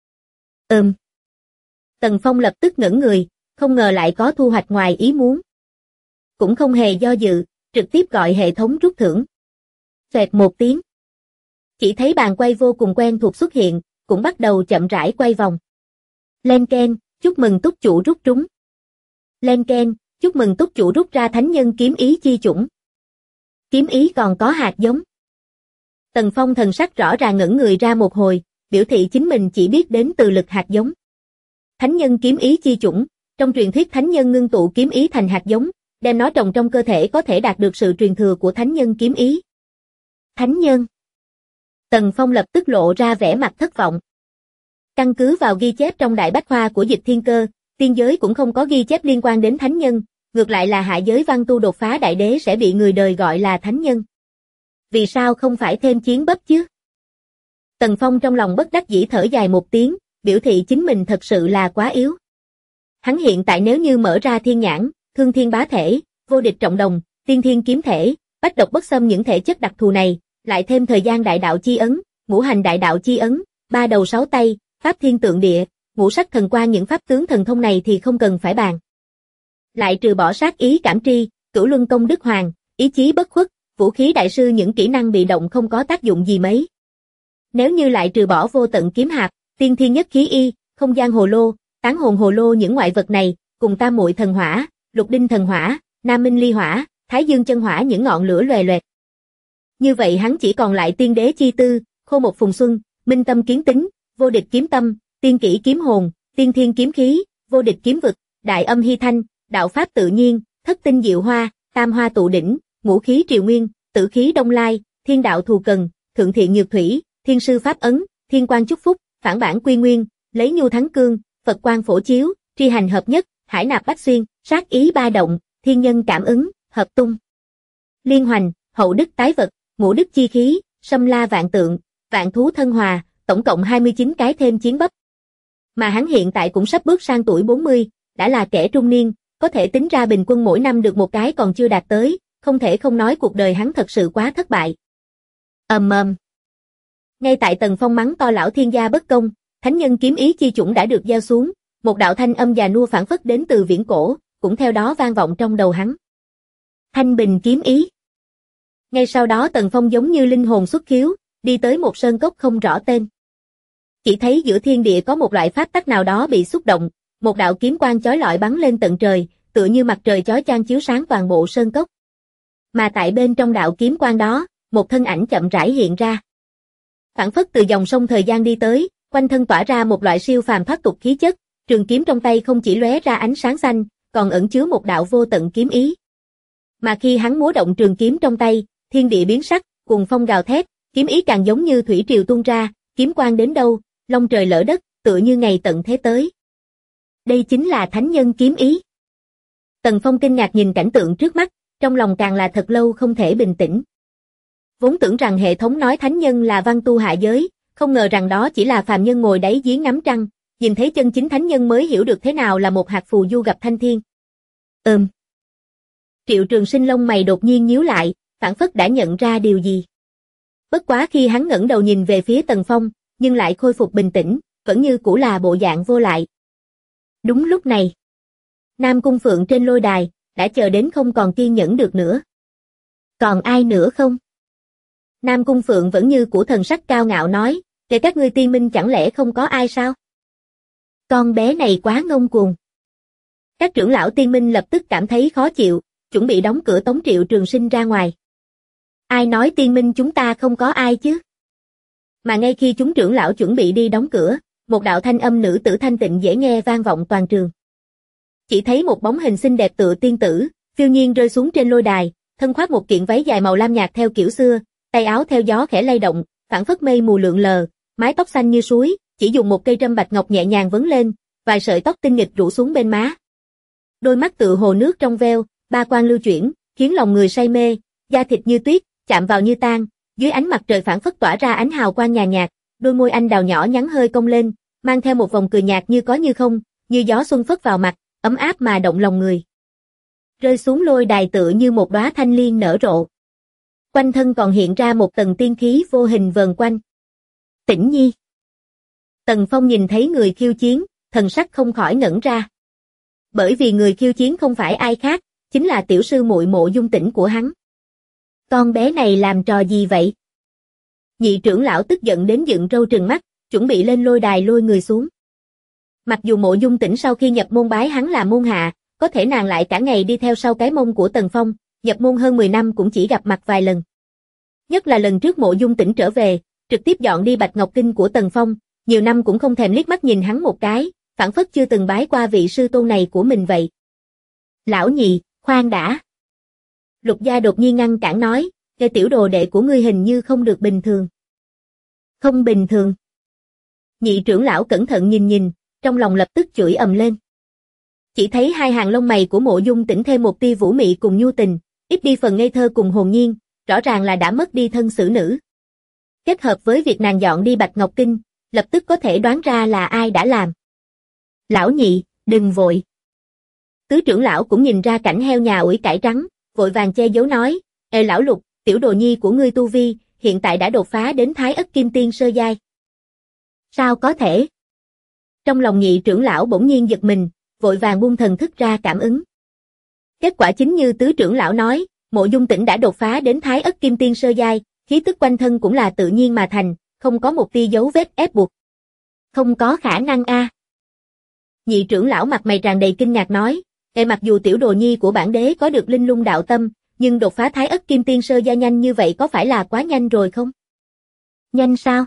Tần Phong lập tức ngẩn người, không ngờ lại có thu hoạch ngoài ý muốn. Cũng không hề do dự, trực tiếp gọi hệ thống rút thưởng. Xoẹt một tiếng. Chỉ thấy bàn quay vô cùng quen thuộc xuất hiện, cũng bắt đầu chậm rãi quay vòng. Len keng, chúc mừng túc chủ rút trúng. Len keng, chúc mừng túc chủ rút ra thánh nhân kiếm ý chi chủng. Kiếm ý còn có hạt giống. Tần Phong thần sắc rõ ràng ngẩn người ra một hồi, biểu thị chính mình chỉ biết đến từ lực hạt giống. Thánh nhân kiếm ý chi chủng, trong truyền thuyết thánh nhân ngưng tụ kiếm ý thành hạt giống, đem nó trồng trong cơ thể có thể đạt được sự truyền thừa của thánh nhân kiếm ý. Thánh nhân. Tần Phong lập tức lộ ra vẻ mặt thất vọng. Căn cứ vào ghi chép trong Đại Bách Khoa của Dịch Thiên Cơ, tiên giới cũng không có ghi chép liên quan đến thánh nhân, ngược lại là hạ giới văn tu đột phá đại đế sẽ bị người đời gọi là thánh nhân. Vì sao không phải thêm chiến bấp chứ? Tần Phong trong lòng bất đắc dĩ thở dài một tiếng, biểu thị chính mình thật sự là quá yếu. Hắn hiện tại nếu như mở ra thiên nhãn, thương thiên bá thể, vô địch trọng đồng, tiên thiên kiếm thể, bách độc bất xâm những thể chất đặc thù này, lại thêm thời gian đại đạo chi ấn, ngũ hành đại đạo chi ấn, ba đầu sáu tay, pháp thiên tượng địa, ngũ sắc thần quang những pháp tướng thần thông này thì không cần phải bàn. Lại trừ bỏ sát ý cảm tri, cửu luân công đức hoàng, ý chí bất khuất, vũ khí đại sư những kỹ năng bị động không có tác dụng gì mấy. Nếu như lại trừ bỏ vô tận kiếm hạp, tiên thiên nhất khí y, không gian hồ lô, tán hồn hồ lô những ngoại vật này, cùng tam muội thần hỏa, lục đinh thần hỏa, nam minh ly hỏa, thái dương chân hỏa những ngọn lửa lòe loẹt. Như vậy hắn chỉ còn lại tiên đế chi tư, khô một phùng xuân, minh tâm kiến tính, vô địch kiếm tâm, tiên kỷ kiếm hồn, tiên thiên kiếm khí, vô địch kiếm vực, đại âm hy thanh, đạo pháp tự nhiên, thất tinh diệu hoa, tam hoa tụ đỉnh, ngũ khí triều nguyên, tử khí đông lai, thiên đạo thù cần, thượng thiện nhược thủy, thiên sư pháp ấn, thiên quan chúc phúc, phản bản quy nguyên, lấy nhu thắng cương, Phật quan phổ chiếu, tri hành hợp nhất, hải nạp bách xuyên, sát ý ba động, thiên nhân cảm ứng, hợp tung. Liên hoành, hậu đức tái vật, ngũ đức chi khí, sâm la vạn tượng, vạn thú thân hòa, tổng cộng 29 cái thêm chiến bấp. Mà hắn hiện tại cũng sắp bước sang tuổi 40, đã là kẻ trung niên, có thể tính ra bình quân mỗi năm được một cái còn chưa đạt tới, không thể không nói cuộc đời hắn thật sự quá thất bại. Ngay tại Tần Phong mắng to lão thiên gia bất công, thánh nhân kiếm ý chi chủng đã được gieo xuống, một đạo thanh âm già nua phảng phất đến từ viễn cổ, cũng theo đó vang vọng trong đầu hắn. Thanh bình kiếm ý. Ngay sau đó Tần Phong giống như linh hồn xuất khiếu, đi tới một sơn cốc không rõ tên. Chỉ thấy giữa thiên địa có một loại pháp tắc nào đó bị xúc động, một đạo kiếm quang chói lọi bắn lên tận trời, tựa như mặt trời chói chang chiếu sáng toàn bộ sơn cốc. Mà tại bên trong đạo kiếm quang đó, một thân ảnh chậm rãi hiện ra. Phảng phất từ dòng sông thời gian đi tới, quanh thân tỏa ra một loại siêu phàm thoát tục khí chất, trường kiếm trong tay không chỉ lóe ra ánh sáng xanh, còn ẩn chứa một đạo vô tận kiếm ý. Mà khi hắn múa động trường kiếm trong tay, thiên địa biến sắc, cuồng phong gào thét, kiếm ý càng giống như thủy triều tuôn ra, kiếm quang đến đâu, long trời lở đất, tựa như ngày tận thế tới. Đây chính là thánh nhân kiếm ý. Tần Phong kinh ngạc nhìn cảnh tượng trước mắt, trong lòng càng là thật lâu không thể bình tĩnh. Vốn tưởng rằng hệ thống nói thánh nhân là văn tu hạ giới, không ngờ rằng đó chỉ là phàm nhân ngồi đáy giếng ngắm trăng, nhìn thấy chân chính thánh nhân mới hiểu được thế nào là một hạt phù du gặp thanh thiên. Triệu Trường Sinh lông mày đột nhiên nhíu lại, phảng phất đã nhận ra điều gì. Bất quá khi hắn ngẩng đầu nhìn về phía Tần Phong, nhưng lại khôi phục bình tĩnh, vẫn như cũ là bộ dạng vô lại. Đúng lúc này, Nam Cung Phượng trên lôi đài, đã chờ đến không còn kiên nhẫn được nữa. Còn ai nữa không? Nam Cung Phượng vẫn như cũ thần sắc cao ngạo nói, kể các ngươi tiên minh chẳng lẽ không có ai sao? Con bé này quá ngông cuồng. Các trưởng lão tiên minh lập tức cảm thấy khó chịu, chuẩn bị đóng cửa tống Triệu Trường Sinh ra ngoài. Ai nói tiên minh chúng ta không có ai chứ? Mà ngay khi chúng trưởng lão chuẩn bị đi đóng cửa, một đạo thanh âm nữ tử thanh tịnh dễ nghe vang vọng toàn trường. Chỉ thấy một bóng hình xinh đẹp tựa tiên tử, phiêu nhiên rơi xuống trên lôi đài, thân khoác một kiện váy dài màu lam nhạt theo kiểu xưa, tay áo theo gió khẽ lay động, phảng phất mây mù lượn lờ, mái tóc xanh như suối, chỉ dùng một cây trâm bạch ngọc nhẹ nhàng vấn lên, vài sợi tóc tinh nghịch rủ xuống bên má. Đôi mắt tựa hồ nước trong veo, ba quang lưu chuyển, khiến lòng người say mê, da thịt như tuyết, chạm vào như tan, dưới ánh mặt trời phảng phất tỏa ra ánh hào quang nhàn nhạt, đôi môi anh đào nhỏ nhắn hơi cong lên, mang theo một vòng cười nhạt như có như không, như gió xuân phất vào mặt, ấm áp mà động lòng người. Rơi xuống lôi đài tựa như một đóa thanh liên nở rộ. Quanh thân còn hiện ra một tầng tiên khí vô hình vờn quanh. Tĩnh Nhi. Tần Phong nhìn thấy người khiêu chiến, thần sắc không khỏi ngẩn ra. Bởi vì người khiêu chiến không phải ai khác, chính là tiểu sư muội Mộ Dung Tĩnh của hắn. Con bé này làm trò gì vậy? Nhị trưởng lão tức giận đến dựng râu trừng mắt, chuẩn bị lên lôi đài lôi người xuống. Mặc dù Mộ Dung Tĩnh sau khi nhập môn bái hắn là môn hạ, có thể nàng lại cả ngày đi theo sau cái mông của Tần Phong, nhập môn hơn 10 năm cũng chỉ gặp mặt vài lần. Nhất là lần trước Mộ Dung Tĩnh trở về, trực tiếp dọn đi Bạch Ngọc Kinh của Tần Phong, nhiều năm cũng không thèm liếc mắt nhìn hắn một cái, phảng phất chưa từng bái qua vị sư tôn này của mình vậy. Lão nhị, khoan đã. Lục Gia đột nhiên ngăn cản nói, cái tiểu đồ đệ của ngươi hình như không được bình thường. Không bình thường. Nhị trưởng lão cẩn thận nhìn, trong lòng lập tức chửi ầm lên. Chỉ thấy hai hàng lông mày của Mộ Dung Tĩnh thêm một tia vũ mị cùng nhu tình, ít đi phần ngây thơ cùng hồn nhiên, rõ ràng là đã mất đi thân xử nữ. Kết hợp với việc nàng dọn đi Bạch Ngọc Kinh, lập tức có thể đoán ra là ai đã làm. Lão nhị, đừng vội. Tứ trưởng lão cũng nhìn ra cảnh heo nhà ủi cải trắng, vội vàng che giấu nói, ê lão Lục, tiểu đồ nhi của ngươi tu vi, hiện tại đã đột phá đến Thái Ất Kim Tiên sơ giai. Sao có thể? Trong lòng nhị trưởng lão bỗng nhiên giật mình, vội vàng buông thần thức ra cảm ứng. Kết quả chính như tứ trưởng lão nói, Mộ Dung Tĩnh đã đột phá đến Thái Ất Kim Tiên sơ giai, khí tức quanh thân cũng là tự nhiên mà thành, không có một tia dấu vết ép buộc. Không có khả năng a. Nhị trưởng lão mặt mày tràn đầy kinh ngạc nói, mặc dù tiểu đồ nhi của bản đế có được linh lung đạo tâm, nhưng đột phá Thái Ất Kim Tiên sơ giai nhanh như vậy có phải là quá nhanh rồi không? Nhanh sao?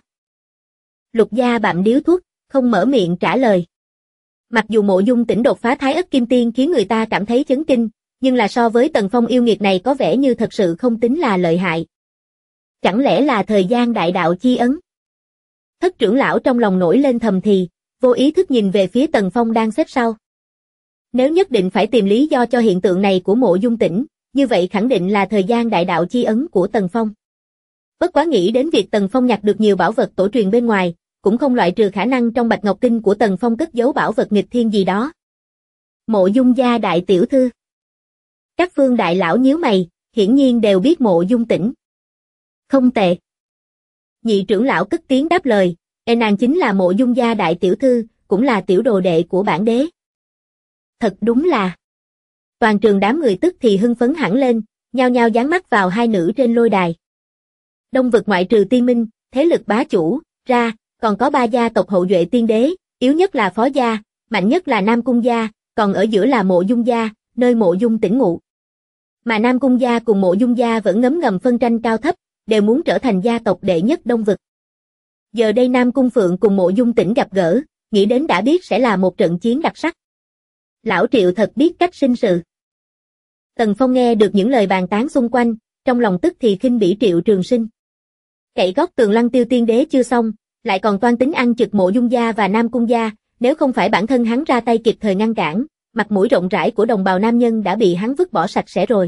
Lục Gia bặm điếu thuốc, không mở miệng trả lời. Mặc dù Mộ Dung Tĩnh đột phá Thái Ất Kim Tiên khiến người ta cảm thấy chấn kinh, nhưng là so với Tần Phong yêu nghiệt này có vẻ như thật sự không tính là lợi hại. Chẳng lẽ là thời gian đại đạo chi ấn? Thất trưởng lão trong lòng nổi lên thầm thì, vô ý thức nhìn về phía Tần Phong đang xếp sau. Nếu nhất định phải tìm lý do cho hiện tượng này của Mộ Dung Tĩnh, như vậy khẳng định là thời gian đại đạo chi ấn của Tần Phong. Bất quá nghĩ đến việc Tần Phong nhặt được nhiều bảo vật tổ truyền bên ngoài, cũng không loại trừ khả năng trong Bạch Ngọc Kinh của Tần Phong cất giấu bảo vật nghịch thiên gì đó. Mộ Dung gia đại tiểu thư. Các phương đại lão nhíu mày, hiển nhiên đều biết Mộ Dung Tĩnh. Không tệ. Nhị trưởng lão cất tiếng đáp lời, nàng chính là Mộ Dung gia đại tiểu thư, cũng là tiểu đồ đệ của bản đế. Thật đúng là. Toàn trường đám người tức thì hưng phấn hẳn lên, nhao nhao dán mắt vào hai nữ trên lôi đài. Đông vực ngoại trừ Tiên Minh, thế lực bá chủ, ra, còn có 3 gia tộc hậu duệ tiên đế, yếu nhất là Phó gia, mạnh nhất là Nam Cung gia, còn ở giữa là Mộ Dung gia, nơi Mộ Dung Tĩnh ngụ. Mà Nam Cung gia cùng Mộ Dung gia vẫn ngấm ngầm phân tranh cao thấp, đều muốn trở thành gia tộc đệ nhất Đông vực. Giờ đây Nam Cung Phượng cùng Mộ Dung Tĩnh gặp gỡ, nghĩ đến đã biết sẽ là một trận chiến đặc sắc. Lão Triệu thật biết cách sinh sự. Tần Phong nghe được những lời bàn tán xung quanh, trong lòng tức thì khinh bỉ Triệu Trường Sinh. Cậy góc tường Lăng Tiêu tiên đế chưa xong, lại còn toan tính ăn chực Mộ Dung gia và Nam Cung gia, nếu không phải bản thân hắn ra tay kịp thời ngăn cản, mặt mũi rộng rãi của đồng bào nam nhân đã bị hắn vứt bỏ sạch sẽ rồi.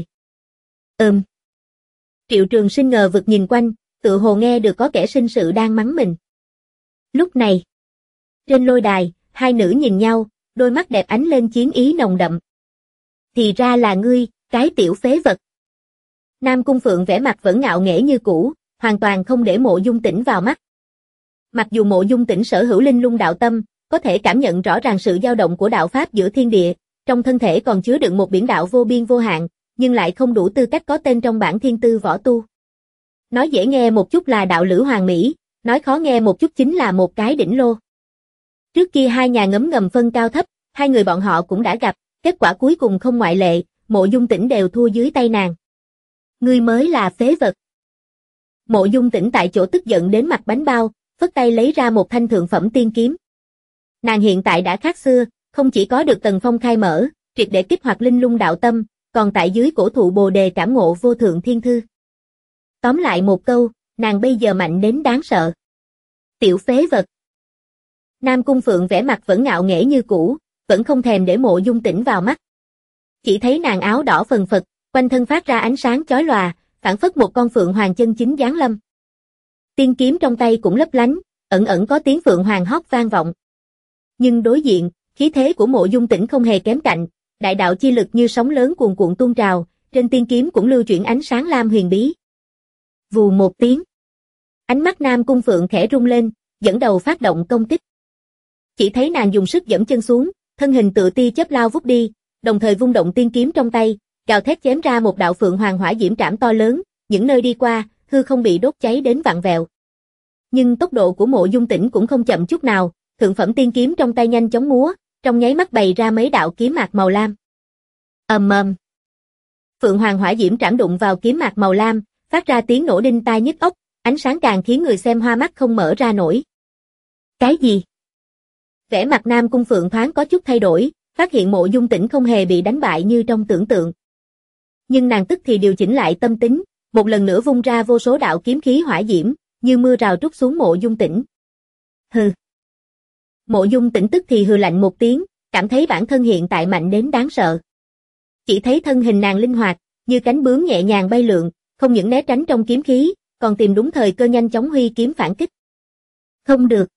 Triệu Trường Sinh ngờ vực nhìn quanh, tựa hồ nghe được có kẻ sinh sự đang mắng mình. Lúc này, trên lôi đài, hai nữ nhìn nhau, đôi mắt đẹp ánh lên chiến ý nồng đậm. Thì ra là ngươi, cái tiểu phế vật. Nam Cung Phượng vẻ mặt vẫn ngạo nghễ như cũ, hoàn toàn không để Mộ Dung Tĩnh vào mắt. Mặc dù Mộ Dung Tĩnh sở hữu linh lung đạo tâm, có thể cảm nhận rõ ràng sự dao động của đạo pháp giữa thiên địa, trong thân thể còn chứa đựng một biển đạo vô biên vô hạn, nhưng lại không đủ tư cách có tên trong bảng thiên tư võ tu. Nói dễ nghe một chút là đạo lữ hoàng mỹ, nói khó nghe một chút chính là một cái đỉnh lô. Trước kia hai nhà ngấm ngầm phân cao thấp, hai người bọn họ cũng đã gặp, kết quả cuối cùng không ngoại lệ, Mộ Dung Tĩnh đều thua dưới tay nàng. Ngươi mới là phế vật. Mộ Dung Tĩnh tại chỗ tức giận đến mặt bánh bao, phất tay lấy ra một thanh thượng phẩm tiên kiếm. Nàng hiện tại đã khác xưa, không chỉ có được Tần Phong khai mở, triệt để kích hoạt linh lung đạo tâm, còn tại dưới cổ thụ Bồ đề cảm ngộ vô thượng thiên thư. Tóm lại một câu, nàng bây giờ mạnh đến đáng sợ. Tiểu phế vật. Nam Cung Phượng vẻ mặt vẫn ngạo nghễ như cũ, vẫn không thèm để Mộ Dung Tĩnh vào mắt. Chỉ thấy nàng áo đỏ phần phật, quanh thân phát ra ánh sáng chói lòa, phảng phất một con phượng hoàng chân chính giáng lâm. Tiên kiếm trong tay cũng lấp lánh, ẩn ẩn có tiếng phượng hoàng hót vang vọng. Nhưng đối diện, khí thế của Mộ Dung Tĩnh không hề kém cạnh, đại đạo chi lực như sóng lớn cuồn cuộn tuôn trào, trên tiên kiếm cũng lưu chuyển ánh sáng lam huyền bí. Vù một tiếng. Ánh mắt Nam Cung Phượng khẽ rung lên, dẫn đầu phát động công kích. Chỉ thấy nàng dùng sức giẫm chân xuống, thân hình tựa tia chớp lao vút đi, đồng thời vung động tiên kiếm trong tay, gào thét chém ra một đạo phượng hoàng hỏa diễm trảm to lớn, những nơi đi qua, hư không bị đốt cháy đến vặn vẹo. Nhưng tốc độ của Mộ Dung Tĩnh cũng không chậm chút nào, thượng phẩm tiên kiếm trong tay nhanh chóng múa, trong nháy mắt bày ra mấy đạo kiếm mạc màu lam. Ầm ầm. Phượng hoàng hỏa diễm trảm đụng vào kiếm mạc màu lam, phát ra tiếng nổ đinh tai nhức óc, ánh sáng càng khiến người xem hoa mắt không mở ra nổi. Cái gì? Vẻ mặt Nam Cung Phượng thoáng có chút thay đổi, phát hiện Mộ Dung Tĩnh không hề bị đánh bại như trong tưởng tượng. Nhưng nàng tức thì điều chỉnh lại tâm tính, một lần nữa vung ra vô số đạo kiếm khí hỏa diễm, như mưa rào trút xuống Mộ Dung Tĩnh. Hừ. Mộ Dung Tĩnh tức thì hừ lạnh một tiếng, cảm thấy bản thân hiện tại mạnh đến đáng sợ. Chỉ thấy thân hình nàng linh hoạt, như cánh bướm nhẹ nhàng bay lượn, không những né tránh trong kiếm khí, còn tìm đúng thời cơ nhanh chóng huy kiếm phản kích. Không được.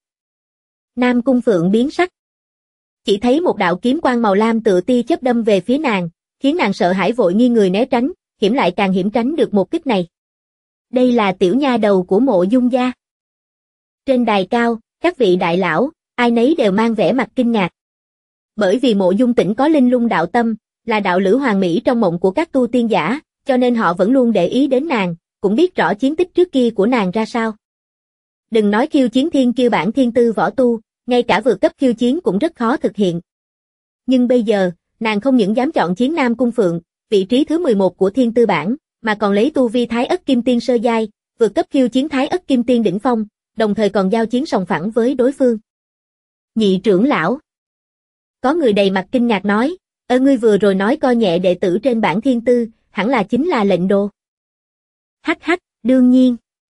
Nam Cung Phượng biến sắc. Chỉ thấy một đạo kiếm quang màu lam tựa tia chớp đâm về phía nàng, khiến nàng sợ hãi vội nghiêng người né tránh, hiểm lại càng hiểm tránh được một kích này. Đây là tiểu nha đầu của Mộ Dung gia. Trên đài cao, các vị đại lão, ai nấy đều mang vẻ mặt kinh ngạc. Bởi vì Mộ Dung Tĩnh có linh lung đạo tâm, là đạo lữ hoàng mỹ trong mộng của các tu tiên giả, cho nên họ vẫn luôn để ý đến nàng, cũng biết rõ chiến tích trước kia của nàng ra sao. Đừng nói khiêu chiến thiên kiêu bản thiên tư võ tu, ngay cả vượt cấp khiêu chiến cũng rất khó thực hiện. Nhưng bây giờ, nàng không những dám chọn chiến Nam Cung Phượng, vị trí thứ 11 của thiên tư bảng, mà còn lấy tu vi Thái Ất Kim Tiên sơ giai, vượt cấp khiêu chiến Thái Ất Kim Tiên đỉnh phong, đồng thời còn giao chiến sòng phẳng với đối phương. Nhị trưởng lão. Có người đầy mặt kinh ngạc nói, ngươi vừa rồi nói coi nhẹ đệ tử trên bảng thiên tư, hẳn là chính là lệnh đồ. Hắc hắc, đương nhiên.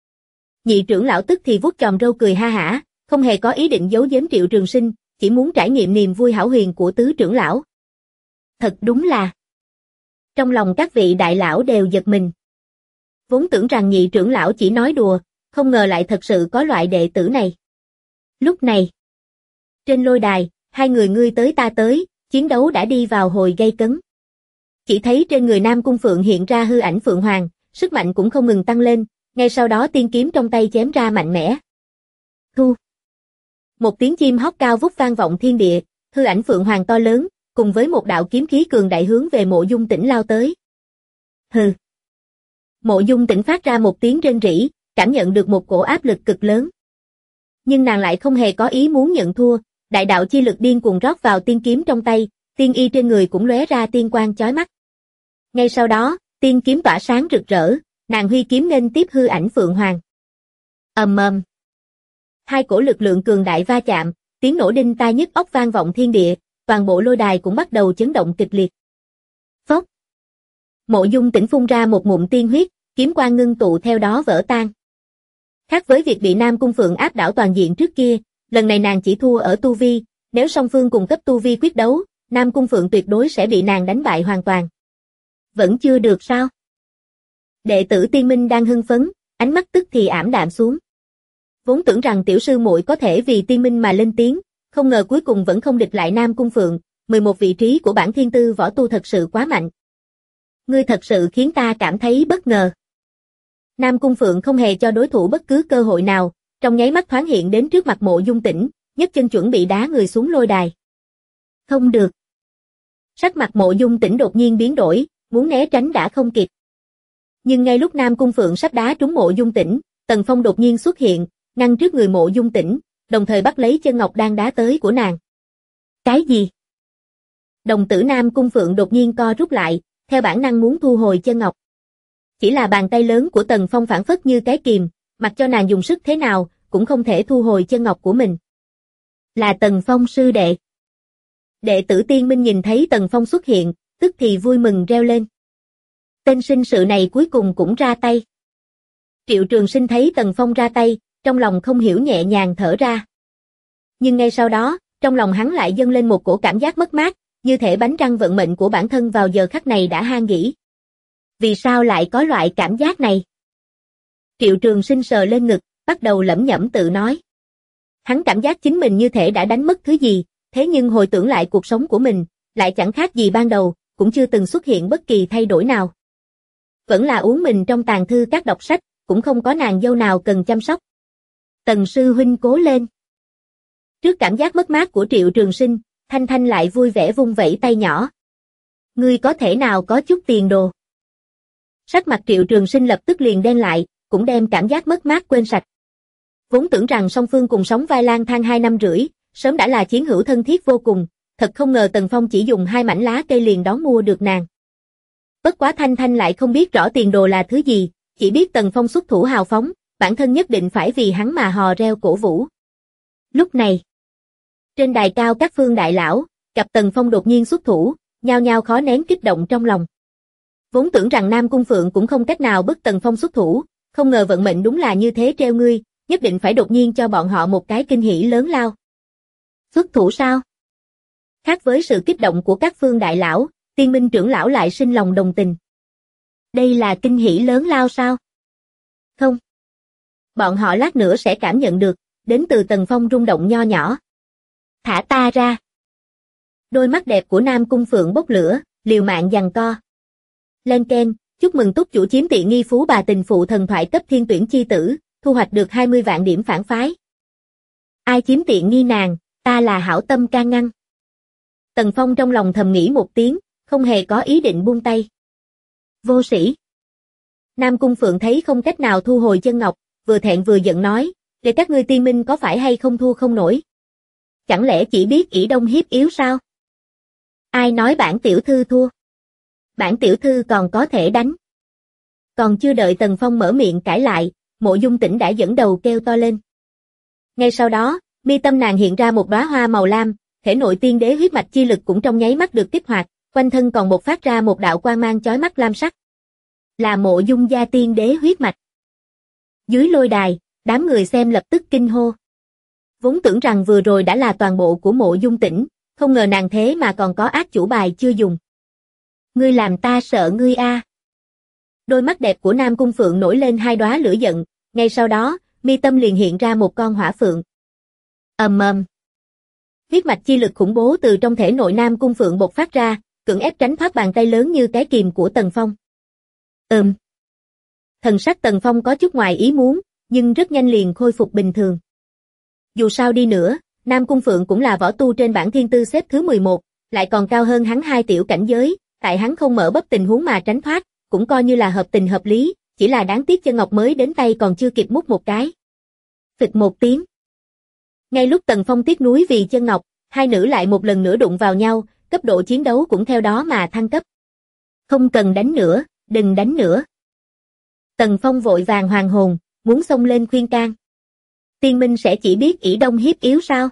Nhị trưởng lão tức thì vuốt chòm râu cười ha hả, không hề có ý định giấu giếm Triệu Trường Sinh, chỉ muốn trải nghiệm niềm vui hão huyền của tứ trưởng lão. Thật đúng là. Trong lòng các vị đại lão đều giật mình. Vốn tưởng rằng nhị trưởng lão chỉ nói đùa, không ngờ lại thật sự có loại đệ tử này. Lúc này, trên lôi đài, hai người ngươi tới ta tới, chiến đấu đã đi vào hồi gay cấn. Chỉ thấy trên người Nam Cung Phượng hiện ra hư ảnh Phượng Hoàng, sức mạnh cũng không ngừng tăng lên, ngay sau đó tiên kiếm trong tay chém ra mạnh mẽ. Thu. Một tiếng chim hót cao vút vang vọng thiên địa, hư ảnh Phượng Hoàng to lớn, cùng với một đạo kiếm khí cường đại hướng về Mộ Dung Tĩnh lao tới. Hừ. Mộ Dung Tĩnh phát ra một tiếng rên rỉ, cảm nhận được một cổ áp lực cực lớn. Nhưng nàng lại không hề có ý muốn nhận thua, đại đạo chi lực điên cuồng rót vào tiên kiếm trong tay, tiên y trên người cũng lóe ra tiên quang chói mắt. Ngay sau đó, tiên kiếm tỏa sáng rực rỡ, nàng huy kiếm nghênh tiếp hư ảnh Phượng Hoàng. Ầm ầm. Hai cổ lực lượng cường đại va chạm, tiếng nổ đinh tai nhức óc vang vọng thiên địa, toàn bộ lôi đài cũng bắt đầu chấn động kịch liệt. Phốc. Mộ Dung Tĩnh phun ra một ngụm tiên huyết, kiếm quang ngưng tụ theo đó vỡ tan. Khác với việc bị Nam Cung Phượng áp đảo toàn diện trước kia, lần này nàng chỉ thua ở tu vi, nếu song phương cùng cấp tu vi quyết đấu, Nam Cung Phượng tuyệt đối sẽ bị nàng đánh bại hoàn toàn. Vẫn chưa được sao? Đệ tử Tiên Minh đang hưng phấn, ánh mắt tức thì ảm đạm xuống. Vốn tưởng rằng tiểu sư muội có thể vì Tiên Minh mà lên tiếng, không ngờ cuối cùng vẫn không địch lại Nam Cung Phượng, 11 vị trí của bảng thiên tư võ tu thật sự quá mạnh. Ngươi thật sự khiến ta cảm thấy bất ngờ. Nam Cung Phượng không hề cho đối thủ bất cứ cơ hội nào, trong nháy mắt thoáng hiện đến trước mặt Mộ Dung Tĩnh, nhấc chân chuẩn bị đá người xuống lôi đài. Không được. Sắc mặt Mộ Dung Tĩnh đột nhiên biến đổi, muốn né tránh đã không kịp. Nhưng ngay lúc Nam Cung Phượng sắp đá trúng Mộ Dung Tĩnh, Tần Phong đột nhiên xuất hiện, ngăn trước người Mộ Dung Tĩnh, đồng thời bắt lấy chân ngọc đang đá tới của nàng. Cái gì? Đồng tử Nam Cung Phượng đột nhiên co rút lại, theo bản năng muốn thu hồi chân ngọc. Chỉ là bàn tay lớn của Tần Phong phản phất như cái kìm, mặc cho nàng dùng sức thế nào, cũng không thể thu hồi chân ngọc của mình. Là Tần Phong sư đệ. Đệ tử Tiên Minh nhìn thấy Tần Phong xuất hiện, tức thì vui mừng reo lên. Tên sinh sự này cuối cùng cũng ra tay. Triệu Trường Sinh thấy Tần Phong ra tay, trong lòng không hiểu nhẹ nhàng thở ra. Nhưng ngay sau đó, trong lòng hắn lại dâng lên một cổ cảm giác mất mát, như thể bánh răng vận mệnh của bản thân vào giờ khắc này đã han gỉ. Vì sao lại có loại cảm giác này? Triệu Trường Sinh sờ lên ngực, bắt đầu lẩm nhẩm tự nói. Hắn cảm giác chính mình như thể đã đánh mất thứ gì, thế nhưng hồi tưởng lại cuộc sống của mình, lại chẳng khác gì ban đầu, cũng chưa từng xuất hiện bất kỳ thay đổi nào. Vẫn là uống mình trong tàn thư các đọc sách, cũng không có nàng dâu nào cần chăm sóc. Tần sư huynh cố lên. Trước cảm giác mất mát của Triệu Trường Sinh, Thanh Thanh lại vui vẻ vung vẩy tay nhỏ. Ngươi có thể nào có chút tiền đồ? Sắc mặt Triệu Trường Sinh lập tức liền đen lại, cũng đem cảm giác mất mát quên sạch. Vốn tưởng rằng song phương cùng sống vai lang thang 2 năm rưỡi, sớm đã là chiến hữu thân thiết vô cùng, thật không ngờ Tần Phong chỉ dùng 2 mảnh lá cây liền đón mua được nàng. Bất quá Thanh Thanh lại không biết rõ tiền đồ là thứ gì, chỉ biết Tần Phong xuất thủ hào phóng, bản thân nhất định phải vì hắn mà hò reo cổ vũ. Lúc này, trên đài cao các phương đại lão, gặp Tần Phong đột nhiên xuất thủ, nhao nhao khó nén kích động trong lòng. Vốn tưởng rằng Nam Cung Phượng cũng không cách nào bức Tần Phong xuất thủ, không ngờ vận mệnh đúng là như thế treo ngươi, nhất định phải đột nhiên cho bọn họ một cái kinh hỉ lớn lao. Xuất thủ sao? Khác với sự kích động của các phương đại lão, Tiên Minh trưởng lão lại sinh lòng đồng tình. Đây là kinh hỉ lớn lao sao? Không. Bọn họ lát nữa sẽ cảm nhận được, đến từ Tần Phong rung động nho nhỏ. Thả ta ra. Đôi mắt đẹp của Nam Cung Phượng bốc lửa, liều mạng giằng co. Lên keng, chúc mừng túc chủ chiếm tiện nghi phú bà tình phụ thần thoại cấp thiên tuyển chi tử, thu hoạch được 20 vạn điểm phản phái. Ai chiếm tiện nghi nàng, ta là hảo tâm can ngăn. Tần Phong trong lòng thầm nghĩ một tiếng, không hề có ý định buông tay. Vô sĩ. Nam Cung Phượng thấy không cách nào thu hồi chân ngọc, vừa thẹn vừa giận nói, để các ngươi Tiên Minh có phải hay không thua không nổi? Chẳng lẽ chỉ biết ỷ đông hiếp yếu sao? Ai nói bản tiểu thư thua? Bản tiểu thư còn có thể đánh. Còn chưa đợi Tần Phong mở miệng cãi lại, Mộ Dung Tĩnh đã dẫn đầu kêu to lên. Ngay sau đó, mi tâm nàng hiện ra một đóa hoa màu lam, thể nội tiên đế huyết mạch chi lực cũng trong nháy mắt được kích hoạt, quanh thân còn bộc phát ra một đạo quang mang chói mắt lam sắc. Là Mộ Dung gia tiên đế huyết mạch. Dưới lôi đài, đám người xem lập tức kinh hô. Vốn tưởng rằng vừa rồi đã là toàn bộ của Mộ Dung Tĩnh, không ngờ nàng thế mà còn có ác chủ bài chưa dùng. Ngươi làm ta sợ ngươi a. Đôi mắt đẹp của Nam Cung Phượng nổi lên 2 đóa lửa giận, ngay sau đó, mi tâm liền hiện ra một con hỏa phượng. Ầm ầm. Huyết mạch chi lực khủng bố từ trong thể nội Nam Cung Phượng bộc phát ra, cưỡng ép tránh thoát bàn tay lớn như cái kìm của Tần Phong. Thần sắc Tần Phong có chút ngoài ý muốn, nhưng rất nhanh liền khôi phục bình thường. Dù sao đi nữa, Nam Cung Phượng cũng là võ tu trên bảng thiên tư xếp thứ 11, lại còn cao hơn hắn 2 tiểu cảnh giới, tại hắn không mở bấp tình huống mà tránh thoát, cũng coi như là hợp tình hợp lý, chỉ là đáng tiếc chân ngọc mới đến tay còn chưa kịp mút một cái. Phịch một tiếng. Ngay lúc Tần Phong tiếc nuối vì chân ngọc, hai nữ lại một lần nữa đụng vào nhau, cấp độ chiến đấu cũng theo đó mà thăng cấp. Không cần đánh nữa, đừng đánh nữa. Tần Phong vội vàng hoàn hồn, muốn xông lên khuyên can. Tiên Minh sẽ chỉ biết ỷ đông hiếp yếu sao?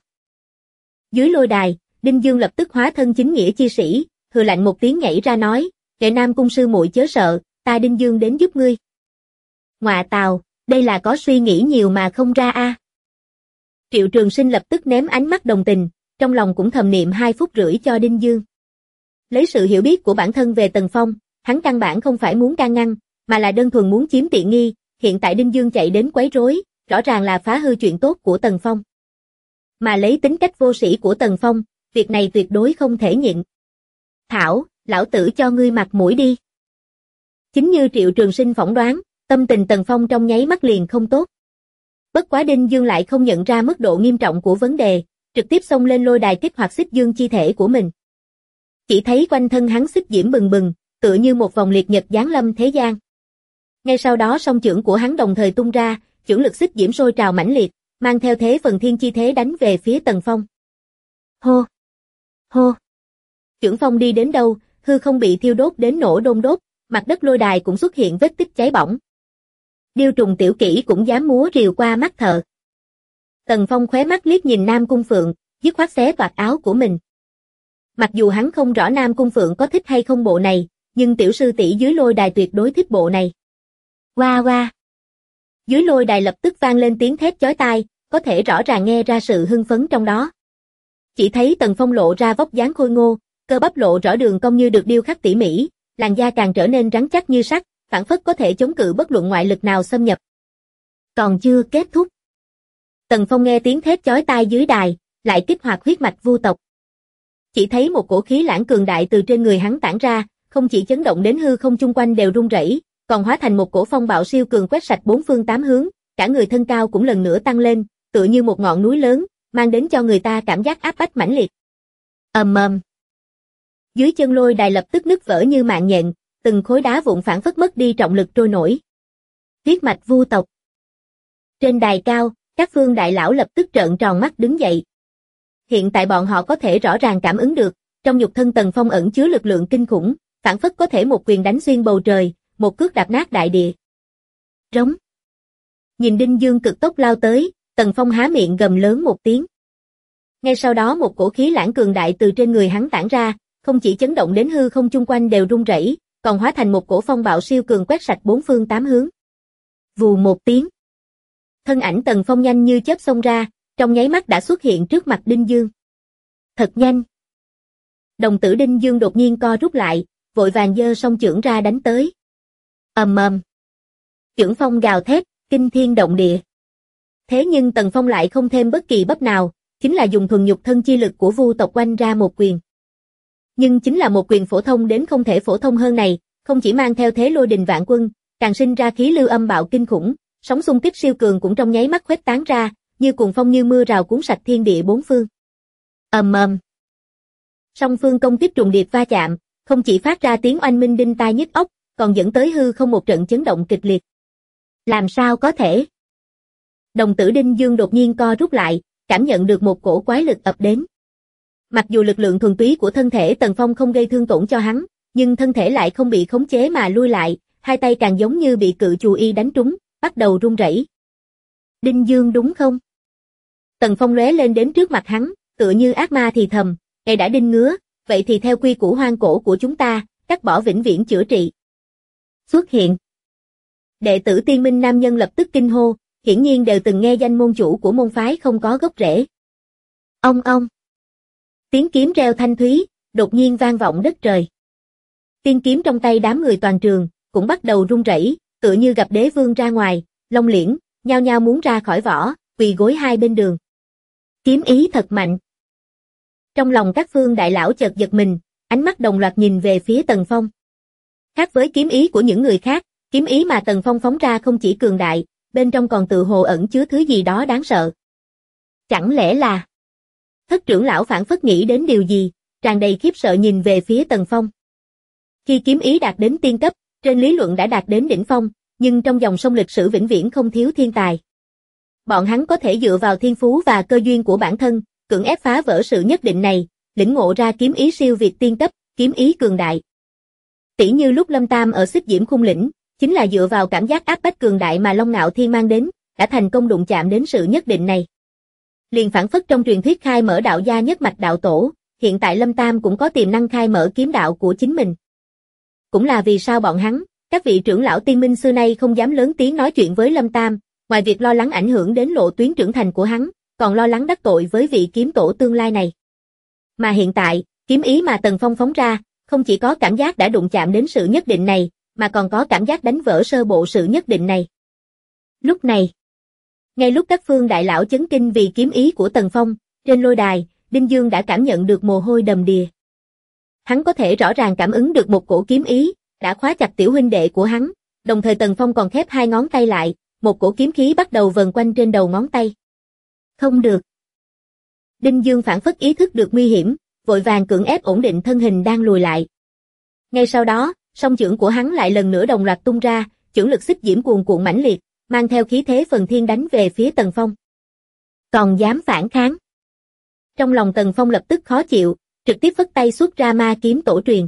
Dưới lôi đài, Đinh Dương lập tức hóa thân chính nghĩa chi sĩ, hừ lạnh một tiếng nhảy ra nói, "Kệ Nam cung sư muội chớ sợ, ta Đinh Dương đến giúp ngươi." Ngọa tào, đây là có suy nghĩ nhiều mà không ra a. Triệu Trường Sinh lập tức ném ánh mắt đồng tình, trong lòng cũng thầm niệm 2 phút rưỡi cho Đinh Dương. Lấy sự hiểu biết của bản thân về Tần Phong, hắn căn bản không phải muốn can ngăn, mà là đơn thuần muốn chiếm tiện nghi, hiện tại Đinh Dương chạy đến quấy rối, rõ ràng là phá hư chuyện tốt của Tần Phong. Mà lấy tính cách vô sĩ của Tần Phong, việc này tuyệt đối không thể nhịn. Thảo, lão tử cho ngươi mặt mũi đi. Chính như Triệu Trường Sinh phỏng đoán, tâm tình Tần Phong trong nháy mắt liền không tốt. Bất quá Đinh Dương lại không nhận ra mức độ nghiêm trọng của vấn đề, trực tiếp xông lên lôi đài kích hoạt xích dương chi thể của mình. Chỉ thấy quanh thân hắn xích diễm bừng bừng, tựa như một vòng liệt nhật giáng lâm thế gian. Ngay sau đó song chưởng của hắn đồng thời tung ra, chưởng lực xích diễm sôi trào mãnh liệt, mang theo thế phần thiên chi thế đánh về phía Tần Phong. Hô! Hô! Chưởng phong đi đến đâu, hư không bị thiêu đốt đến nổ đôn đốt, mặt đất lôi đài cũng xuất hiện vết tích cháy bỏng. Điêu trùng tiểu kỹ cũng dám múa rìu qua mắt thợ. Tần Phong khóe mắt liếc nhìn Nam Cung Phượng, dứt khoát xé toạc áo của mình. Mặc dù hắn không rõ Nam Cung Phượng có thích hay không bộ này, nhưng tiểu sư tỷ dưới lôi đài tuyệt đối thích bộ này. Oa oa! Dưới lôi đài lập tức vang lên tiếng thét chói tai, có thể rõ ràng nghe ra sự hưng phấn trong đó. Chỉ thấy Tần Phong lộ ra vóc dáng khôi ngô, cơ bắp lộ rõ đường cong như được điêu khắc tỉ mỉ, làn da càng trở nên rắn chắc như sắt, phảng phất có thể chống cự bất luận ngoại lực nào xâm nhập. Còn chưa kết thúc. Tần Phong nghe tiếng thét chói tai dưới đài, lại kích hoạt huyết mạch vu tộc. Chỉ thấy một cổ khí lãng cường đại từ trên người hắn tản ra, không chỉ chấn động đến hư không chung quanh đều rung rẩy, còn hóa thành một cổ phong bạo siêu cường quét sạch bốn phương tám hướng, cả người thân cao cũng lần nữa tăng lên, tựa như một ngọn núi lớn, mang đến cho người ta cảm giác áp bách mãnh liệt. Ầm ầm. Dưới chân lôi đài lập tức nứt vỡ như mạng nhện, từng khối đá vụn phảng phất mất đi trọng lực trôi nổi. Huyết mạch vu tộc. Trên đài cao, các phương đại lão lập tức trợn tròn mắt đứng dậy. Hiện tại bọn họ có thể rõ ràng cảm ứng được, trong nhục thân Tần Phong ẩn chứa lực lượng kinh khủng, phảng phất có thể một quyền đánh xuyên bầu trời, một cước đạp nát đại địa. Rống. Nhìn Đinh Dương cực tốc lao tới, Tần Phong há miệng gầm lớn một tiếng. Ngay sau đó một cổ khí lãng cường đại từ trên người hắn tản ra, không chỉ chấn động đến hư không chung quanh đều rung rẩy, còn hóa thành một cổ phong bạo siêu cường quét sạch bốn phương tám hướng. Vù một tiếng. Thân ảnh Tần Phong nhanh như chớp xông ra, trong nháy mắt đã xuất hiện trước mặt Đinh Dương. Thật nhanh. Đồng tử Đinh Dương đột nhiên co rút lại, vội vàng giơ song chưởng ra đánh tới. Ầm ầm. Chưởng phong gào thét, kinh thiên động địa. Thế nhưng Tần Phong lại không thêm bất kỳ bấp nào, chính là dùng thuần nhục thân chi lực của vu tộc oanh ra một quyền. Nhưng chính là một quyền phổ thông đến không thể phổ thông hơn này, không chỉ mang theo thế lôi đình vạn quân, càng sinh ra khí lưu âm bạo kinh khủng, sóng xung kích siêu cường cũng trong nháy mắt khuếch tán ra, như cuồng phong như mưa rào cuốn sạch thiên địa bốn phương. Ầm ầm. Song phương công kích trùng điệp va chạm, không chỉ phát ra tiếng oanh minh đinh tai nhức óc, còn dẫn tới hư không một trận chấn động kịch liệt. Làm sao có thể? Đồng tử Đinh Dương đột nhiên co rút lại, cảm nhận được một cổ quái lực ập đến. Mặc dù lực lượng thuần túy của thân thể Tần Phong không gây thương tổn cho hắn, nhưng thân thể lại không bị khống chế mà lui lại, hai tay càng giống như bị cự chù y đánh trúng, bắt đầu run rẩy. Đinh Dương đúng không? Tần Phong lóe lên đến trước mặt hắn, tựa như ác ma thì thầm, "Ngài đã đinh ngứa, vậy thì theo quy củ hoang cổ của chúng ta, cắt bỏ vĩnh viễn chữa trị." Xuất hiện. Đệ tử Tiên Minh nam nhân lập tức kinh hô, hiển nhiên đều từng nghe danh môn chủ của môn phái không có gốc rễ. Ông ông. Tiếng kiếm reo thanh thúy, đột nhiên vang vọng đất trời. Tiên kiếm trong tay đám người toàn trường cũng bắt đầu run rẩy, tựa như gặp đế vương ra ngoài, long liễn, nhao nhao muốn ra khỏi vỏ, quỳ gối hai bên đường. Kiếm ý thật mạnh. Trong lòng các phương đại lão chợt giật mình, ánh mắt đồng loạt nhìn về phía Tần Phong. Khác với kiếm ý của những người khác, kiếm ý mà Tần Phong phóng ra không chỉ cường đại, bên trong còn tự hồ ẩn chứa thứ gì đó đáng sợ. Chẳng lẽ là... Thất trưởng lão phảng phất nghĩ đến điều gì, tràn đầy khiếp sợ nhìn về phía Tần Phong. Khi kiếm ý đạt đến tiên cấp, trên lý luận đã đạt đến đỉnh phong, nhưng trong dòng sông lịch sử vĩnh viễn không thiếu thiên tài. Bọn hắn có thể dựa vào thiên phú và cơ duyên của bản thân, cưỡng ép phá vỡ sự nhất định này, lĩnh ngộ ra kiếm ý siêu việt tiên cấp, kiếm ý cường đại. Tỷ như lúc Lâm Tam ở Xích Diễm Khung Lĩnh, chính là dựa vào cảm giác áp bách cường đại mà Long Ngạo Thiên mang đến, đã thành công đụng chạm đến sự nhất định này. Liền phản phất trong truyền thuyết khai mở đạo gia nhất mạch đạo tổ, hiện tại Lâm Tam cũng có tiềm năng khai mở kiếm đạo của chính mình. Cũng là vì sao bọn hắn, các vị trưởng lão tiên minh xưa nay không dám lớn tiếng nói chuyện với Lâm Tam, ngoài việc lo lắng ảnh hưởng đến lộ tuyến trưởng thành của hắn, còn lo lắng đắc tội với vị kiếm tổ tương lai này. Mà hiện tại, kiếm ý mà Tần Phong phóng ra, không chỉ có cảm giác đã đụng chạm đến sự nhất định này, mà còn có cảm giác đánh vỡ sơ bộ sự nhất định này. Lúc này, ngay lúc các phương đại lão chấn kinh vì kiếm ý của Tần Phong, trên lôi đài, Đinh Dương đã cảm nhận được mồ hôi đầm đìa. Hắn có thể rõ ràng cảm ứng được một cổ kiếm ý, đã khóa chặt tiểu huynh đệ của hắn, đồng thời Tần Phong còn khép hai ngón tay lại, một cổ kiếm khí bắt đầu vần quanh trên đầu ngón tay. Không được. Đinh Dương phản phất ý thức được nguy hiểm, vội vàng cưỡng ép ổn định thân hình đang lùi lại. Ngay sau đó, song chưởng của hắn lại lần nữa đồng loạt tung ra, chưởng lực xích diễm cuồn cuộn mãnh liệt, mang theo khí thế phần thiên đánh về phía Tần Phong. Còn dám phản kháng. Trong lòng Tần Phong lập tức khó chịu, trực tiếp phất tay xuất ra ma kiếm tổ truyền.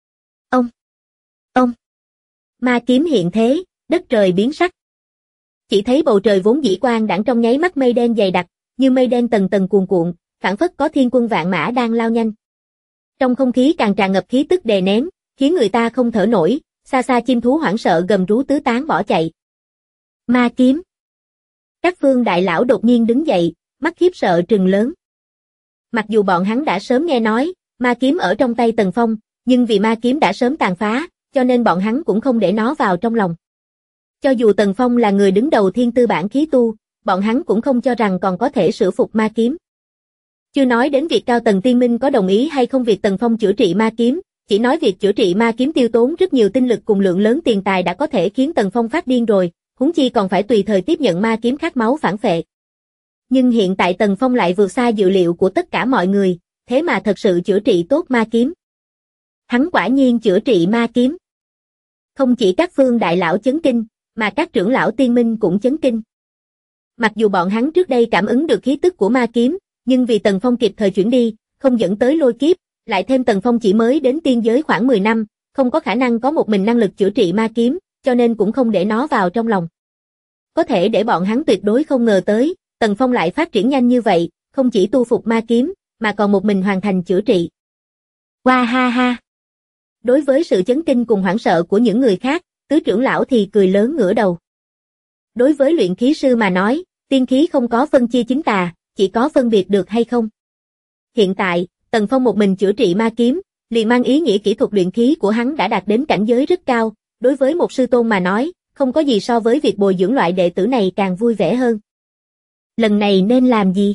Ông. Ma kiếm hiện thế, đất trời biến sắc. Chỉ thấy bầu trời vốn dĩ quang đãng trong nháy mắt mây đen dày đặc, như mây đen tầng tầng cuồn cuộn, phảng phất có thiên quân vạn mã đang lao nhanh. Trong không khí càng tràn ngập khí tức đè nén, khiến người ta không thở nổi, xa xa chim thú hoảng sợ gầm rú tứ tán bỏ chạy. Ma kiếm. Các phương đại lão đột nhiên đứng dậy, mắt khiếp sợ trừng lớn. Mặc dù bọn hắn đã sớm nghe nói, ma kiếm ở trong tay Tần Phong, nhưng vì ma kiếm đã sớm tàn phá, cho nên bọn hắn cũng không để nó vào trong lòng. Cho dù Tần Phong là người đứng đầu thiên tư bản khí tu, bọn hắn cũng không cho rằng còn có thể sửa phục ma kiếm. Chưa nói đến việc Cao Tầng Tiên Minh có đồng ý hay không việc Tần Phong chữa trị ma kiếm, Chỉ nói việc chữa trị ma kiếm tiêu tốn rất nhiều tinh lực cùng lượng lớn tiền tài đã có thể khiến Tần Phong phát điên rồi, huống chi còn phải tùy thời tiếp nhận ma kiếm khát máu phản phệ. Nhưng hiện tại Tần Phong lại vượt xa dự liệu của tất cả mọi người, thế mà thật sự chữa trị tốt ma kiếm. Hắn quả nhiên chữa trị ma kiếm. Không chỉ các phương đại lão chấn kinh, mà các trưởng lão tiên minh cũng chấn kinh. Mặc dù bọn hắn trước đây cảm ứng được khí tức của ma kiếm, nhưng vì Tần Phong kịp thời chuyển đi, không dẫn tới lôi kiếp, lại thêm Tần Phong chỉ mới đến tiên giới khoảng 10 năm, không có khả năng có một mình năng lực chữa trị ma kiếm, cho nên cũng không để nó vào trong lòng. Có thể để bọn hắn tuyệt đối không ngờ tới, Tần Phong lại phát triển nhanh như vậy, không chỉ tu phục ma kiếm, mà còn một mình hoàn thành chữa trị. Hoa ha ha! Đối với sự chấn kinh cùng hoảng sợ của những người khác, tứ trưởng lão thì cười lớn ngửa đầu. Đối với luyện khí sư mà nói, tiên khí không có phân chia chính tà, chỉ có phân biệt được hay không. Hiện tại, Tần Phong một mình chữa trị ma kiếm, liền mang ý nghĩa kỹ thuật luyện khí của hắn đã đạt đến cảnh giới rất cao, đối với một sư tôn mà nói, không có gì so với việc bồi dưỡng loại đệ tử này càng vui vẻ hơn. Lần này nên làm gì?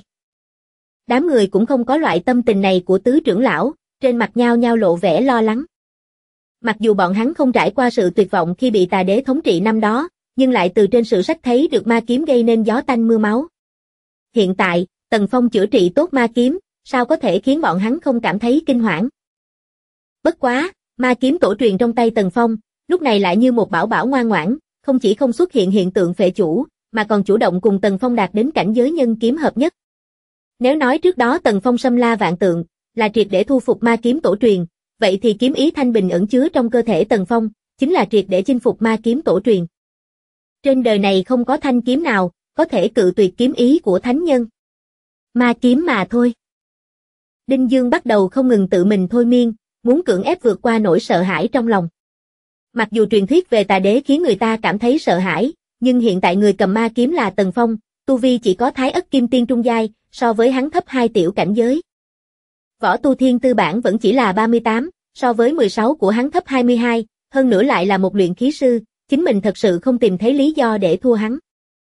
Đám người cũng không có loại tâm tình này của tứ trưởng lão, trên mặt nhao nhao lộ vẻ lo lắng. Mặc dù bọn hắn không trải qua sự tuyệt vọng khi bị tà đế thống trị năm đó, nhưng lại từ trên sử sách thấy được ma kiếm gây nên gió tanh mưa máu. Hiện tại, Tần Phong chữa trị tốt ma kiếm, sao có thể khiến bọn hắn không cảm thấy kinh hoảng. Bất quá, ma kiếm tổ truyền trong tay Tần Phong, lúc này lại như một bảo bảo ngoan ngoãn, không chỉ không xuất hiện hiện tượng phệ chủ, mà còn chủ động cùng Tần Phong đạt đến cảnh giới nhân kiếm hợp nhất. Nếu nói trước đó Tần Phong xâm la vạn tượng, là triệt để thu phục ma kiếm tổ truyền, vậy thì kiếm ý thanh bình ẩn chứa trong cơ thể Tần Phong, chính là triệt để chinh phục ma kiếm tổ truyền. Trên đời này không có thanh kiếm nào, có thể cự tuyệt kiếm ý của thánh nhân. Ma kiếm mà thôi. Đinh Dương bắt đầu không ngừng tự mình thôi miên, muốn cưỡng ép vượt qua nỗi sợ hãi trong lòng. Mặc dù truyền thuyết về tà đế khiến người ta cảm thấy sợ hãi, nhưng hiện tại người cầm ma kiếm là Tần Phong, tu vi chỉ có Thái Ất Kim Tiên trung giai, so với hắn thấp 2 tiểu cảnh giới. Võ tu thiên tư bản vẫn chỉ là 38, so với 16 của hắn thấp 22, hơn nữa lại là một luyện khí sư, chính mình thật sự không tìm thấy lý do để thua hắn.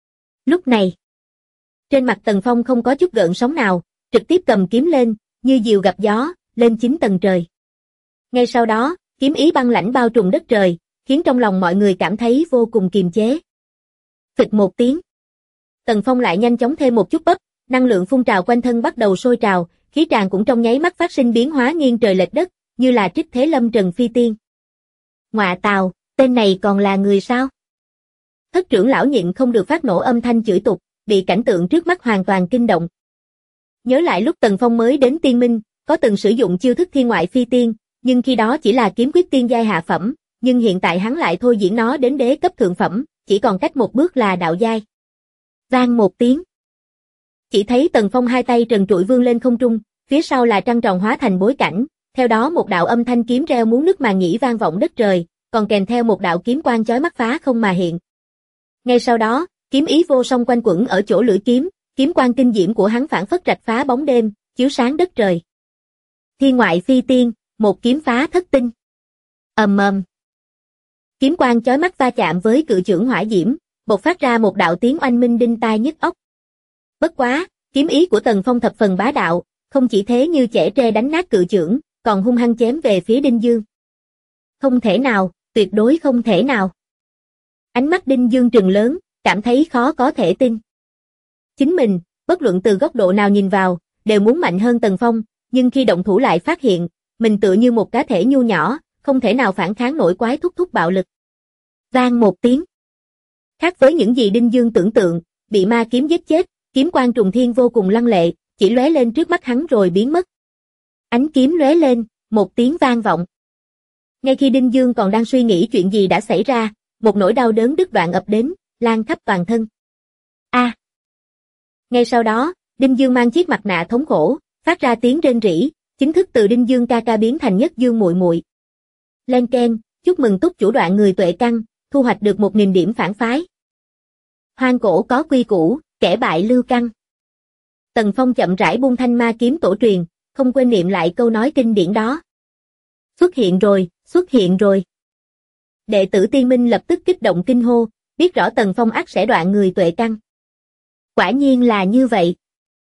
Lúc này, trên mặt Tần Phong không có chút gợn sóng nào, trực tiếp cầm kiếm lên, như diều gặp gió, lên 9 tầng trời. Ngay sau đó, kiếm ý băng lãnh bao trùm đất trời, khiến trong lòng mọi người cảm thấy vô cùng kiềm chế. Phịch một tiếng. Tần Phong lại nhanh chóng thêm một chút bắp, năng lượng phun trào quanh thân bắt đầu sôi trào, khí tràng cũng trong nháy mắt phát sinh biến hóa nghiêng trời lệch đất, như là trích thế lâm trần phi tiên. Ngọa tào, tên này còn là người sao? Thất trưởng lão nhịn không được phát nổ âm thanh chửi tục, bị cảnh tượng trước mắt hoàn toàn kinh động. Nhớ lại lúc Tần Phong mới đến tiên minh, có từng sử dụng chiêu thức thiên ngoại phi tiên, nhưng khi đó chỉ là kiếm quyết tiên giai hạ phẩm, nhưng hiện tại hắn lại thôi diễn nó đến đế cấp thượng phẩm, chỉ còn cách một bước là đạo giai. Vang một tiếng. Chỉ thấy Tần Phong hai tay trần trụi vươn lên không trung, phía sau là trăng tròn hóa thành bối cảnh, theo đó một đạo âm thanh kiếm reo muốn nứt màng nhĩ vang vọng đất trời, còn kèm theo một đạo kiếm quang chói mắt phá không mà hiện. Ngay sau đó, kiếm ý vô song quanh quẩn ở chỗ lưỡi kiếm, kiếm quang kinh diễm của hắn phảng phất rạch phá bóng đêm, chiếu sáng đất trời. Thiên ngoại phi tiên, một kiếm phá thất tinh. Ầm ầm. Kiếm quang chói mắt va chạm với cự chưởng hỏa diễm, bộc phát ra một đạo tiếng oanh minh đinh tai nhức óc. Bất quá, kiếm ý của Tần Phong thập phần bá đạo, không chỉ thế như chẻ tre đánh nát cự chưởng, còn hung hăng chém về phía Đinh Dương. Không thể nào, tuyệt đối không thể nào. Ánh mắt Đinh Dương trừng lớn, cảm thấy khó có thể tin. Chính mình, bất luận từ góc độ nào nhìn vào, đều muốn mạnh hơn Tần Phong, nhưng khi động thủ lại phát hiện, mình tựa như một cá thể nhu nhỏ, không thể nào phản kháng nổi quái thúc thúc bạo lực. Vang một tiếng. Khác với những gì Đinh Dương tưởng tượng, bị ma kiếm giết chết, kiếm quang trùng thiên vô cùng lăng lệ, chỉ lóe lên trước mắt hắn rồi biến mất. Ánh kiếm lóe lên, một tiếng vang vọng. Ngay khi Đinh Dương còn đang suy nghĩ chuyện gì đã xảy ra, một nỗi đau đớn đứt đoạn ập đến, lan khắp toàn thân. A! Ngay sau đó, Đinh Dương mang chiếc mặt nạ thống khổ, phát ra tiếng rên rỉ, chính thức từ Đinh Dương ca ca biến thành Nhất Dương muội muội. Len keng, chúc mừng túc chủ đoạn người tuệ căn, thu hoạch được 1000 điểm phản phái. Hoang cổ có quy củ, kẻ bại lưu căn. Tần Phong chậm rãi buông thanh ma kiếm tổ truyền, không quên niệm lại câu nói kinh điển đó. Xuất hiện rồi, xuất hiện rồi. Đệ tử Tiên Minh lập tức kích động kinh hô, biết rõ Tần Phong ắt sẽ đoạn người tuệ căn. Quả nhiên là như vậy.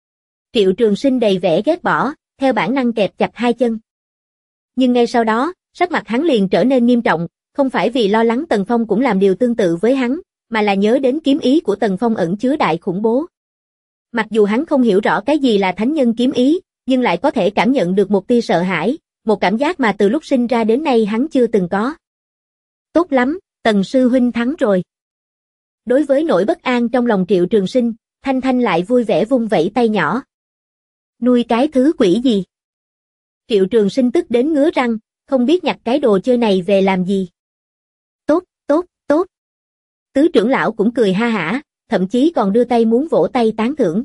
Triệu Trường Sinh đầy vẻ ghét bỏ, theo bản năng kẹp chặt hai chân. Nhưng ngay sau đó, sắc mặt hắn liền trở nên nghiêm trọng, không phải vì lo lắng Tần Phong cũng làm điều tương tự với hắn, mà là nhớ đến kiếm ý của Tần Phong ẩn chứa đại khủng bố. Mặc dù hắn không hiểu rõ cái gì là thánh nhân kiếm ý, nhưng lại có thể cảm nhận được một tia sợ hãi, một cảm giác mà từ lúc sinh ra đến nay hắn chưa từng có. Tốt lắm, Tần sư huynh thắng rồi. Đối với nỗi bất an trong lòng Triệu Trường Sinh, Thanh Thanh lại vui vẻ vung vẩy tay nhỏ. Nuôi cái thứ quỷ gì? Triệu Trường Sinh tức đến ngứa răng, không biết nhặt cái đồ chơi này về làm gì. Tốt, tốt, tốt. Tứ trưởng lão cũng cười ha hả, thậm chí còn đưa tay muốn vỗ tay tán thưởng.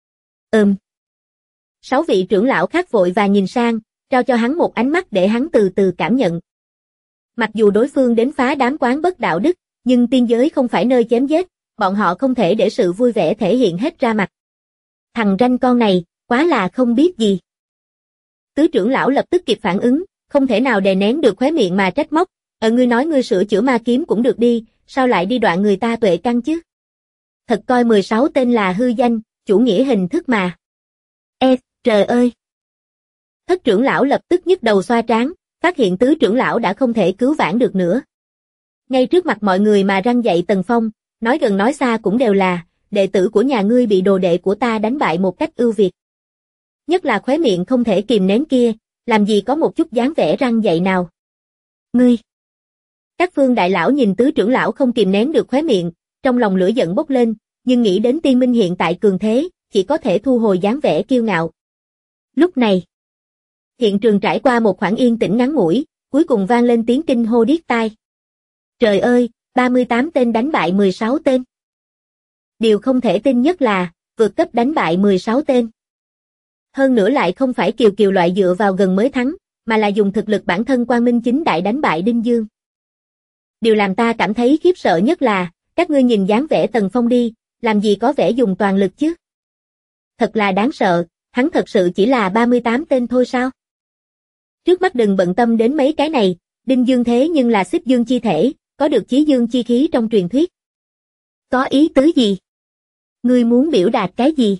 6 vị trưởng lão khác vội và nhìn sang, trao cho hắn một ánh mắt để hắn từ từ cảm nhận. Mặc dù đối phương đến phá đám quán bất đạo đức, nhưng tiên giới không phải nơi chém giết, bọn họ không thể để sự vui vẻ thể hiện hết ra mặt. Thằng ranh con này, quá là không biết gì. Tứ trưởng lão lập tức kịp phản ứng, không thể nào đè nén được khóe miệng mà trách móc. Ngươi nói ngươi sửa chữa ma kiếm cũng được đi, sao lại đi đoạn người ta tuệ căn chứ? Thật coi 16 tên là hư danh, chủ nghĩa hình thức mà. Trời ơi! Thất trưởng lão lập tức nhức đầu xoa trán, phát hiện tứ trưởng lão đã không thể cứu vãn được nữa. Ngay trước mặt mọi người mà răn dạy Tần Phong, nói gần nói xa cũng đều là, đệ tử của nhà ngươi bị đồ đệ của ta đánh bại một cách ưu việt. Nhất là khóe miệng không thể kìm nén kia, làm gì có một chút dáng vẻ răn dạy nào. Ngươi! Các phương đại lão nhìn tứ trưởng lão không kìm nén được khóe miệng, trong lòng lửa giận bốc lên, nhưng nghĩ đến tiên minh hiện tại cường thế, chỉ có thể thu hồi dáng vẻ kiêu ngạo. Lúc này, hiện trường trải qua một khoảng yên tĩnh ngắn ngủi, cuối cùng vang lên tiếng kinh hô điếc tai. Trời ơi, 38 tên đánh bại 16 tên. Điều không thể tin nhất là, vượt cấp đánh bại 16 tên. Hơn nữa lại không phải kiều kiều loại dựa vào gần mới thắng, mà là dùng thực lực bản thân Quang Minh chính đại đánh bại Đinh Dương. Điều làm ta cảm thấy khiếp sợ nhất là, các ngươi nhìn dáng vẻ Tần Phong đi, làm gì có vẻ dùng toàn lực chứ? Thật là đáng sợ, hắn thật sự chỉ là 38 tên thôi sao? Trước mắt đừng bận tâm đến mấy cái này, Đinh Dương thế nhưng là xích dương chi thể, có được chí dương chi khí trong truyền thuyết. Có ý tứ gì? Ngươi muốn biểu đạt cái gì?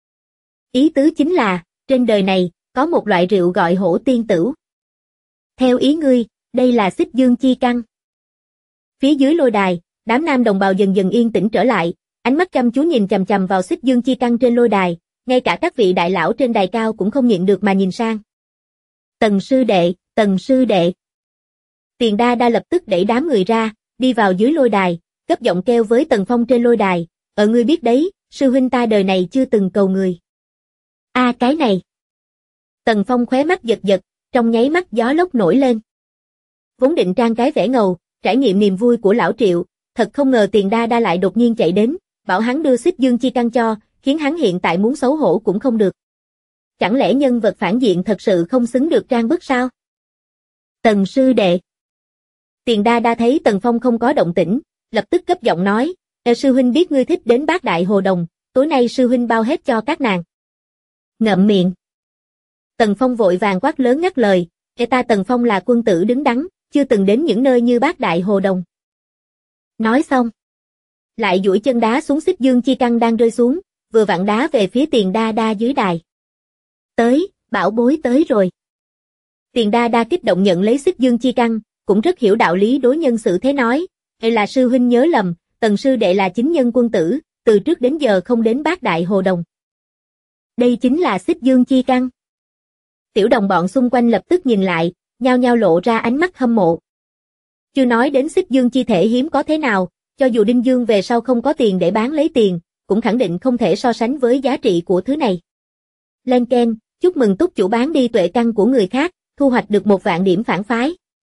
Ý tứ chính là, trên đời này, có một loại rượu gọi hổ tiên tửu. Theo ý ngươi, đây là xích dương chi căn. Phía dưới lôi đài, đám nam đồng bào dần dần yên tĩnh trở lại, ánh mắt chăm chú nhìn chằm chằm vào xích dương chi căn trên lôi đài, ngay cả các vị đại lão trên đài cao cũng không nhịn được mà nhìn sang. Tần sư đệ, Tần sư đệ. Tiền Đa Đa lập tức đẩy đám người ra, đi vào dưới lôi đài, gấp giọng kêu với Tần Phong trên lôi đài, ngươi biết đấy, sư huynh ta đời này chưa từng cầu người. Cái này. Tần Phong khóe mắt giật giật, trong nháy mắt gió lốc nổi lên. Vốn định trang cái vẻ ngầu, trải nghiệm niềm vui của lão Triệu, thật không ngờ Tiền Đa Đa lại đột nhiên chạy đến, bảo hắn đưa xích dương chi căn cho, khiến hắn hiện tại muốn xấu hổ cũng không được. Chẳng lẽ nhân vật phản diện thật sự không xứng được trang bức sao? Tần sư đệ. Tiền Đa Đa thấy Tần Phong không có động tĩnh, lập tức cấp giọng nói, sư huynh biết ngươi thích đến Bát Đại Hồ Đồng, tối nay sư huynh bao hết cho các nàng. Ngậm miệng. Tần Phong vội vàng quát lớn ngắt lời, ta Tần Phong là quân tử đứng đắn, chưa từng đến những nơi như Bát Đại Hồ Đồng. Nói xong, lại duỗi chân đá xuống xích dương chi căn đang rơi xuống, vừa vặn đá về phía Tiền Đa Đa dưới đài. Tới, bảo bối tới rồi. Tiền Đa Đa kích động nhận lấy xích dương chi căn, cũng rất hiểu đạo lý đối nhân xử thế nói, là sư huynh nhớ lầm, Tần sư đệ là chính nhân quân tử, từ trước đến giờ không đến Bát Đại Hồ Đồng. Đây chính là xích dương chi căn. Tiểu đồng bọn xung quanh lập tức nhìn lại, nhao nhao lộ ra ánh mắt hâm mộ. Chưa nói đến xích dương chi thể hiếm có thế nào, cho dù Đinh Dương về sau không có tiền để bán lấy tiền, cũng khẳng định không thể so sánh với giá trị của thứ này. Lên keng, chúc mừng túc chủ bán đi tuệ căn của người khác, thu hoạch được 1.000 điểm phản phái.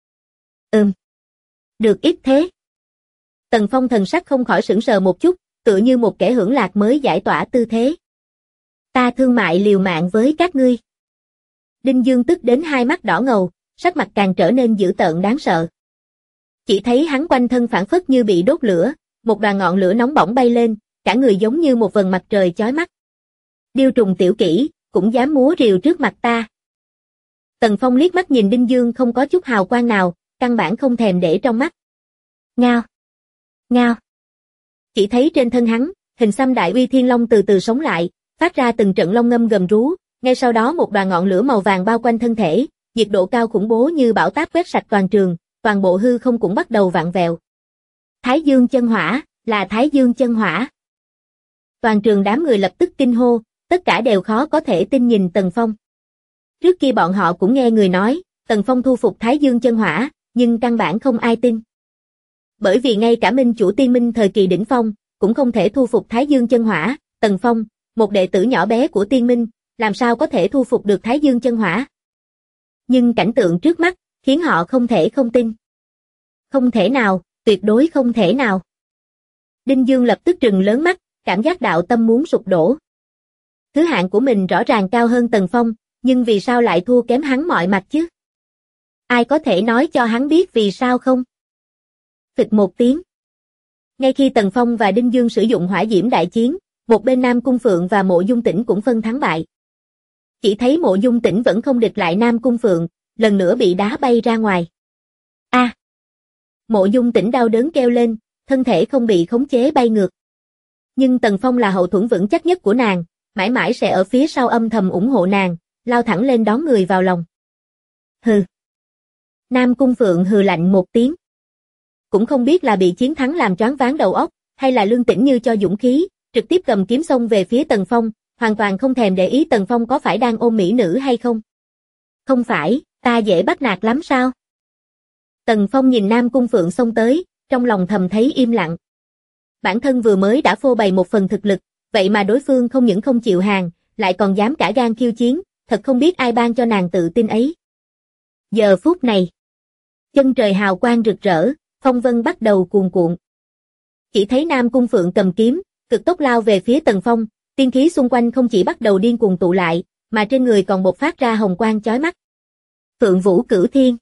Được ít thế. Tần Phong thần sắc không khỏi sững sờ một chút, tựa như một kẻ hưởng lạc mới giải tỏa tư thế. Ta thương mại liều mạng với các ngươi. Đinh Dương tức đến hai mắt đỏ ngầu, sắc mặt càng trở nên dữ tợn đáng sợ. Chỉ thấy hắn quanh thân phản phất như bị đốt lửa, một đoàn ngọn lửa nóng bỏng bay lên, cả người giống như một vầng mặt trời chói mắt. Điêu trùng tiểu kỹ, cũng dám múa rìu trước mặt ta. Tần Phong liếc mắt nhìn Đinh Dương không có chút hào quang nào, căn bản không thèm để trong mắt. Ngao! Ngao! Chỉ thấy trên thân hắn, hình xăm đại uy thiên long từ từ sống lại, phát ra từng trận long ngâm gầm rú, ngay sau đó một đoàn ngọn lửa màu vàng bao quanh thân thể, nhiệt độ cao khủng bố như bão táp quét sạch toàn trường, toàn bộ hư không cũng bắt đầu vặn vẹo. Thái Dương chân hỏa, là Thái Dương chân hỏa. Toàn trường đám người lập tức kinh hô, tất cả đều khó có thể tin nhìn Tần Phong. Trước kia bọn họ cũng nghe người nói, Tần Phong thu phục Thái Dương chân hỏa, nhưng căn bản không ai tin. Bởi vì ngay cả Minh Chủ Tiên Minh thời kỳ đỉnh phong, cũng không thể thu phục Thái Dương chân hỏa, Tần Phong, một đệ tử nhỏ bé của Tiên Minh, làm sao có thể thu phục được Thái Dương chân hỏa. Nhưng cảnh tượng trước mắt, khiến họ không thể không tin. Không thể nào, tuyệt đối không thể nào. Đinh Dương lập tức trừng lớn mắt, cảm giác đạo tâm muốn sụp đổ. Thứ hạng của mình rõ ràng cao hơn Tần Phong, nhưng vì sao lại thua kém hắn mọi mặt chứ? Ai có thể nói cho hắn biết vì sao không? Phịch một tiếng. Ngay khi Tần Phong và Đinh Dương sử dụng hỏa diễm đại chiến, một bên Nam Cung Phượng và Mộ Dung Tĩnh cũng phân thắng bại. Chỉ thấy Mộ Dung Tĩnh vẫn không địch lại Nam Cung Phượng, lần nữa bị đá bay ra ngoài. A! Mộ Dung Tĩnh đau đớn kêu lên, thân thể không bị khống chế bay ngược. Nhưng Tần Phong là hậu thuẫn vững chắc nhất của nàng, mãi mãi sẽ ở phía sau âm thầm ủng hộ nàng, lao thẳng lên đón người vào lòng. Hừ. Nam Cung Phượng hừ lạnh một tiếng. Cũng không biết là bị chiến thắng làm choáng váng đầu óc, hay là Lương Tĩnh Như cho dũng khí, trực tiếp cầm kiếm xông về phía Tần Phong, hoàn toàn không thèm để ý Tần Phong có phải đang ôm mỹ nữ hay không. Không phải, ta dễ bắt nạt lắm sao? Tần Phong nhìn Nam Cung Phượng xông tới, trong lòng thầm thấy im lặng. Bản thân vừa mới đã phô bày một phần thực lực, vậy mà đối phương không những không chịu hàng, lại còn dám cả gan khiêu chiến, thật không biết ai ban cho nàng tự tin ấy. Giờ phút này, chân trời hào quang rực rỡ, phong vân bắt đầu cuồn cuộn. Chỉ thấy Nam Cung Phượng cầm kiếm, cực tốc lao về phía Tần Phong, tiên khí xung quanh không chỉ bắt đầu điên cuồng tụ lại, mà trên người còn bộc phát ra hồng quang chói mắt. Phượng Vũ Cửu Thiên.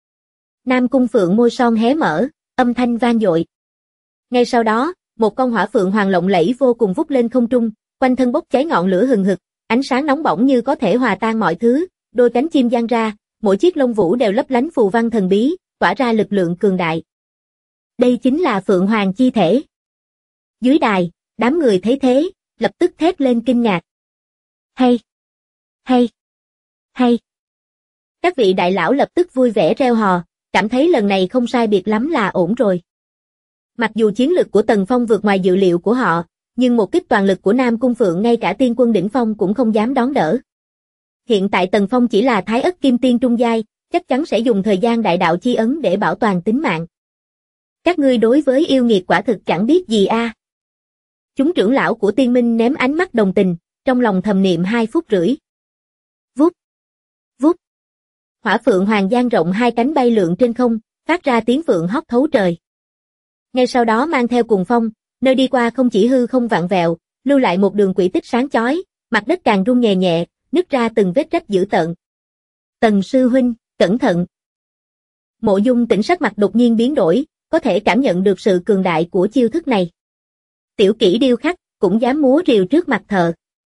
Nam Cung Phượng môi son hé mở, âm thanh vang dội. Ngay sau đó, một con hỏa phượng hoàng lộng lẫy vô cùng vút lên không trung, quanh thân bốc cháy ngọn lửa hừng hực, ánh sáng nóng bỏng như có thể hòa tan mọi thứ, đôi cánh chim dang ra, mỗi chiếc lông vũ đều lấp lánh phù văn thần bí, tỏa ra lực lượng cường đại. Đây chính là Phượng Hoàng chi thể. Dưới đài, đám người thấy thế, lập tức thét lên kinh ngạc. Hay! Hay! Hay! Các vị đại lão lập tức vui vẻ reo hò, cảm thấy lần này không sai biệt lắm là ổn rồi. Mặc dù chiến lực của Tần Phong vượt ngoài dự liệu của họ, nhưng một kích toàn lực của Nam Cung Phượng ngay cả tiên quân đỉnh phong cũng không dám đón đỡ. Hiện tại Tần Phong chỉ là Thái Ất Kim Tiên trung giai, chắc chắn sẽ dùng thời gian đại đạo chi ấn để bảo toàn tính mạng. Các ngươi đối với yêu nghiệt quả thực chẳng biết gì a. Chúng trưởng lão của Tiên Minh ném ánh mắt đồng tình, trong lòng thầm niệm 2 phút rưỡi. Vút, vút. Hỏa phượng hoàng dang rộng hai cánh bay lượn trên không, phát ra tiếng phượng hót thấu trời. Ngay sau đó mang theo cuồng phong, nơi đi qua không chỉ hư không vặn vẹo, lưu lại một đường quỹ tích sáng chói, mặt đất càng rung nhẹ nhẹ, nứt ra từng vết rách dữ tợn. Tần sư huynh, cẩn thận. Mộ Dung Tĩnh sắc mặt đột nhiên biến đổi, có thể cảm nhận được sự cường đại của chiêu thức này. Tiểu kỹ điêu khắc, cũng dám múa rìu trước mặt thợ.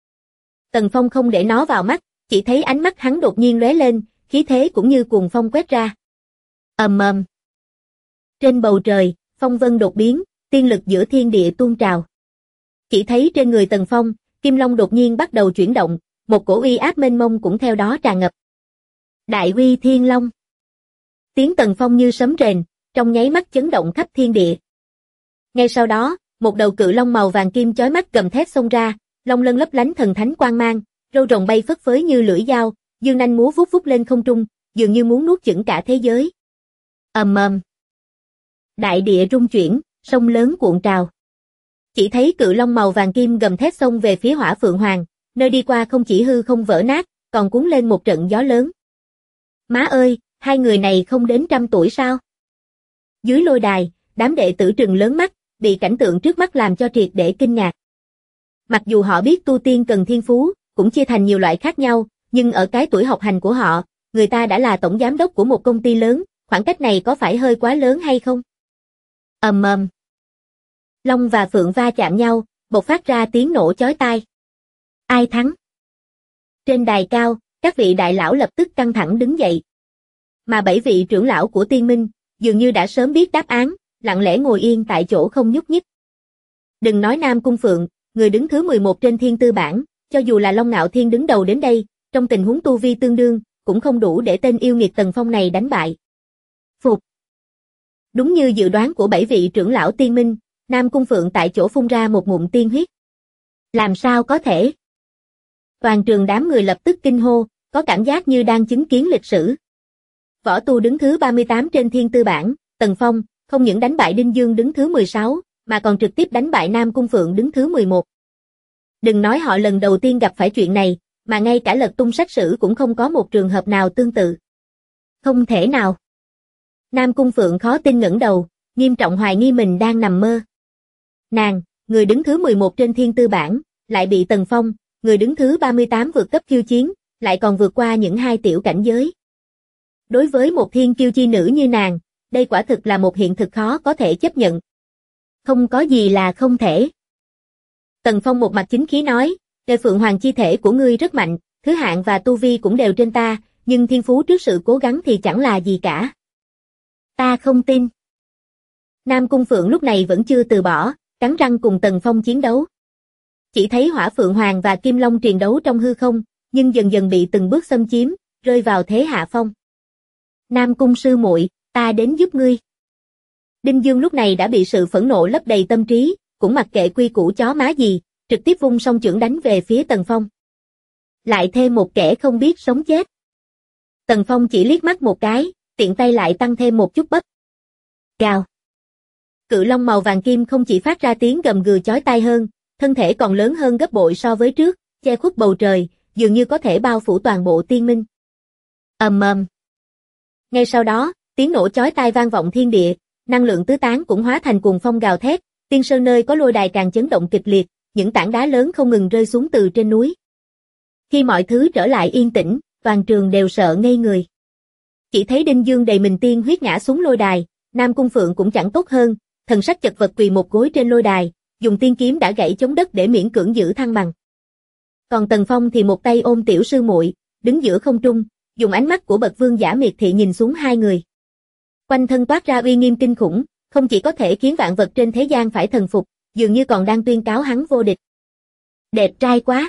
Tần Phong không để nó vào mắt, chỉ thấy ánh mắt hắn đột nhiên lóe lên, khí thế cũng như cuồng phong quét ra. Ầm ầm. Trên bầu trời, phong vân đột biến, tiên lực giữa thiên địa tuôn trào. Chỉ thấy trên người Tần Phong, kim long đột nhiên bắt đầu chuyển động, một cổ uy áp mênh mông cũng theo đó tràn ngập. Đại uy thiên long. Tiếng Tần Phong như sấm rền, trong nháy mắt chấn động khắp thiên địa. Ngay sau đó, một đầu cự long màu vàng kim chói mắt gầm thét xông ra, long lân lấp lánh thần thánh quang mang, râu rồng bay phất phới như lưỡi dao, dương nanh múa vút vút lên không trung, dường như muốn nuốt chửng cả thế giới. Ầm ầm. Đại địa rung chuyển, sông lớn cuộn trào. Chỉ thấy cự long màu vàng kim gầm thét xông về phía Hỏa Phượng Hoàng, nơi đi qua không chỉ hư không vỡ nát, còn cuốn lên một trận gió lớn. Má ơi, hai người này không đến 100 tuổi sao? Dưới lôi đài, đám đệ tử trừng lớn mắt, bị cảnh tượng trước mắt làm cho triệt để kinh ngạc. Mặc dù họ biết tu tiên cần thiên phú, cũng chia thành nhiều loại khác nhau, nhưng ở cái tuổi học hành của họ, người ta đã là tổng giám đốc của một công ty lớn, khoảng cách này có phải hơi quá lớn hay không? Ầm ầm. Long và Phượng va chạm nhau, bộc phát ra tiếng nổ chói tai. Ai thắng? Trên đài cao, các vị đại lão lập tức căng thẳng đứng dậy. Mà 7 vị trưởng lão của Tiên Minh, dường như đã sớm biết đáp án, lặng lẽ ngồi yên tại chỗ không nhúc nhích. Đừng nói Nam Cung Phượng, người đứng thứ 11 trên thiên tư bảng, cho dù là Long Ngạo Thiên đứng đầu đến đây, trong tình huống tu vi tương đương, cũng không đủ để tên yêu nghiệt Tần Phong này đánh bại. Phục. Đúng như dự đoán của 7 vị trưởng lão tiên minh, Nam Cung Phượng tại chỗ phun ra một ngụm tiên huyết. Làm sao có thể? Toàn trường đám người lập tức kinh hô, có cảm giác như đang chứng kiến lịch sử. Võ tu đứng thứ 38 trên thiên tư bảng, Tần Phong, không những đánh bại Đinh Dương đứng thứ 16, mà còn trực tiếp đánh bại Nam Cung Phượng đứng thứ 11. Đừng nói họ lần đầu tiên gặp phải chuyện này, mà ngay cả lật tung sách sử cũng không có một trường hợp nào tương tự. Không thể nào. Nam Cung Phượng khó tin ngẩng đầu, nghiêm trọng hoài nghi mình đang nằm mơ. Nàng, người đứng thứ 11 trên thiên tư bảng, lại bị Tần Phong, người đứng thứ 38 vượt cấp khiêu chiến, lại còn vượt qua những hai tiểu cảnh giới. Đối với một thiên kiêu chi nữ như nàng, đây quả thực là một hiện thực khó có thể chấp nhận. Không có gì là không thể. Tần Phong một mặt chính khí nói, Tề Phượng Hoàng chi thể của ngươi rất mạnh, thứ hạng và tu vi cũng đều trên ta, nhưng thiên phú trước sự cố gắng thì chẳng là gì cả. Ta không tin. Nam Cung Phượng lúc này vẫn chưa từ bỏ, cắn răng cùng Tần Phong chiến đấu. Chỉ thấy Hỏa Phượng Hoàng và Kim Long triền đấu trong hư không, nhưng dần dần bị từng bước xâm chiếm, rơi vào thế hạ phong. Nam Cung sư muội, ta đến giúp ngươi. Đinh Dương lúc này đã bị sự phẫn nộ lấp đầy tâm trí, cũng mặc kệ quy củ chó má gì, trực tiếp vung song chưởng đánh về phía Tần Phong. Lại thêm một kẻ không biết sống chết. Tần Phong chỉ liếc mắt một cái, tiện tay lại tăng thêm một chút bắp. Gào. Cự long màu vàng kim không chỉ phát ra tiếng gầm gừ chói tai hơn, thân thể còn lớn hơn gấp bội so với trước, che khuất bầu trời, dường như có thể bao phủ toàn bộ tiên minh. Ầm ầm. Ngay sau đó, tiếng nổ chói tai vang vọng thiên địa, năng lượng tứ tán cũng hóa thành cuồng phong gào thét, Tiên Sơn nơi có lôi đài càng chấn động kịch liệt, những tảng đá lớn không ngừng rơi xuống từ trên núi. Khi mọi thứ trở lại yên tĩnh, toàn trường đều sợ ngây người. Chỉ thấy Đinh Dương đầy mình tiên huyết ngã xuống lôi đài, Nam Cung Phượng cũng chẳng tốt hơn, thần sắc chật vật quỳ một gối trên lôi đài, dùng tiên kiếm đã gãy chống đất để miễn cưỡng giữ thăng bằng. Còn Tần Phong thì một tay ôm tiểu sư muội, đứng giữa không trung, dùng ánh mắt của bậc vương giả miệt thị nhìn xuống hai người. Quanh thân toát ra uy nghiêm kinh khủng, không chỉ có thể khiến vạn vật trên thế gian phải thần phục, dường như còn đang tuyên cáo hắn vô địch. Đẹp trai quá.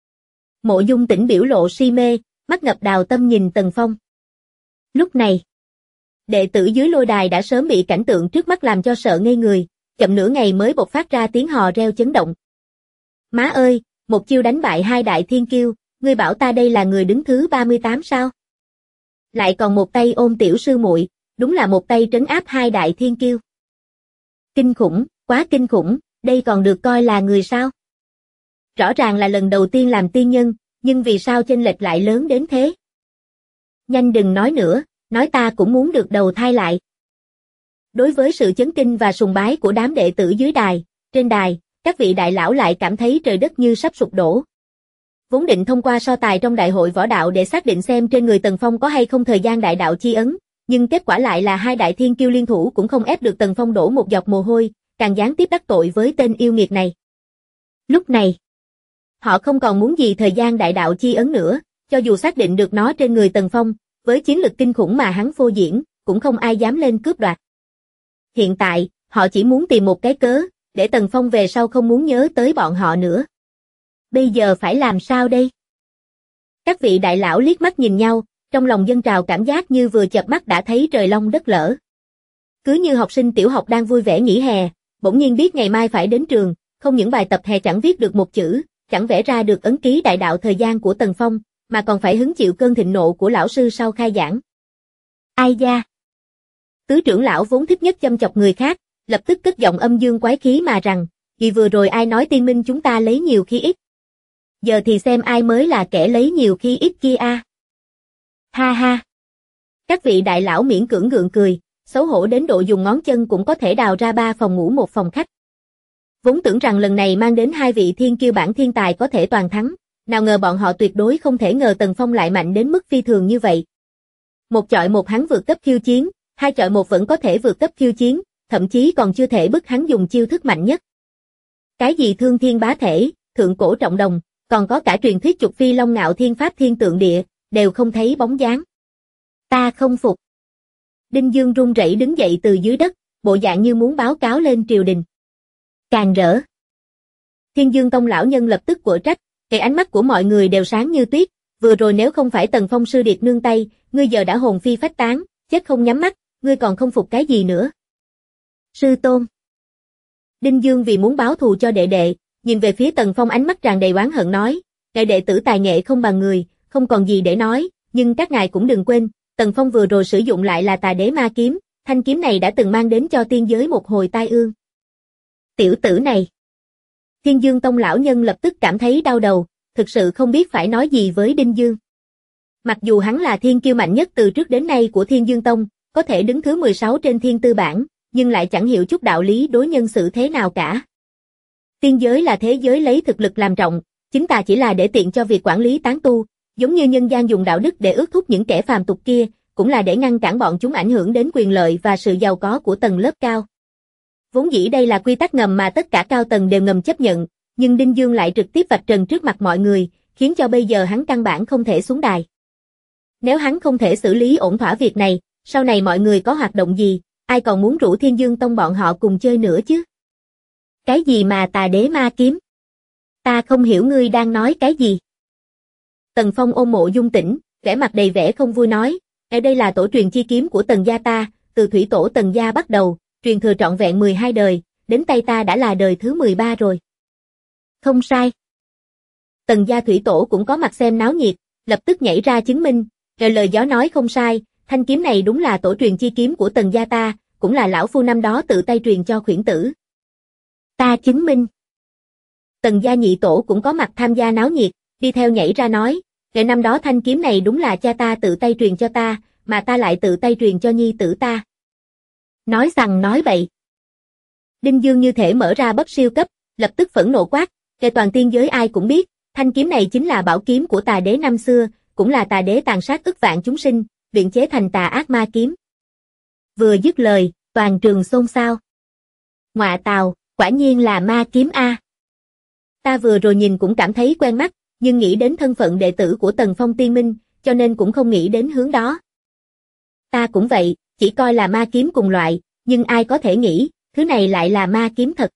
Mộ Dung Tĩnh biểu lộ si mê, mắt ngập đào tâm nhìn Tần Phong. Lúc này, đệ tử dưới lôi đài đã sớm bị cảnh tượng trước mắt làm cho sợ ngây người, chậm nửa ngày mới bộc phát ra tiếng hò reo chấn động. Má ơi, một chiêu đánh bại hai đại thiên kiêu, ngươi bảo ta đây là người đứng thứ 38 sao? Lại còn một tay ôm tiểu sư muội, đúng là một tay trấn áp hai đại thiên kiêu. Kinh khủng, quá kinh khủng, đây còn được coi là người sao? Rõ ràng là lần đầu tiên làm tiên nhân, nhưng vì sao chênh lệch lại lớn đến thế? Nhanh đừng nói nữa, nói ta cũng muốn được đầu thai lại. Đối với sự chấn kinh và sùng bái của đám đệ tử dưới đài, trên đài, các vị đại lão lại cảm thấy trời đất như sắp sụp đổ. Vốn định thông qua so tài trong đại hội võ đạo để xác định xem trên người Tần Phong có hay không thời gian đại đạo chi ấn, nhưng kết quả lại là hai đại thiên kiêu liên thủ cũng không ép được Tần Phong đổ một giọt mồ hôi, càng gián tiếp đắc tội với tên yêu nghiệt này. Lúc này, họ không còn muốn gì thời gian đại đạo chi ấn nữa, cho dù xác định được nó trên người Tần Phong, với chiến lực kinh khủng mà hắn phô diễn, cũng không ai dám lên cướp đoạt. Hiện tại, họ chỉ muốn tìm một cái cớ, để Tần Phong về sau không muốn nhớ tới bọn họ nữa. Bây giờ phải làm sao đây? Các vị đại lão liếc mắt nhìn nhau, trong lòng dâng trào cảm giác như vừa chợp mắt đã thấy trời long đất lở. Cứ như học sinh tiểu học đang vui vẻ nghỉ hè, bỗng nhiên biết ngày mai phải đến trường, không những bài tập hè chẳng viết được một chữ, chẳng vẽ ra được ấn ký đại đạo thời gian của Tần Phong, mà còn phải hứng chịu cơn thịnh nộ của lão sư sau khai giảng. Ai da? Tứ trưởng lão vốn thích nhất châm chọc người khác, lập tức cất giọng âm dương quái khí mà rằng, vì vừa rồi ai nói tiên minh chúng ta lấy nhiều khi ít. Giờ thì xem ai mới là kẻ lấy nhiều khi ít kia a. Ha ha. Các vị đại lão miễn cưỡng gượng cười, xấu hổ đến độ dùng ngón chân cũng có thể đào ra 3 phòng ngủ một phòng khách. Vốn tưởng rằng lần này mang đến hai vị thiên kiêu bản thiên tài có thể toàn thắng, nào ngờ bọn họ tuyệt đối không thể ngờ Tần Phong lại mạnh đến mức phi thường như vậy. Một chọi một hắn vượt cấp khiêu chiến, hai chọi một vẫn có thể vượt cấp khiêu chiến, thậm chí còn chưa thể bức hắn dùng chiêu thức mạnh nhất. Cái gì thương thiên bá thể, thượng cổ trọng đồng, còn có cả truyền thuyết trục phi long ngạo thiên pháp thiên tượng địa, đều không thấy bóng dáng. Ta không phục. Đinh Dương run rẩy đứng dậy từ dưới đất, bộ dạng như muốn báo cáo lên triều đình. Càng rỡ. Thiên Dương Tông lão nhân lập tức quở trách, cái ánh mắt của mọi người đều sáng như tuyết, Vừa rồi nếu không phải Tần Phong sư điệt nương tay, ngươi giờ đã hồn phi phách tán, chết không nhắm mắt, ngươi còn không phục cái gì nữa. Sư tôn. Đinh Dương vì muốn báo thù cho đệ đệ, nhìn về phía Tần Phong ánh mắt tràn đầy oán hận nói, ngài đệ tử tài nghệ không bằng người, không còn gì để nói, nhưng các ngài cũng đừng quên, Tần Phong vừa rồi sử dụng lại là Tà Đế Ma Kiếm, thanh kiếm này đã từng mang đến cho tiên giới một hồi tai ương. Tiểu tử này. Thiên Dương Tông lão nhân lập tức cảm thấy đau đầu, thực sự không biết phải nói gì với Đinh Dương. Mặc dù hắn là thiên kiêu mạnh nhất từ trước đến nay của Thiên Dương Tông, có thể đứng thứ 16 trên thiên tư bảng, nhưng lại chẳng hiểu chút đạo lý đối nhân xử thế nào cả. Tiên giới là thế giới lấy thực lực làm trọng, chính ta chỉ là để tiện cho việc quản lý tán tu, giống như nhân gian dùng đạo đức để ước thúc những kẻ phàm tục kia, cũng là để ngăn cản bọn chúng ảnh hưởng đến quyền lợi và sự giàu có của tầng lớp cao. Vốn dĩ đây là quy tắc ngầm mà tất cả cao tầng đều ngầm chấp nhận, nhưng Đinh Dương lại trực tiếp vạch trần trước mặt mọi người, khiến cho bây giờ hắn căn bản không thể xuống đài. Nếu hắn không thể xử lý ổn thỏa việc này, sau này mọi người có hoạt động gì, ai còn muốn rủ Thiên Dương Tông bọn họ cùng chơi nữa chứ? Cái gì mà Tà Đế Ma Kiếm? Ta không hiểu ngươi đang nói cái gì. Tần Phong ôm Mộ Dung Tĩnh, vẻ mặt đầy vẻ không vui nói, ở đây là tổ truyền chi kiếm của Tần gia ta, từ thủy tổ Tần gia bắt đầu, truyền thừa trọn vẹn 12 đời, đến tay ta đã là đời thứ 13 rồi. Không sai. Tần gia thủy tổ cũng có mặt xem náo nhiệt, lập tức nhảy ra chứng minh, lời gió nói không sai, thanh kiếm này đúng là tổ truyền chi kiếm của Tần gia ta, cũng là lão phu năm đó tự tay truyền cho Khuyển Tử. Ta chứng minh. Tần gia nhị tổ cũng có mặt tham gia náo nhiệt, đi theo nhảy ra nói, năm đó thanh kiếm này đúng là cha ta tự tay truyền cho ta, mà ta lại tự tay truyền cho nhi tử ta. Nói rằng nói bậy. Đinh Dương như thể mở ra bắp siêu cấp, lập tức phẫn nộ quát, toàn tiên giới ai cũng biết, thanh kiếm này chính là bảo kiếm của Tà Đế năm xưa, cũng là Tà Đế tàn sát ức vạn chúng sinh, luyện chế thành tà ác ma kiếm. Vừa dứt lời, toàn trường xôn xao. Ngọa tào, quả nhiên là ma kiếm a. Ta vừa rồi nhìn cũng cảm thấy quen mắt, nhưng nghĩ đến thân phận đệ tử của Tần Phong Tiên Minh, cho nên cũng không nghĩ đến hướng đó. Ta cũng vậy, chỉ coi là ma kiếm cùng loại, nhưng ai có thể nghĩ, thứ này lại là ma kiếm thật.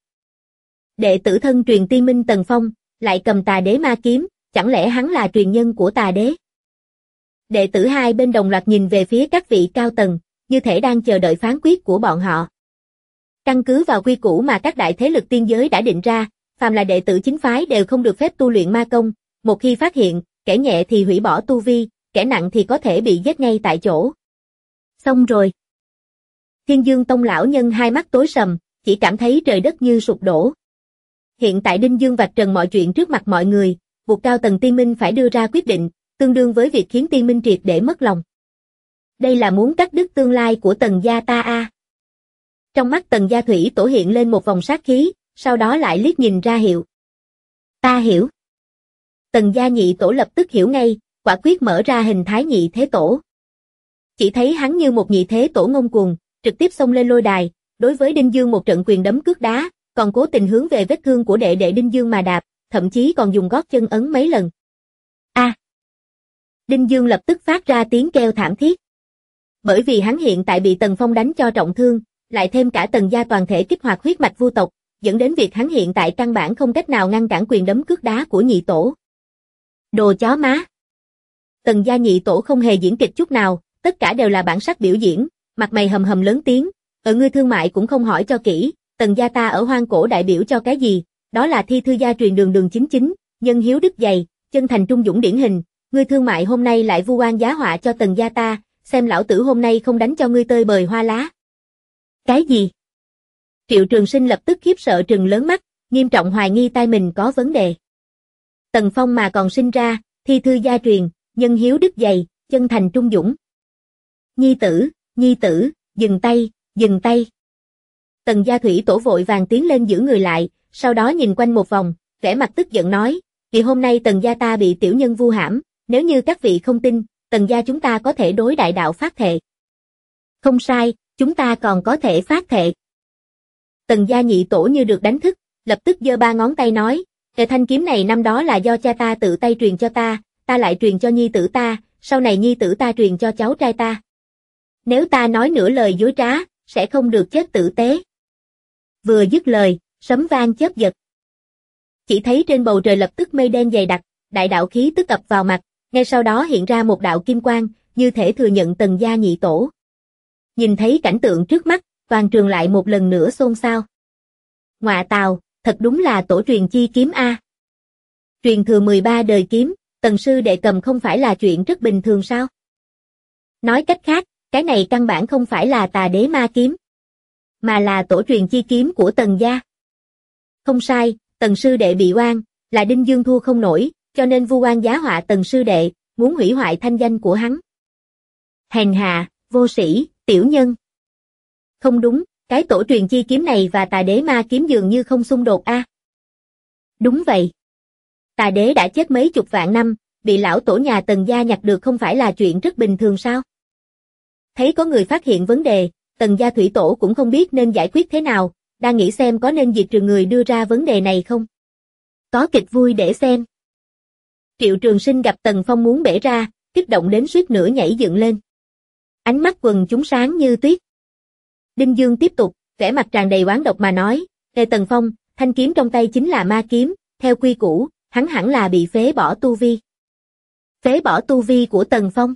Đệ tử thân truyền Tiên Minh Tần Phong, lại cầm Tà Đế ma kiếm, chẳng lẽ hắn là truyền nhân của Tà Đế? Đệ tử hai bên đồng loạt nhìn về phía các vị cao tầng, như thể đang chờ đợi phán quyết của bọn họ. Căn cứ vào quy củ mà các đại thế lực tiên giới đã định ra, phàm là đệ tử chính phái đều không được phép tu luyện ma công, một khi phát hiện, kẻ nhẹ thì hủy bỏ tu vi, kẻ nặng thì có thể bị giết ngay tại chỗ. Xong rồi. Thiên Dương Tông lão nhân hai mắt tối sầm, chỉ cảm thấy trời đất như sụp đổ. Hiện tại Đinh Dương vạch trần mọi chuyện trước mặt mọi người, buộc cao tầng Tiên Minh phải đưa ra quyết định, tương đương với việc khiến Tiên Minh triệt để mất lòng. Đây là muốn cắt đứt tương lai của Tần gia ta a. Trong mắt Tần gia thủy tổ hiện lên một vòng sát khí, sau đó lại liếc nhìn ra hiệu. Ta hiểu. Tần gia nhị tổ lập tức hiểu ngay, quả quyết mở ra hình thái nhị thế tổ. Chỉ thấy hắn như một nhị thế tổ ngông cuồng, trực tiếp xông lên lôi đài, đối với Đinh Dương một trận quyền đấm cước đá, còn cố tình hướng về vết thương của đệ đệ Đinh Dương mà đạp, thậm chí còn dùng gót chân ấn mấy lần. A! Đinh Dương lập tức phát ra tiếng kêu thảm thiết. Bởi vì hắn hiện tại bị Tần Phong đánh cho trọng thương, lại thêm cả Tần gia toàn thể kích hoạt huyết mạch vu tộc, dẫn đến việc hắn hiện tại căn bản không cách nào ngăn cản quyền đấm cước đá của nhị tổ. Đồ chó má! Tần gia nhị tổ không hề diễn kịch chút nào, tất cả đều là bản sắc biểu diễn, mặt mày hầm hầm lớn tiếng, ở ngươi thương mại cũng không hỏi cho kỹ, Tần gia ta ở hoang cổ đại biểu cho cái gì, đó là thi thư gia truyền đường đường chính chính, nhân hiếu đức dày, chân thành trung dũng điển hình, ngươi thương mại hôm nay lại vu oan giá họa cho Tần gia ta, xem lão tử hôm nay không đánh cho ngươi tơi bời hoa lá. Cái gì? Triệu Trường Sinh lập tức khiếp sợ trừng lớn mắt, nghiêm trọng hoài nghi tai mình có vấn đề. Tần Phong mà còn sinh ra, thi thư gia truyền, nhân hiếu đức dày, chân thành trung dũng. Nhi tử, dừng tay, dừng tay. Tần gia thủy tổ vội vàng tiến lên giữ người lại, sau đó nhìn quanh một vòng, vẻ mặt tức giận nói, vì hôm nay Tần gia ta bị tiểu nhân vu hãm, nếu như các vị không tin, Tần gia chúng ta có thể đối đại đạo phát thệ. Không sai, chúng ta còn có thể phát thệ. Tần gia nhị tổ như được đánh thức, lập tức giơ ba ngón tay nói, thanh kiếm này năm đó là do cha ta tự tay truyền cho ta lại truyền cho nhi tử ta, sau này nhi tử ta truyền cho cháu trai ta. Nếu ta nói nửa lời dối trá, sẽ không được chết tử tế. Vừa dứt lời, sấm vang chớp giật. Chỉ thấy trên bầu trời lập tức mây đen dày đặc, đại đạo khí tức ập vào mặt, Ngay sau đó hiện ra một đạo kim quang, như thể thừa nhận Tần gia nhị tổ. Nhìn thấy cảnh tượng trước mắt, toàn trường lại một lần nữa xôn xao. Ngọa tào, thật đúng là tổ truyền chi kiếm a. Truyền thừa 13 đời kiếm, Tần sư đệ cầm không phải là chuyện rất bình thường sao? Nói cách khác, cái này căn bản không phải là Tà Đế ma kiếm, mà là tổ truyền chi kiếm của Tần gia. Không sai, Tần sư đệ bị oan, là Đinh Dương thua không nổi, cho nên vu oan giá họa Tần sư đệ, muốn hủy hoại thanh danh của hắn. Hèn hạ, vô sĩ, tiểu nhân. Không đúng, cái tổ truyền chi kiếm này và Tà Đế ma kiếm dường như không xung đột a. Đúng vậy. Tà Đế đã chết mấy chục vạn năm, bị lão tổ nhà Tần gia nhặt được không phải là chuyện rất bình thường sao? Thấy có người phát hiện vấn đề, Tần gia thủy tổ cũng không biết nên giải quyết thế nào, đang nghĩ xem có nên diệt trừ người đưa ra vấn đề này không. Có kịch vui để xem. Triệu Trường Sinh gặp Tần Phong muốn bể ra, kích động đến suýt nữa nhảy dựng lên. Ánh mắt quần chúng sáng như tuyết. Đinh Dương tiếp tục, vẻ mặt tràn đầy oán độc mà nói, Ê Tần Phong, thanh kiếm trong tay chính là ma kiếm, theo quy củ, hắn hẳn là bị phế bỏ tu vi. Phế bỏ tu vi của Tần Phong.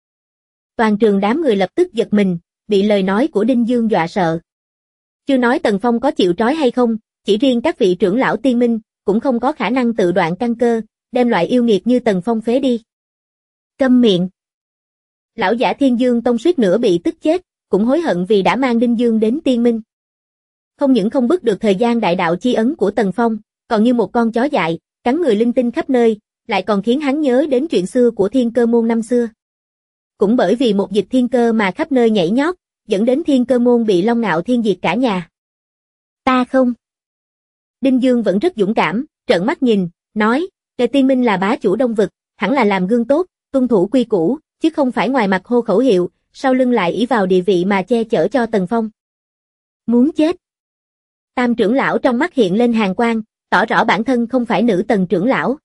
Toàn trường đám người lập tức giật mình, bị lời nói của Đinh Dương dọa sợ. Chưa nói Tần Phong có chịu trói hay không, chỉ riêng các vị trưởng lão tiên minh, cũng không có khả năng tự đoạn căn cơ, đem loại yêu nghiệt như Tần Phong phế đi. Câm miệng. Lão giả Thiên Dương Tông suýt nữa bị tức chết, cũng hối hận vì đã mang Đinh Dương đến tiên minh. Không những không bứt được thời gian đại đạo chi ấn của Tần Phong, còn như một con chó dại, cắn người linh tinh khắp nơi, lại còn khiến hắn nhớ đến chuyện xưa của Thiên Cơ môn năm xưa. Cũng bởi vì một dịch thiên cơ mà khắp nơi nhảy nhót, dẫn đến Thiên Cơ môn bị Long Ngạo Thiên diệt cả nhà. Ta không. Đinh Dương vẫn rất dũng cảm, trợn mắt nhìn, nói, Tề Tiên Minh là bá chủ Đông Vực, hẳn là làm gương tốt, tuân thủ quy củ, chứ không phải ngoài mặt hô khẩu hiệu, sau lưng lại ỷ vào địa vị mà che chở cho Tần Phong. Muốn chết. Tam trưởng lão trong mắt hiện lên hàn quang, tỏ rõ bản thân không phải nữ Tần trưởng lão.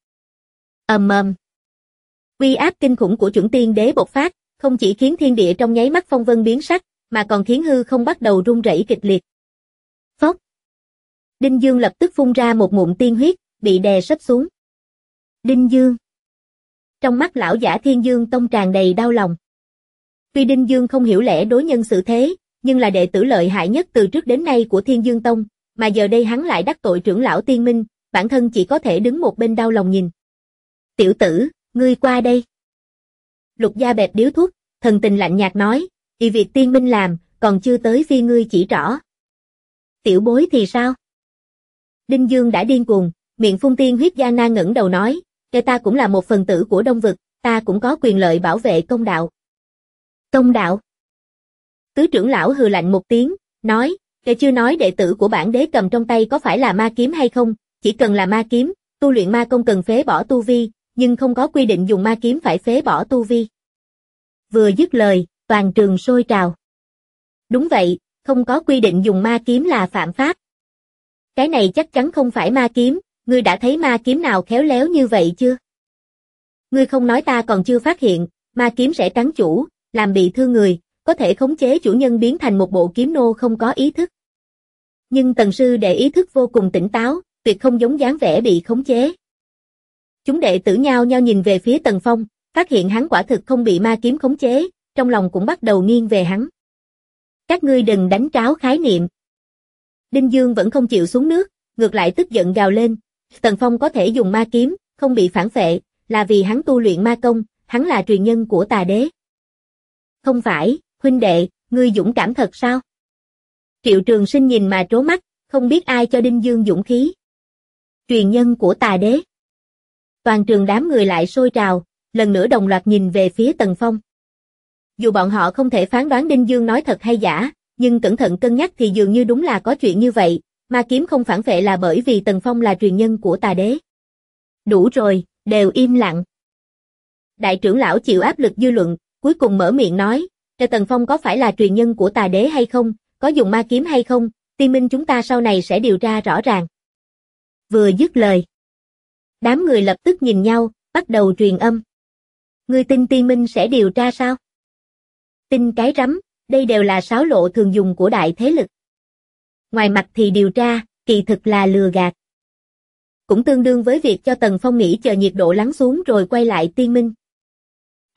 Uy áp kinh khủng của chuẩn tiên đế bộc phát, không chỉ khiến thiên địa trong nháy mắt phong vân biến sắc, mà còn khiến hư không bắt đầu rung rẩy kịch liệt. Phốc. Đinh Dương lập tức phun ra một ngụm tiên huyết, bị đè sấp xuống. Đinh Dương. Trong mắt lão giả Thiên Dương Tông tràn đầy đau lòng. Tuy Đinh Dương không hiểu lẽ đối nhân xử thế, nhưng là đệ tử lợi hại nhất từ trước đến nay của Thiên Dương Tông, mà giờ đây hắn lại đắc tội trưởng lão tiên minh, bản thân chỉ có thể đứng một bên đau lòng nhìn. Tiểu tử, ngươi qua đây. Lục Gia bẹp điếu thuốc, thần tình lạnh nhạt nói, vì việc tiên minh làm, còn chưa tới phi ngươi chỉ rõ. Tiểu bối thì sao? Đinh Dương đã điên cuồng, miệng phun tiên huyết gian nan ngẩng đầu nói, kể ta cũng là một phần tử của Đông Vực, ta cũng có quyền lợi bảo vệ công đạo. Công đạo? Tứ trưởng lão hừ lạnh một tiếng, nói, kể chưa nói đệ tử của bản đế cầm trong tay có phải là ma kiếm hay không, chỉ cần là ma kiếm, tu luyện ma công cần phế bỏ tu vi, nhưng không có quy định dùng ma kiếm phải phế bỏ tu vi. Vừa dứt lời, toàn trường sôi trào. Đúng vậy, không có quy định dùng ma kiếm là phạm pháp. Cái này chắc chắn không phải ma kiếm, ngươi đã thấy ma kiếm nào khéo léo như vậy chưa? Ngươi không nói ta còn chưa phát hiện, ma kiếm sẽ cắn chủ, làm bị thương người, có thể khống chế chủ nhân biến thành một bộ kiếm nô không có ý thức. Nhưng Tần sư đệ ý thức vô cùng tỉnh táo, tuyệt không giống dáng vẻ bị khống chế. Chúng đệ tử nhao nhao nhìn về phía Tần Phong, phát hiện hắn quả thực không bị ma kiếm khống chế, trong lòng cũng bắt đầu nghiêng về hắn. Các ngươi đừng đánh tráo khái niệm. Đinh Dương vẫn không chịu xuống nước, ngược lại tức giận gào lên, Tần Phong có thể dùng ma kiếm, không bị phản phệ, là vì hắn tu luyện ma công, hắn là truyền nhân của Tà Đế. Không phải, huynh đệ, ngươi dũng cảm thật sao? Triệu Trường Sinh nhìn mà trố mắt, không biết ai cho Đinh Dương dũng khí. Truyền nhân của Tà Đế. Toàn trường đám người lại sôi trào, lần nữa đồng loạt nhìn về phía Tần Phong. Dù bọn họ không thể phán đoán Đinh Dương nói thật hay giả, nhưng cẩn thận cân nhắc thì dường như đúng là có chuyện như vậy, ma kiếm không phản phệ là bởi vì Tần Phong là truyền nhân của Tà Đế. Đủ rồi, đều im lặng. Đại trưởng lão chịu áp lực dư luận, cuối cùng mở miệng nói, Tần Phong có phải là truyền nhân của Tà Đế hay không, có dùng ma kiếm hay không, tiên minh chúng ta sau này sẽ điều tra rõ ràng. Vừa dứt lời, đám người lập tức nhìn nhau, bắt đầu truyền âm. Ngươi tin tiên minh sẽ điều tra sao? Tin cái rắm, đây đều là sáo lộ thường dùng của đại thế lực. Ngoài mặt thì điều tra, kỳ thực là lừa gạt. Cũng tương đương với việc cho Tần Phong nghỉ chờ nhiệt độ lắng xuống rồi quay lại tiên minh.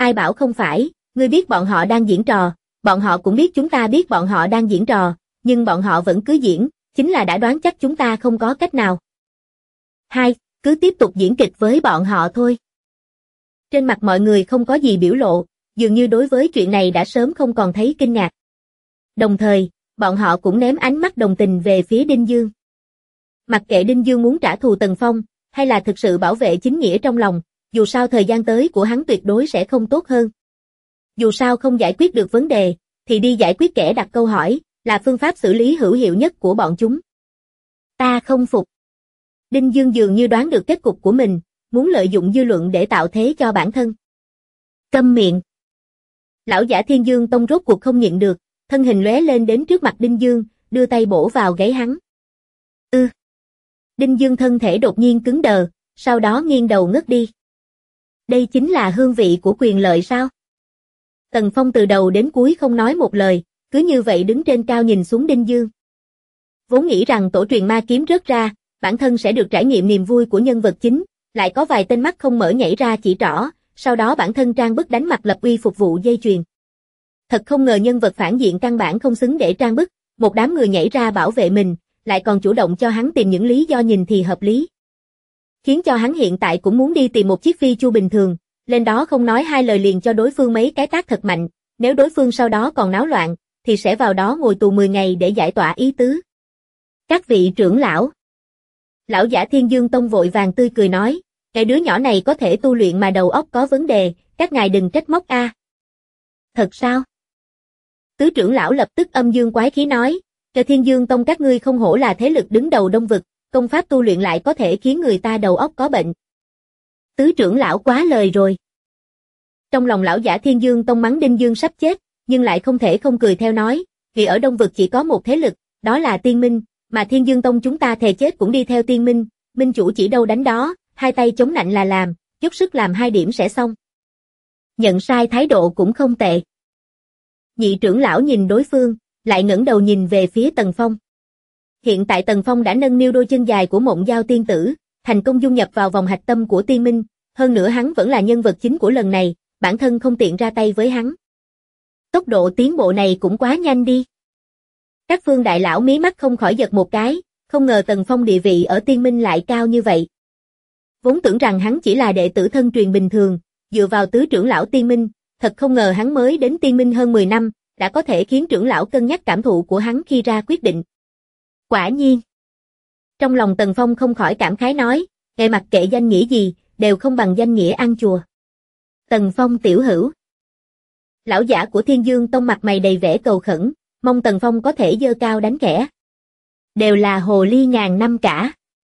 Ai bảo không phải, ngươi biết bọn họ đang diễn trò, bọn họ cũng biết chúng ta biết bọn họ đang diễn trò, nhưng bọn họ vẫn cứ diễn, chính là đã đoán chắc chúng ta không có cách nào. 2. Cứ tiếp tục diễn kịch với bọn họ thôi. Trên mặt mọi người không có gì biểu lộ, dường như đối với chuyện này đã sớm không còn thấy kinh ngạc. Đồng thời, bọn họ cũng ném ánh mắt đồng tình về phía Đinh Dương. Mặc kệ Đinh Dương muốn trả thù Tần Phong, hay là thực sự bảo vệ chính nghĩa trong lòng, dù sao thời gian tới của hắn tuyệt đối sẽ không tốt hơn. Dù sao không giải quyết được vấn đề, thì đi giải quyết kẻ đặt câu hỏi, là phương pháp xử lý hữu hiệu nhất của bọn chúng. Ta không phục. Đinh Dương dường như đoán được kết cục của mình, muốn lợi dụng dư luận để tạo thế cho bản thân. Câm miệng. Lão giả Thiên Dương Tông rốt cuộc không nhịn được, thân hình lóe lên đến trước mặt Đinh Dương, đưa tay bổ vào gáy hắn. Đinh Dương thân thể đột nhiên cứng đờ, sau đó nghiêng đầu ngất đi. Đây chính là hương vị của quyền lợi sao? Tần Phong từ đầu đến cuối không nói một lời, cứ như vậy đứng trên cao nhìn xuống Đinh Dương. Vốn nghĩ rằng tổ truyền ma kiếm rớt ra, bản thân sẽ được trải nghiệm niềm vui của nhân vật chính, lại có vài tên mắt không mở nhảy ra chỉ trỏ, sau đó bản thân trang bức đánh mặt lập uy phục vụ dây chuyền. Thật không ngờ nhân vật phản diện căn bản không xứng để trang bức, một đám người nhảy ra bảo vệ mình, lại còn chủ động cho hắn tìm những lý do nhìn thì hợp lý. Khiến cho hắn hiện tại cũng muốn đi tìm một chiếc phi chu bình thường, lên đó không nói hai lời liền cho đối phương mấy cái tát thật mạnh, nếu đối phương sau đó còn náo loạn, thì sẽ vào đó ngồi tù 10 ngày để giải tỏa ý tứ. Các vị trưởng lão. Lão giả Thiên Dương Tông vội vàng tươi cười nói, cái đứa nhỏ này có thể tu luyện mà đầu óc có vấn đề, các ngài đừng trách móc a. Thật sao? Tứ trưởng lão lập tức âm dương quái khí nói, cái Thiên Dương Tông các ngươi không hổ là thế lực đứng đầu Đông vực, công pháp tu luyện lại có thể khiến người ta đầu óc có bệnh. Tứ trưởng lão quá lời rồi. Trong lòng lão giả Thiên Dương Tông mắng Đinh Dương sắp chết, nhưng lại không thể không cười theo nói, vì ở Đông vực chỉ có một thế lực, đó là Tiên Minh, mà Thiên Dương Tông chúng ta thề chết cũng đi theo Tiên Minh, minh chủ chỉ đâu đánh đó, hai tay chống nạnh là làm, dốc sức làm 2 điểm sẽ xong. Nhận sai thái độ cũng không tệ. Nhị trưởng lão nhìn đối phương, lại ngẩng đầu nhìn về phía Tần Phong. Hiện tại Tần Phong đã nâng niu đôi chân dài của Mộng Giao tiên tử, thành công dung nhập vào vòng hạch tâm của Tiên Minh, hơn nữa hắn vẫn là nhân vật chính của lần này, bản thân không tiện ra tay với hắn. Tốc độ tiến bộ này cũng quá nhanh đi. Các phương đại lão mí mắt không khỏi giật một cái, không ngờ Tần Phong địa vị ở Tiên Minh lại cao như vậy. Vốn tưởng rằng hắn chỉ là đệ tử thân truyền bình thường, dựa vào tứ trưởng lão Tiên Minh, thật không ngờ hắn mới đến Tiên Minh hơn 10 năm, đã có thể khiến trưởng lão cân nhắc cảm thụ của hắn khi ra quyết định. Quả nhiên. Trong lòng Tần Phong không khỏi cảm khái nói, kệ mặc kệ danh nghĩa gì, đều không bằng danh nghĩa ăn chùa. Tần Phong tiểu hữu. Lão giả của Thiên Dương Tông mặt mày đầy vẻ cầu khẩn, mong Tần Phong có thể giơ cao đánh khẽ. Đều là hồ ly ngàn năm cả.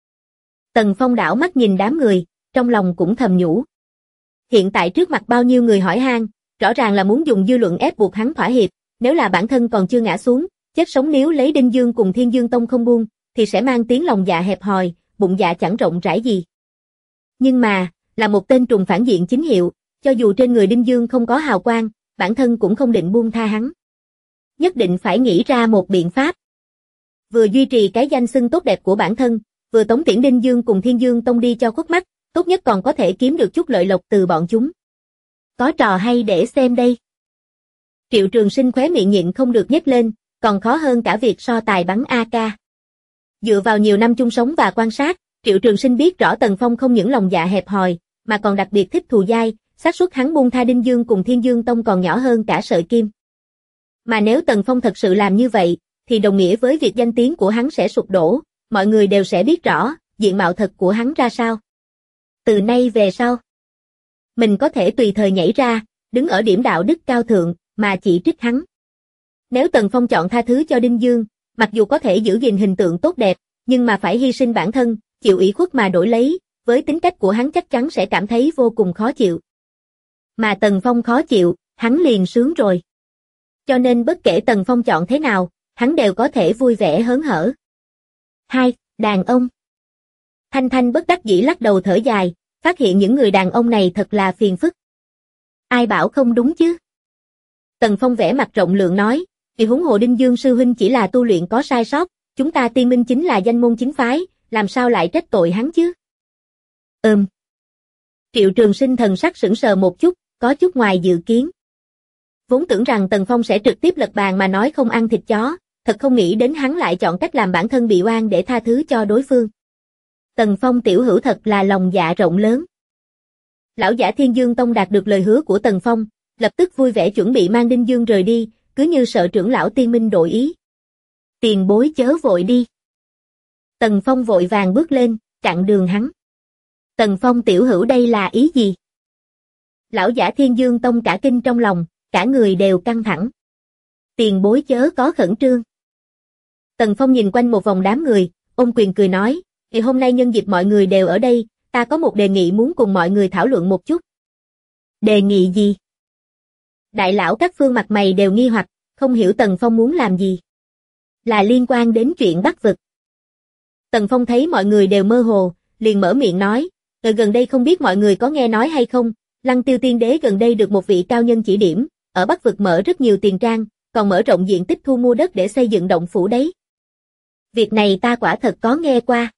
Tần Phong đảo mắt nhìn đám người, trong lòng cũng thầm nhủ. Hiện tại trước mặt bao nhiêu người hỏi han, rõ ràng là muốn dùng dư luận ép buộc hắn thỏa hiệp, nếu là bản thân còn chưa ngã xuống, chết sống nếu lấy Đinh Dương cùng Thiên Dương Tông không buông, thì sẽ mang tiếng lòng dạ hẹp hòi, bụng dạ chẳng rộng rãi gì. Nhưng mà, là một tên trùng phản diện chính hiệu, cho dù trên người Đinh Dương không có hào quang, bản thân cũng không định buông tha hắn. Nhất định phải nghĩ ra một biện pháp. Vừa duy trì cái danh xưng tốt đẹp của bản thân, vừa tống tiễn Đinh Dương cùng Thiên Dương Tông đi cho khuất mắt, tốt nhất còn có thể kiếm được chút lợi lộc từ bọn chúng. Có trò hay để xem đây. Triệu Trường Sinh khóe miệng nhịn không được nhếch lên, còn khó hơn cả việc so tài bắn AK. Dựa vào nhiều năm chung sống và quan sát, Triệu Trường Sinh biết rõ Tần Phong không những lòng dạ hẹp hòi, mà còn đặc biệt thích thù dai, xác suất hắn buông tha Đinh Dương cùng Thiên Dương Tông còn nhỏ hơn cả sợi kim. Mà nếu Tần Phong thật sự làm như vậy, thì đồng nghĩa với việc danh tiếng của hắn sẽ sụp đổ, mọi người đều sẽ biết rõ diện mạo thật của hắn ra sao. Từ nay về sau, mình có thể tùy thời nhảy ra, đứng ở điểm đạo đức cao thượng, mà chỉ trích hắn. Nếu Tần Phong chọn tha thứ cho Đinh Dương, mặc dù có thể giữ gìn hình tượng tốt đẹp, nhưng mà phải hy sinh bản thân, chịu ủy khuất mà đổi lấy, với tính cách của hắn chắc chắn sẽ cảm thấy vô cùng khó chịu. Mà Tần Phong khó chịu, hắn liền sướng rồi. Cho nên bất kể Tần Phong chọn thế nào, hắn đều có thể vui vẻ hớn hở. 2. Đàn ông. Thanh Thanh bất đắc dĩ lắc đầu thở dài, phát hiện những người đàn ông này thật là phiền phức. Ai bảo không đúng chứ? Tần Phong vẻ mặt rộng lượng nói, vì huống hồ Đinh Dương sư huynh chỉ là tu luyện có sai sót, chúng ta Tiên Minh chính là danh môn chính phái, làm sao lại trách tội hắn chứ? Triệu Trường Sinh thần sắc sững sờ một chút, có chút ngoài dự kiến. Vốn tưởng rằng Tần Phong sẽ trực tiếp lật bàn mà nói không ăn thịt chó, thật không nghĩ đến hắn lại chọn cách làm bản thân bị oan để tha thứ cho đối phương. Tần Phong tiểu hữu thật là lòng dạ rộng lớn. Lão giả Thiên Dương Tông đạt được lời hứa của Tần Phong, lập tức vui vẻ chuẩn bị mang Đinh Dương rời đi, cứ như sợ trưởng lão Tiên Minh đổi ý. Tiền bối chớ vội đi. Tần Phong vội vàng bước lên, chặn đường hắn. Tần Phong tiểu hữu đây là ý gì? Lão giả Thiên Dương Tông cả kinh trong lòng, cả người đều căng thẳng. Tiền bối chớ có khẩn trương. Tần Phong nhìn quanh một vòng đám người, ôm quyền cười nói, hôm nay nhân dịp mọi người đều ở đây, ta có một đề nghị muốn cùng mọi người thảo luận một chút. Đề nghị gì? Đại lão các phương mặt mày đều nghi hoặc, không hiểu Tần Phong muốn làm gì. Là liên quan đến chuyện Bắc vực. Tần Phong thấy mọi người đều mơ hồ, liền mở miệng nói, gần đây không biết mọi người có nghe nói hay không, Lăng Tiêu Tiên Đế gần đây được một vị cao nhân chỉ điểm, ở Bắc vực mở rất nhiều tiền trang, còn mở rộng diện tích thu mua đất để xây dựng động phủ đấy. Việc này ta quả thật có nghe qua.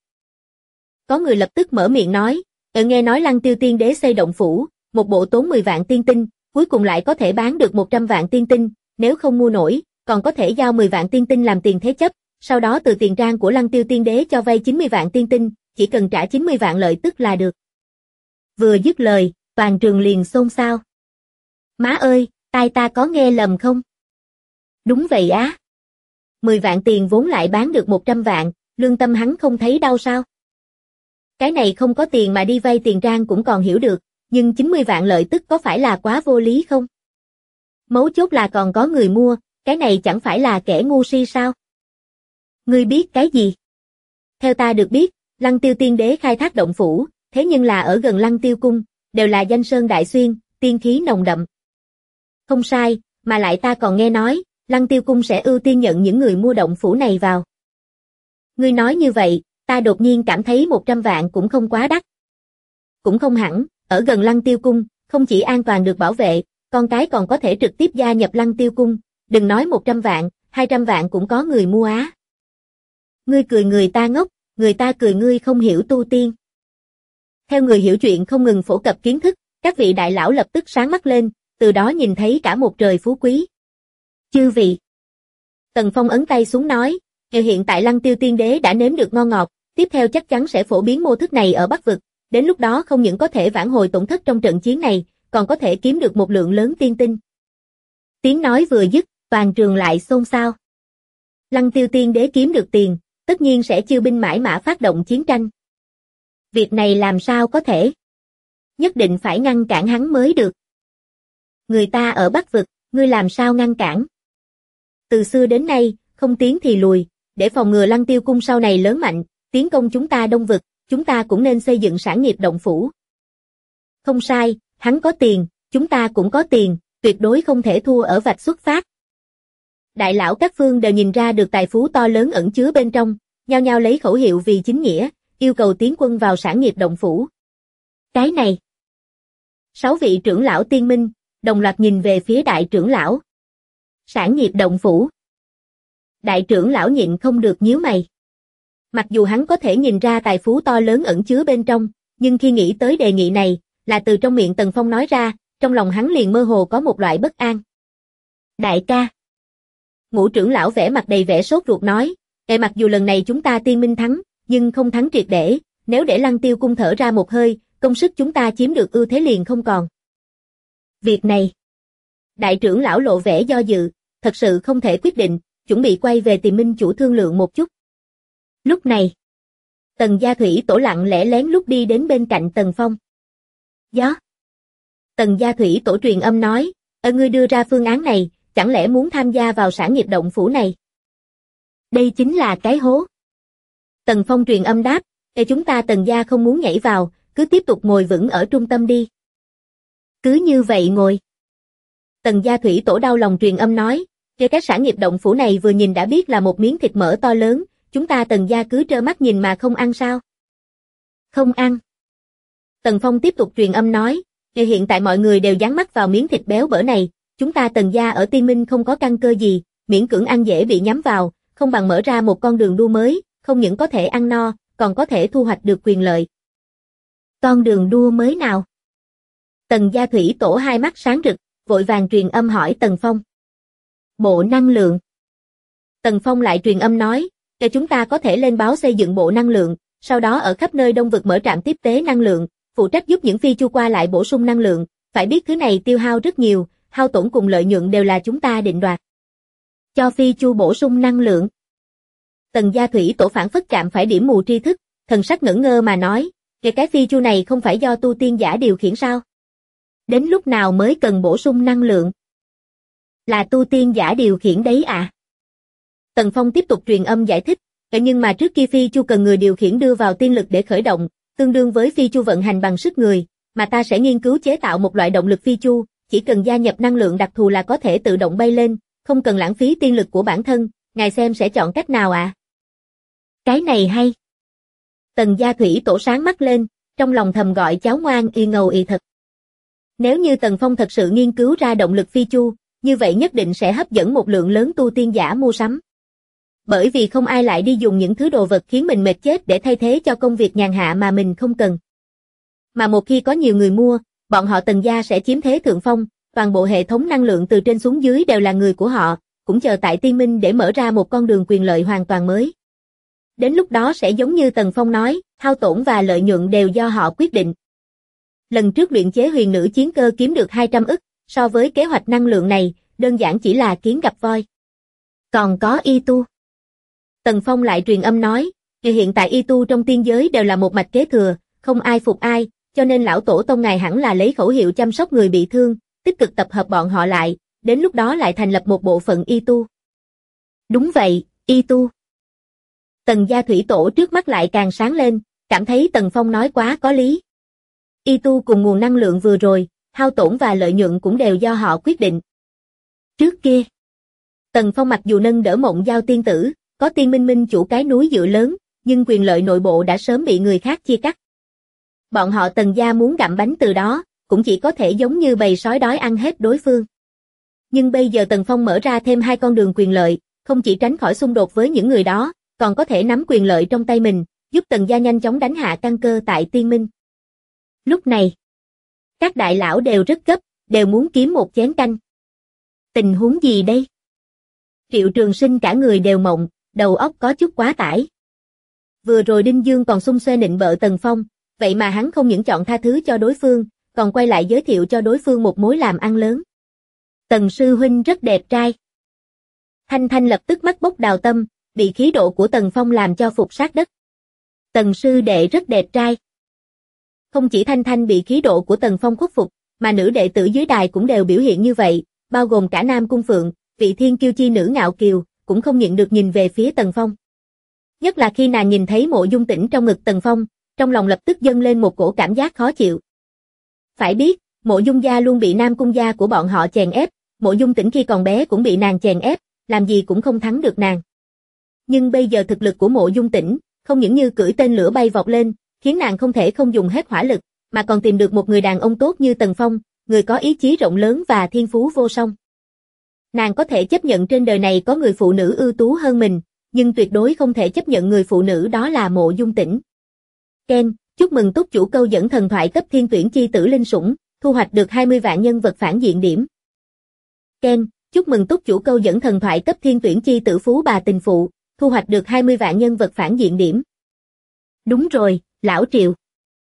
Có người lập tức mở miệng nói, nghe nói Lăng Tiêu Tiên Đế xây động phủ, một bộ tốn 10 vạn tiên tinh, cuối cùng lại có thể bán được 100 vạn tiên tinh, nếu không mua nổi, còn có thể giao 10 vạn tiên tinh làm tiền thế chấp, sau đó từ tiền trang của Lăng Tiêu Tiên Đế cho vay 90 vạn tiên tinh, chỉ cần trả 90 vạn lợi tức là được. Vừa dứt lời, toàn trường liền xôn xao. Má ơi, tai ta có nghe lầm không? Đúng vậy á. 10 vạn tiền vốn lại bán được 100 vạn, lương tâm hắn không thấy đau sao? Cái này không có tiền mà đi vay tiền trang cũng còn hiểu được, nhưng 90 vạn lợi tức có phải là quá vô lý không? Mấu chốt là còn có người mua, cái này chẳng phải là kẻ ngu si sao? Ngươi biết cái gì? Theo ta được biết, Lăng Tiêu Tiên Đế khai thác động phủ, thế nhưng là ở gần Lăng Tiêu Cung, đều là danh sơn đại xuyên, tiên khí nồng đậm. Không sai, mà lại ta còn nghe nói, Lăng Tiêu Cung sẽ ưu tiên nhận những người mua động phủ này vào. Ngươi nói như vậy, ta đột nhiên cảm thấy 100 vạn cũng không quá đắt. Cũng không hẳn, ở gần Lăng Tiêu Cung, không chỉ an toàn được bảo vệ, con cái còn có thể trực tiếp gia nhập Lăng Tiêu Cung, đừng nói 100 vạn, 200 vạn cũng có người mua á. Ngươi cười người ta ngốc, người ta cười ngươi không hiểu tu tiên. Theo người hiểu chuyện không ngừng phổ cập kiến thức, các vị đại lão lập tức sáng mắt lên, từ đó nhìn thấy cả một trời phú quý. Chư vị. Tần Phong ấn tay xuống nói, hiện tại Lăng Tiêu Tiên Đế đã nếm được ngon ngọt, tiếp theo chắc chắn sẽ phổ biến mô thức này ở Bắc vực, đến lúc đó không những có thể vãn hồi tổn thất trong trận chiến này, còn có thể kiếm được một lượng lớn tiên tinh. Tiếng nói vừa dứt, toàn trường lại xôn xao. Lăng Tiêu Tiên Đế kiếm được tiền, tất nhiên sẽ chiêu binh mãi mã phát động chiến tranh. Việc này làm sao có thể? Nhất định phải ngăn cản hắn mới được. Người ta ở Bắc vực, ngươi làm sao ngăn cản? Từ xưa đến nay, không tiến thì lùi, để phòng ngừa Lăng Tiêu Cung sau này lớn mạnh, tiến công chúng ta Đông vực, chúng ta cũng nên xây dựng sản nghiệp động phủ. Không sai, hắn có tiền, chúng ta cũng có tiền, tuyệt đối không thể thua ở vạch xuất phát. Đại lão các phương đều nhìn ra được tài phú to lớn ẩn chứa bên trong, nhao nhao lấy khẩu hiệu vì chính nghĩa, yêu cầu tiến quân vào sản nghiệp động phủ. Cái này. 6 vị trưởng lão tiên minh, đồng loạt nhìn về phía đại trưởng lão. Sản nghiệp động phủ. Đại trưởng lão nhịn không được nhíu mày. Mặc dù hắn có thể nhìn ra tài phú to lớn ẩn chứa bên trong, nhưng khi nghĩ tới đề nghị này, là từ trong miệng Tần Phong nói ra, trong lòng hắn liền mơ hồ có một loại bất an. Đại ca. Ngũ trưởng lão vẻ mặt đầy vẻ sốt ruột nói, mặc dù lần này chúng ta tiên minh thắng, nhưng không thắng triệt để, nếu để Lăng Tiêu Cung thở ra một hơi, công sức chúng ta chiếm được ưu thế liền không còn. Việc này. Đại trưởng lão lộ vẻ do dự, thật sự không thể quyết định, chuẩn bị quay về tìm minh chủ thương lượng một chút. Lúc này, Tần Gia Thủy Tổ lặng lẽ lén lút đi đến bên cạnh Tần Phong. Gió. Tần Gia Thủy Tổ truyền âm nói, ngươi đưa ra phương án này, chẳng lẽ muốn tham gia vào sản nghiệp động phủ này? Đây chính là cái hố. Tần Phong truyền âm đáp, chúng ta Tần Gia không muốn nhảy vào, cứ tiếp tục ngồi vững ở trung tâm đi. Cứ như vậy ngồi. Tần Gia Thủy Tổ đau lòng truyền âm nói, cái sản nghiệp động phủ này vừa nhìn đã biết là một miếng thịt mỡ to lớn, chúng ta Tần Gia cứ trơ mắt nhìn mà không ăn sao? Không ăn. Tần Phong tiếp tục truyền âm nói, hiện tại mọi người đều dán mắt vào miếng thịt béo bở này, chúng ta Tần Gia ở Tiên Minh không có căn cơ gì, miễn cưỡng ăn dễ bị nhắm vào, không bằng mở ra một con đường đua mới, không những có thể ăn no, còn có thể thu hoạch được quyền lợi. Con đường đua mới nào? Tần Gia Thủy Tổ hai mắt sáng rực, vội vàng truyền âm hỏi Tần Phong. Bộ năng lượng. Tần Phong lại truyền âm nói, cho chúng ta có thể lên báo xây dựng bộ năng lượng, sau đó ở khắp nơi Đông vực mở trạm tiếp tế năng lượng, phụ trách giúp những phi chu qua lại bổ sung năng lượng, phải biết thứ này tiêu hao rất nhiều, hao tổn cùng lợi nhuận đều là chúng ta định đoạt. Cho phi chu bổ sung năng lượng. Tần Gia Thủy Tổ phản phất chạm phải điểm mù tri thức, thần sắc ngẩn ngơ mà nói, cái phi chu này không phải do tu tiên giả điều khiển sao? Đến lúc nào mới cần bổ sung năng lượng? Là tu tiên giả điều khiển đấy à? Tần Phong tiếp tục truyền âm giải thích, nhưng mà trước kia phi chu cần người điều khiển đưa vào tiên lực để khởi động, tương đương với phi chu vận hành bằng sức người, mà ta sẽ nghiên cứu chế tạo một loại động lực phi chu, chỉ cần gia nhập năng lượng đặc thù là có thể tự động bay lên, không cần lãng phí tiên lực của bản thân, ngài xem sẽ chọn cách nào ạ? Cái này hay. Tần Gia Thủy Tổ sáng mắt lên, trong lòng thầm gọi cháu ngoan y ngầu y thật. Nếu như Tần Phong thật sự nghiên cứu ra động lực phi chu, như vậy nhất định sẽ hấp dẫn một lượng lớn tu tiên giả mua sắm. Bởi vì không ai lại đi dùng những thứ đồ vật khiến mình mệt chết để thay thế cho công việc nhàn hạ mà mình không cần. Mà một khi có nhiều người mua, bọn họ Tần Gia sẽ chiếm thế thượng phong, toàn bộ hệ thống năng lượng từ trên xuống dưới đều là người của họ, cũng chờ tại Tiên Minh để mở ra một con đường quyền lợi hoàn toàn mới. Đến lúc đó sẽ giống như Tần Phong nói, hao tổn và lợi nhuận đều do họ quyết định. Lần trước luyện chế huyền nữ chiến cơ kiếm được 200 ức, so với kế hoạch năng lượng này, đơn giản chỉ là kiến gặp voi. Còn có y tu. Tần Phong lại truyền âm nói, hiện tại y tu trong tiên giới đều là một mạch kế thừa, không ai phục ai, cho nên lão tổ tông ngài hẳn là lấy khẩu hiệu chăm sóc người bị thương, tích cực tập hợp bọn họ lại, đến lúc đó lại thành lập một bộ phận y tu. Đúng vậy, y tu. Tần Gia Thủy Tổ trước mắt lại càng sáng lên, cảm thấy Tần Phong nói quá có lý. Y tu cùng nguồn năng lượng vừa rồi, hao tổn và lợi nhuận cũng đều do họ quyết định. Trước kia, Tần Phong mặc dù nâng đỡ Mộng Giao tiên tử, có Tiên Minh Minh chủ cái núi dựa lớn, nhưng quyền lợi nội bộ đã sớm bị người khác chia cắt. Bọn họ Tần Gia muốn gặm bánh từ đó, cũng chỉ có thể giống như bầy sói đói ăn hết đối phương. Nhưng bây giờ Tần Phong mở ra thêm hai con đường quyền lợi, không chỉ tránh khỏi xung đột với những người đó, còn có thể nắm quyền lợi trong tay mình, giúp Tần Gia nhanh chóng đánh hạ căn cơ tại Tiên Minh. Lúc này, các đại lão đều rất gấp, đều muốn kiếm một chén canh. Tình huống gì đây? Triệu Trường Sinh cả người đều mộng, đầu óc có chút quá tải. Vừa rồi Đinh Dương còn xung xoe nịnh bợ Tần Phong, vậy mà hắn không những chọn tha thứ cho đối phương, còn quay lại giới thiệu cho đối phương một mối làm ăn lớn. Tần sư huynh rất đẹp trai. Thanh Thanh lập tức mắt bốc đào tâm, bị khí độ của Tần Phong làm cho phục sát đất. Tần sư đệ rất đẹp trai. Không chỉ Thanh Thanh bị khí độ của Tần Phong khuất phục, mà nữ đệ tử dưới đài cũng đều biểu hiện như vậy, bao gồm cả Nam Cung Phượng, vị thiên kiêu chi nữ ngạo kiều, cũng không nhịn được nhìn về phía Tần Phong. Nhất là khi nàng nhìn thấy Mộ Dung Tĩnh trong ngực Tần Phong, trong lòng lập tức dâng lên một cổ cảm giác khó chịu. Phải biết, Mộ Dung gia luôn bị Nam Cung gia của bọn họ chèn ép, Mộ Dung Tĩnh khi còn bé cũng bị nàng chèn ép, làm gì cũng không thắng được nàng. Nhưng bây giờ thực lực của Mộ Dung Tĩnh, không những như cưỡi tên lửa bay vọt lên, khiến nàng không thể không dùng hết hỏa lực, mà còn tìm được một người đàn ông tốt như Tần Phong, người có ý chí rộng lớn và thiên phú vô song. Nàng có thể chấp nhận trên đời này có người phụ nữ ưu tú hơn mình, nhưng tuyệt đối không thể chấp nhận người phụ nữ đó là Mộ Dung Tĩnh. Ken, chúc mừng túc chủ câu dẫn thần thoại cấp thiên tuyển chi tử linh sủng, thu hoạch được 20 vạn nhân vật phản diện điểm. Ken, chúc mừng túc chủ câu dẫn thần thoại cấp thiên tuyển chi tử phú bà tình phụ, thu hoạch được 20 vạn nhân vật phản diện điểm. Đúng rồi, lão Triệu.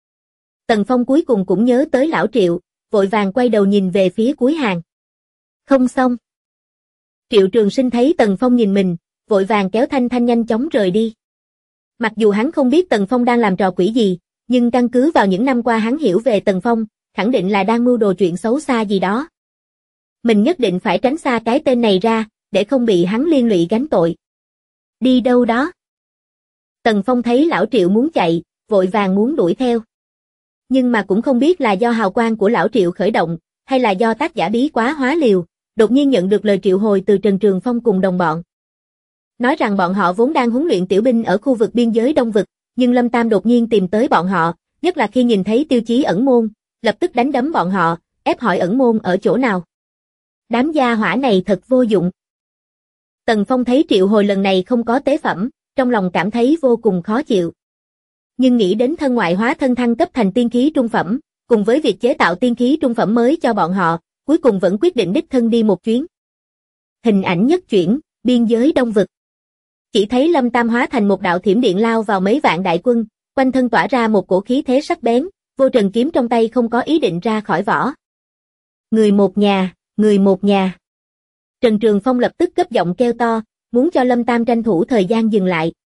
Tần Phong cuối cùng cũng nhớ tới lão Triệu, vội vàng quay đầu nhìn về phía cuối hàng. Không xong. Triệu Trường Sinh thấy Tần Phong nhìn mình, vội vàng kéo Thanh Thanh nhanh chóng rời đi. Mặc dù hắn không biết Tần Phong đang làm trò quỷ gì, nhưng căn cứ vào những năm qua hắn hiểu về Tần Phong, khẳng định là đang mưu đồ chuyện xấu xa gì đó. Mình nhất định phải tránh xa cái tên này ra, để không bị hắn liên lụy gánh tội. Đi đâu đó? Tần Phong thấy lão Triệu muốn chạy, vội vàng muốn đuổi theo. Nhưng mà cũng không biết là do hào quang của lão Triệu khởi động, hay là do tác giả bí quá hóa liều, đột nhiên nhận được lời triệu hồi từ Trần Trường Phong cùng đồng bọn. Nói rằng bọn họ vốn đang huấn luyện tiểu binh ở khu vực biên giới Đông Vực, nhưng Lâm Tam đột nhiên tìm tới bọn họ, nhất là khi nhìn thấy Tiêu Chí ẩn môn, lập tức đánh đấm bọn họ, ép hỏi ẩn môn ở chỗ nào. Đám gia hỏa này thật vô dụng. Tần Phong thấy triệu hồi lần này không có tế phẩm, trong lòng cảm thấy vô cùng khó chịu. Nhưng nghĩ đến thân ngoại hóa thân thăng cấp thành tiên khí trung phẩm, Cùng với việc chế tạo tiên khí trung phẩm mới cho bọn họ, cuối cùng vẫn quyết định đích thân đi một chuyến. Hình ảnh nhất chuyển, biên giới Đông Vực. Chỉ thấy Lâm Tam hóa thành một đạo thiểm điện lao vào mấy vạn đại quân, quanh thân tỏa ra một cổ khí thế sắc bén, vô trần kiếm trong tay không có ý định ra khỏi vỏ. Người một nhà, người một nhà. Trần Trường Phong lập tức cất giọng kêu to, muốn cho Lâm Tam tranh thủ thời gian dừng lại,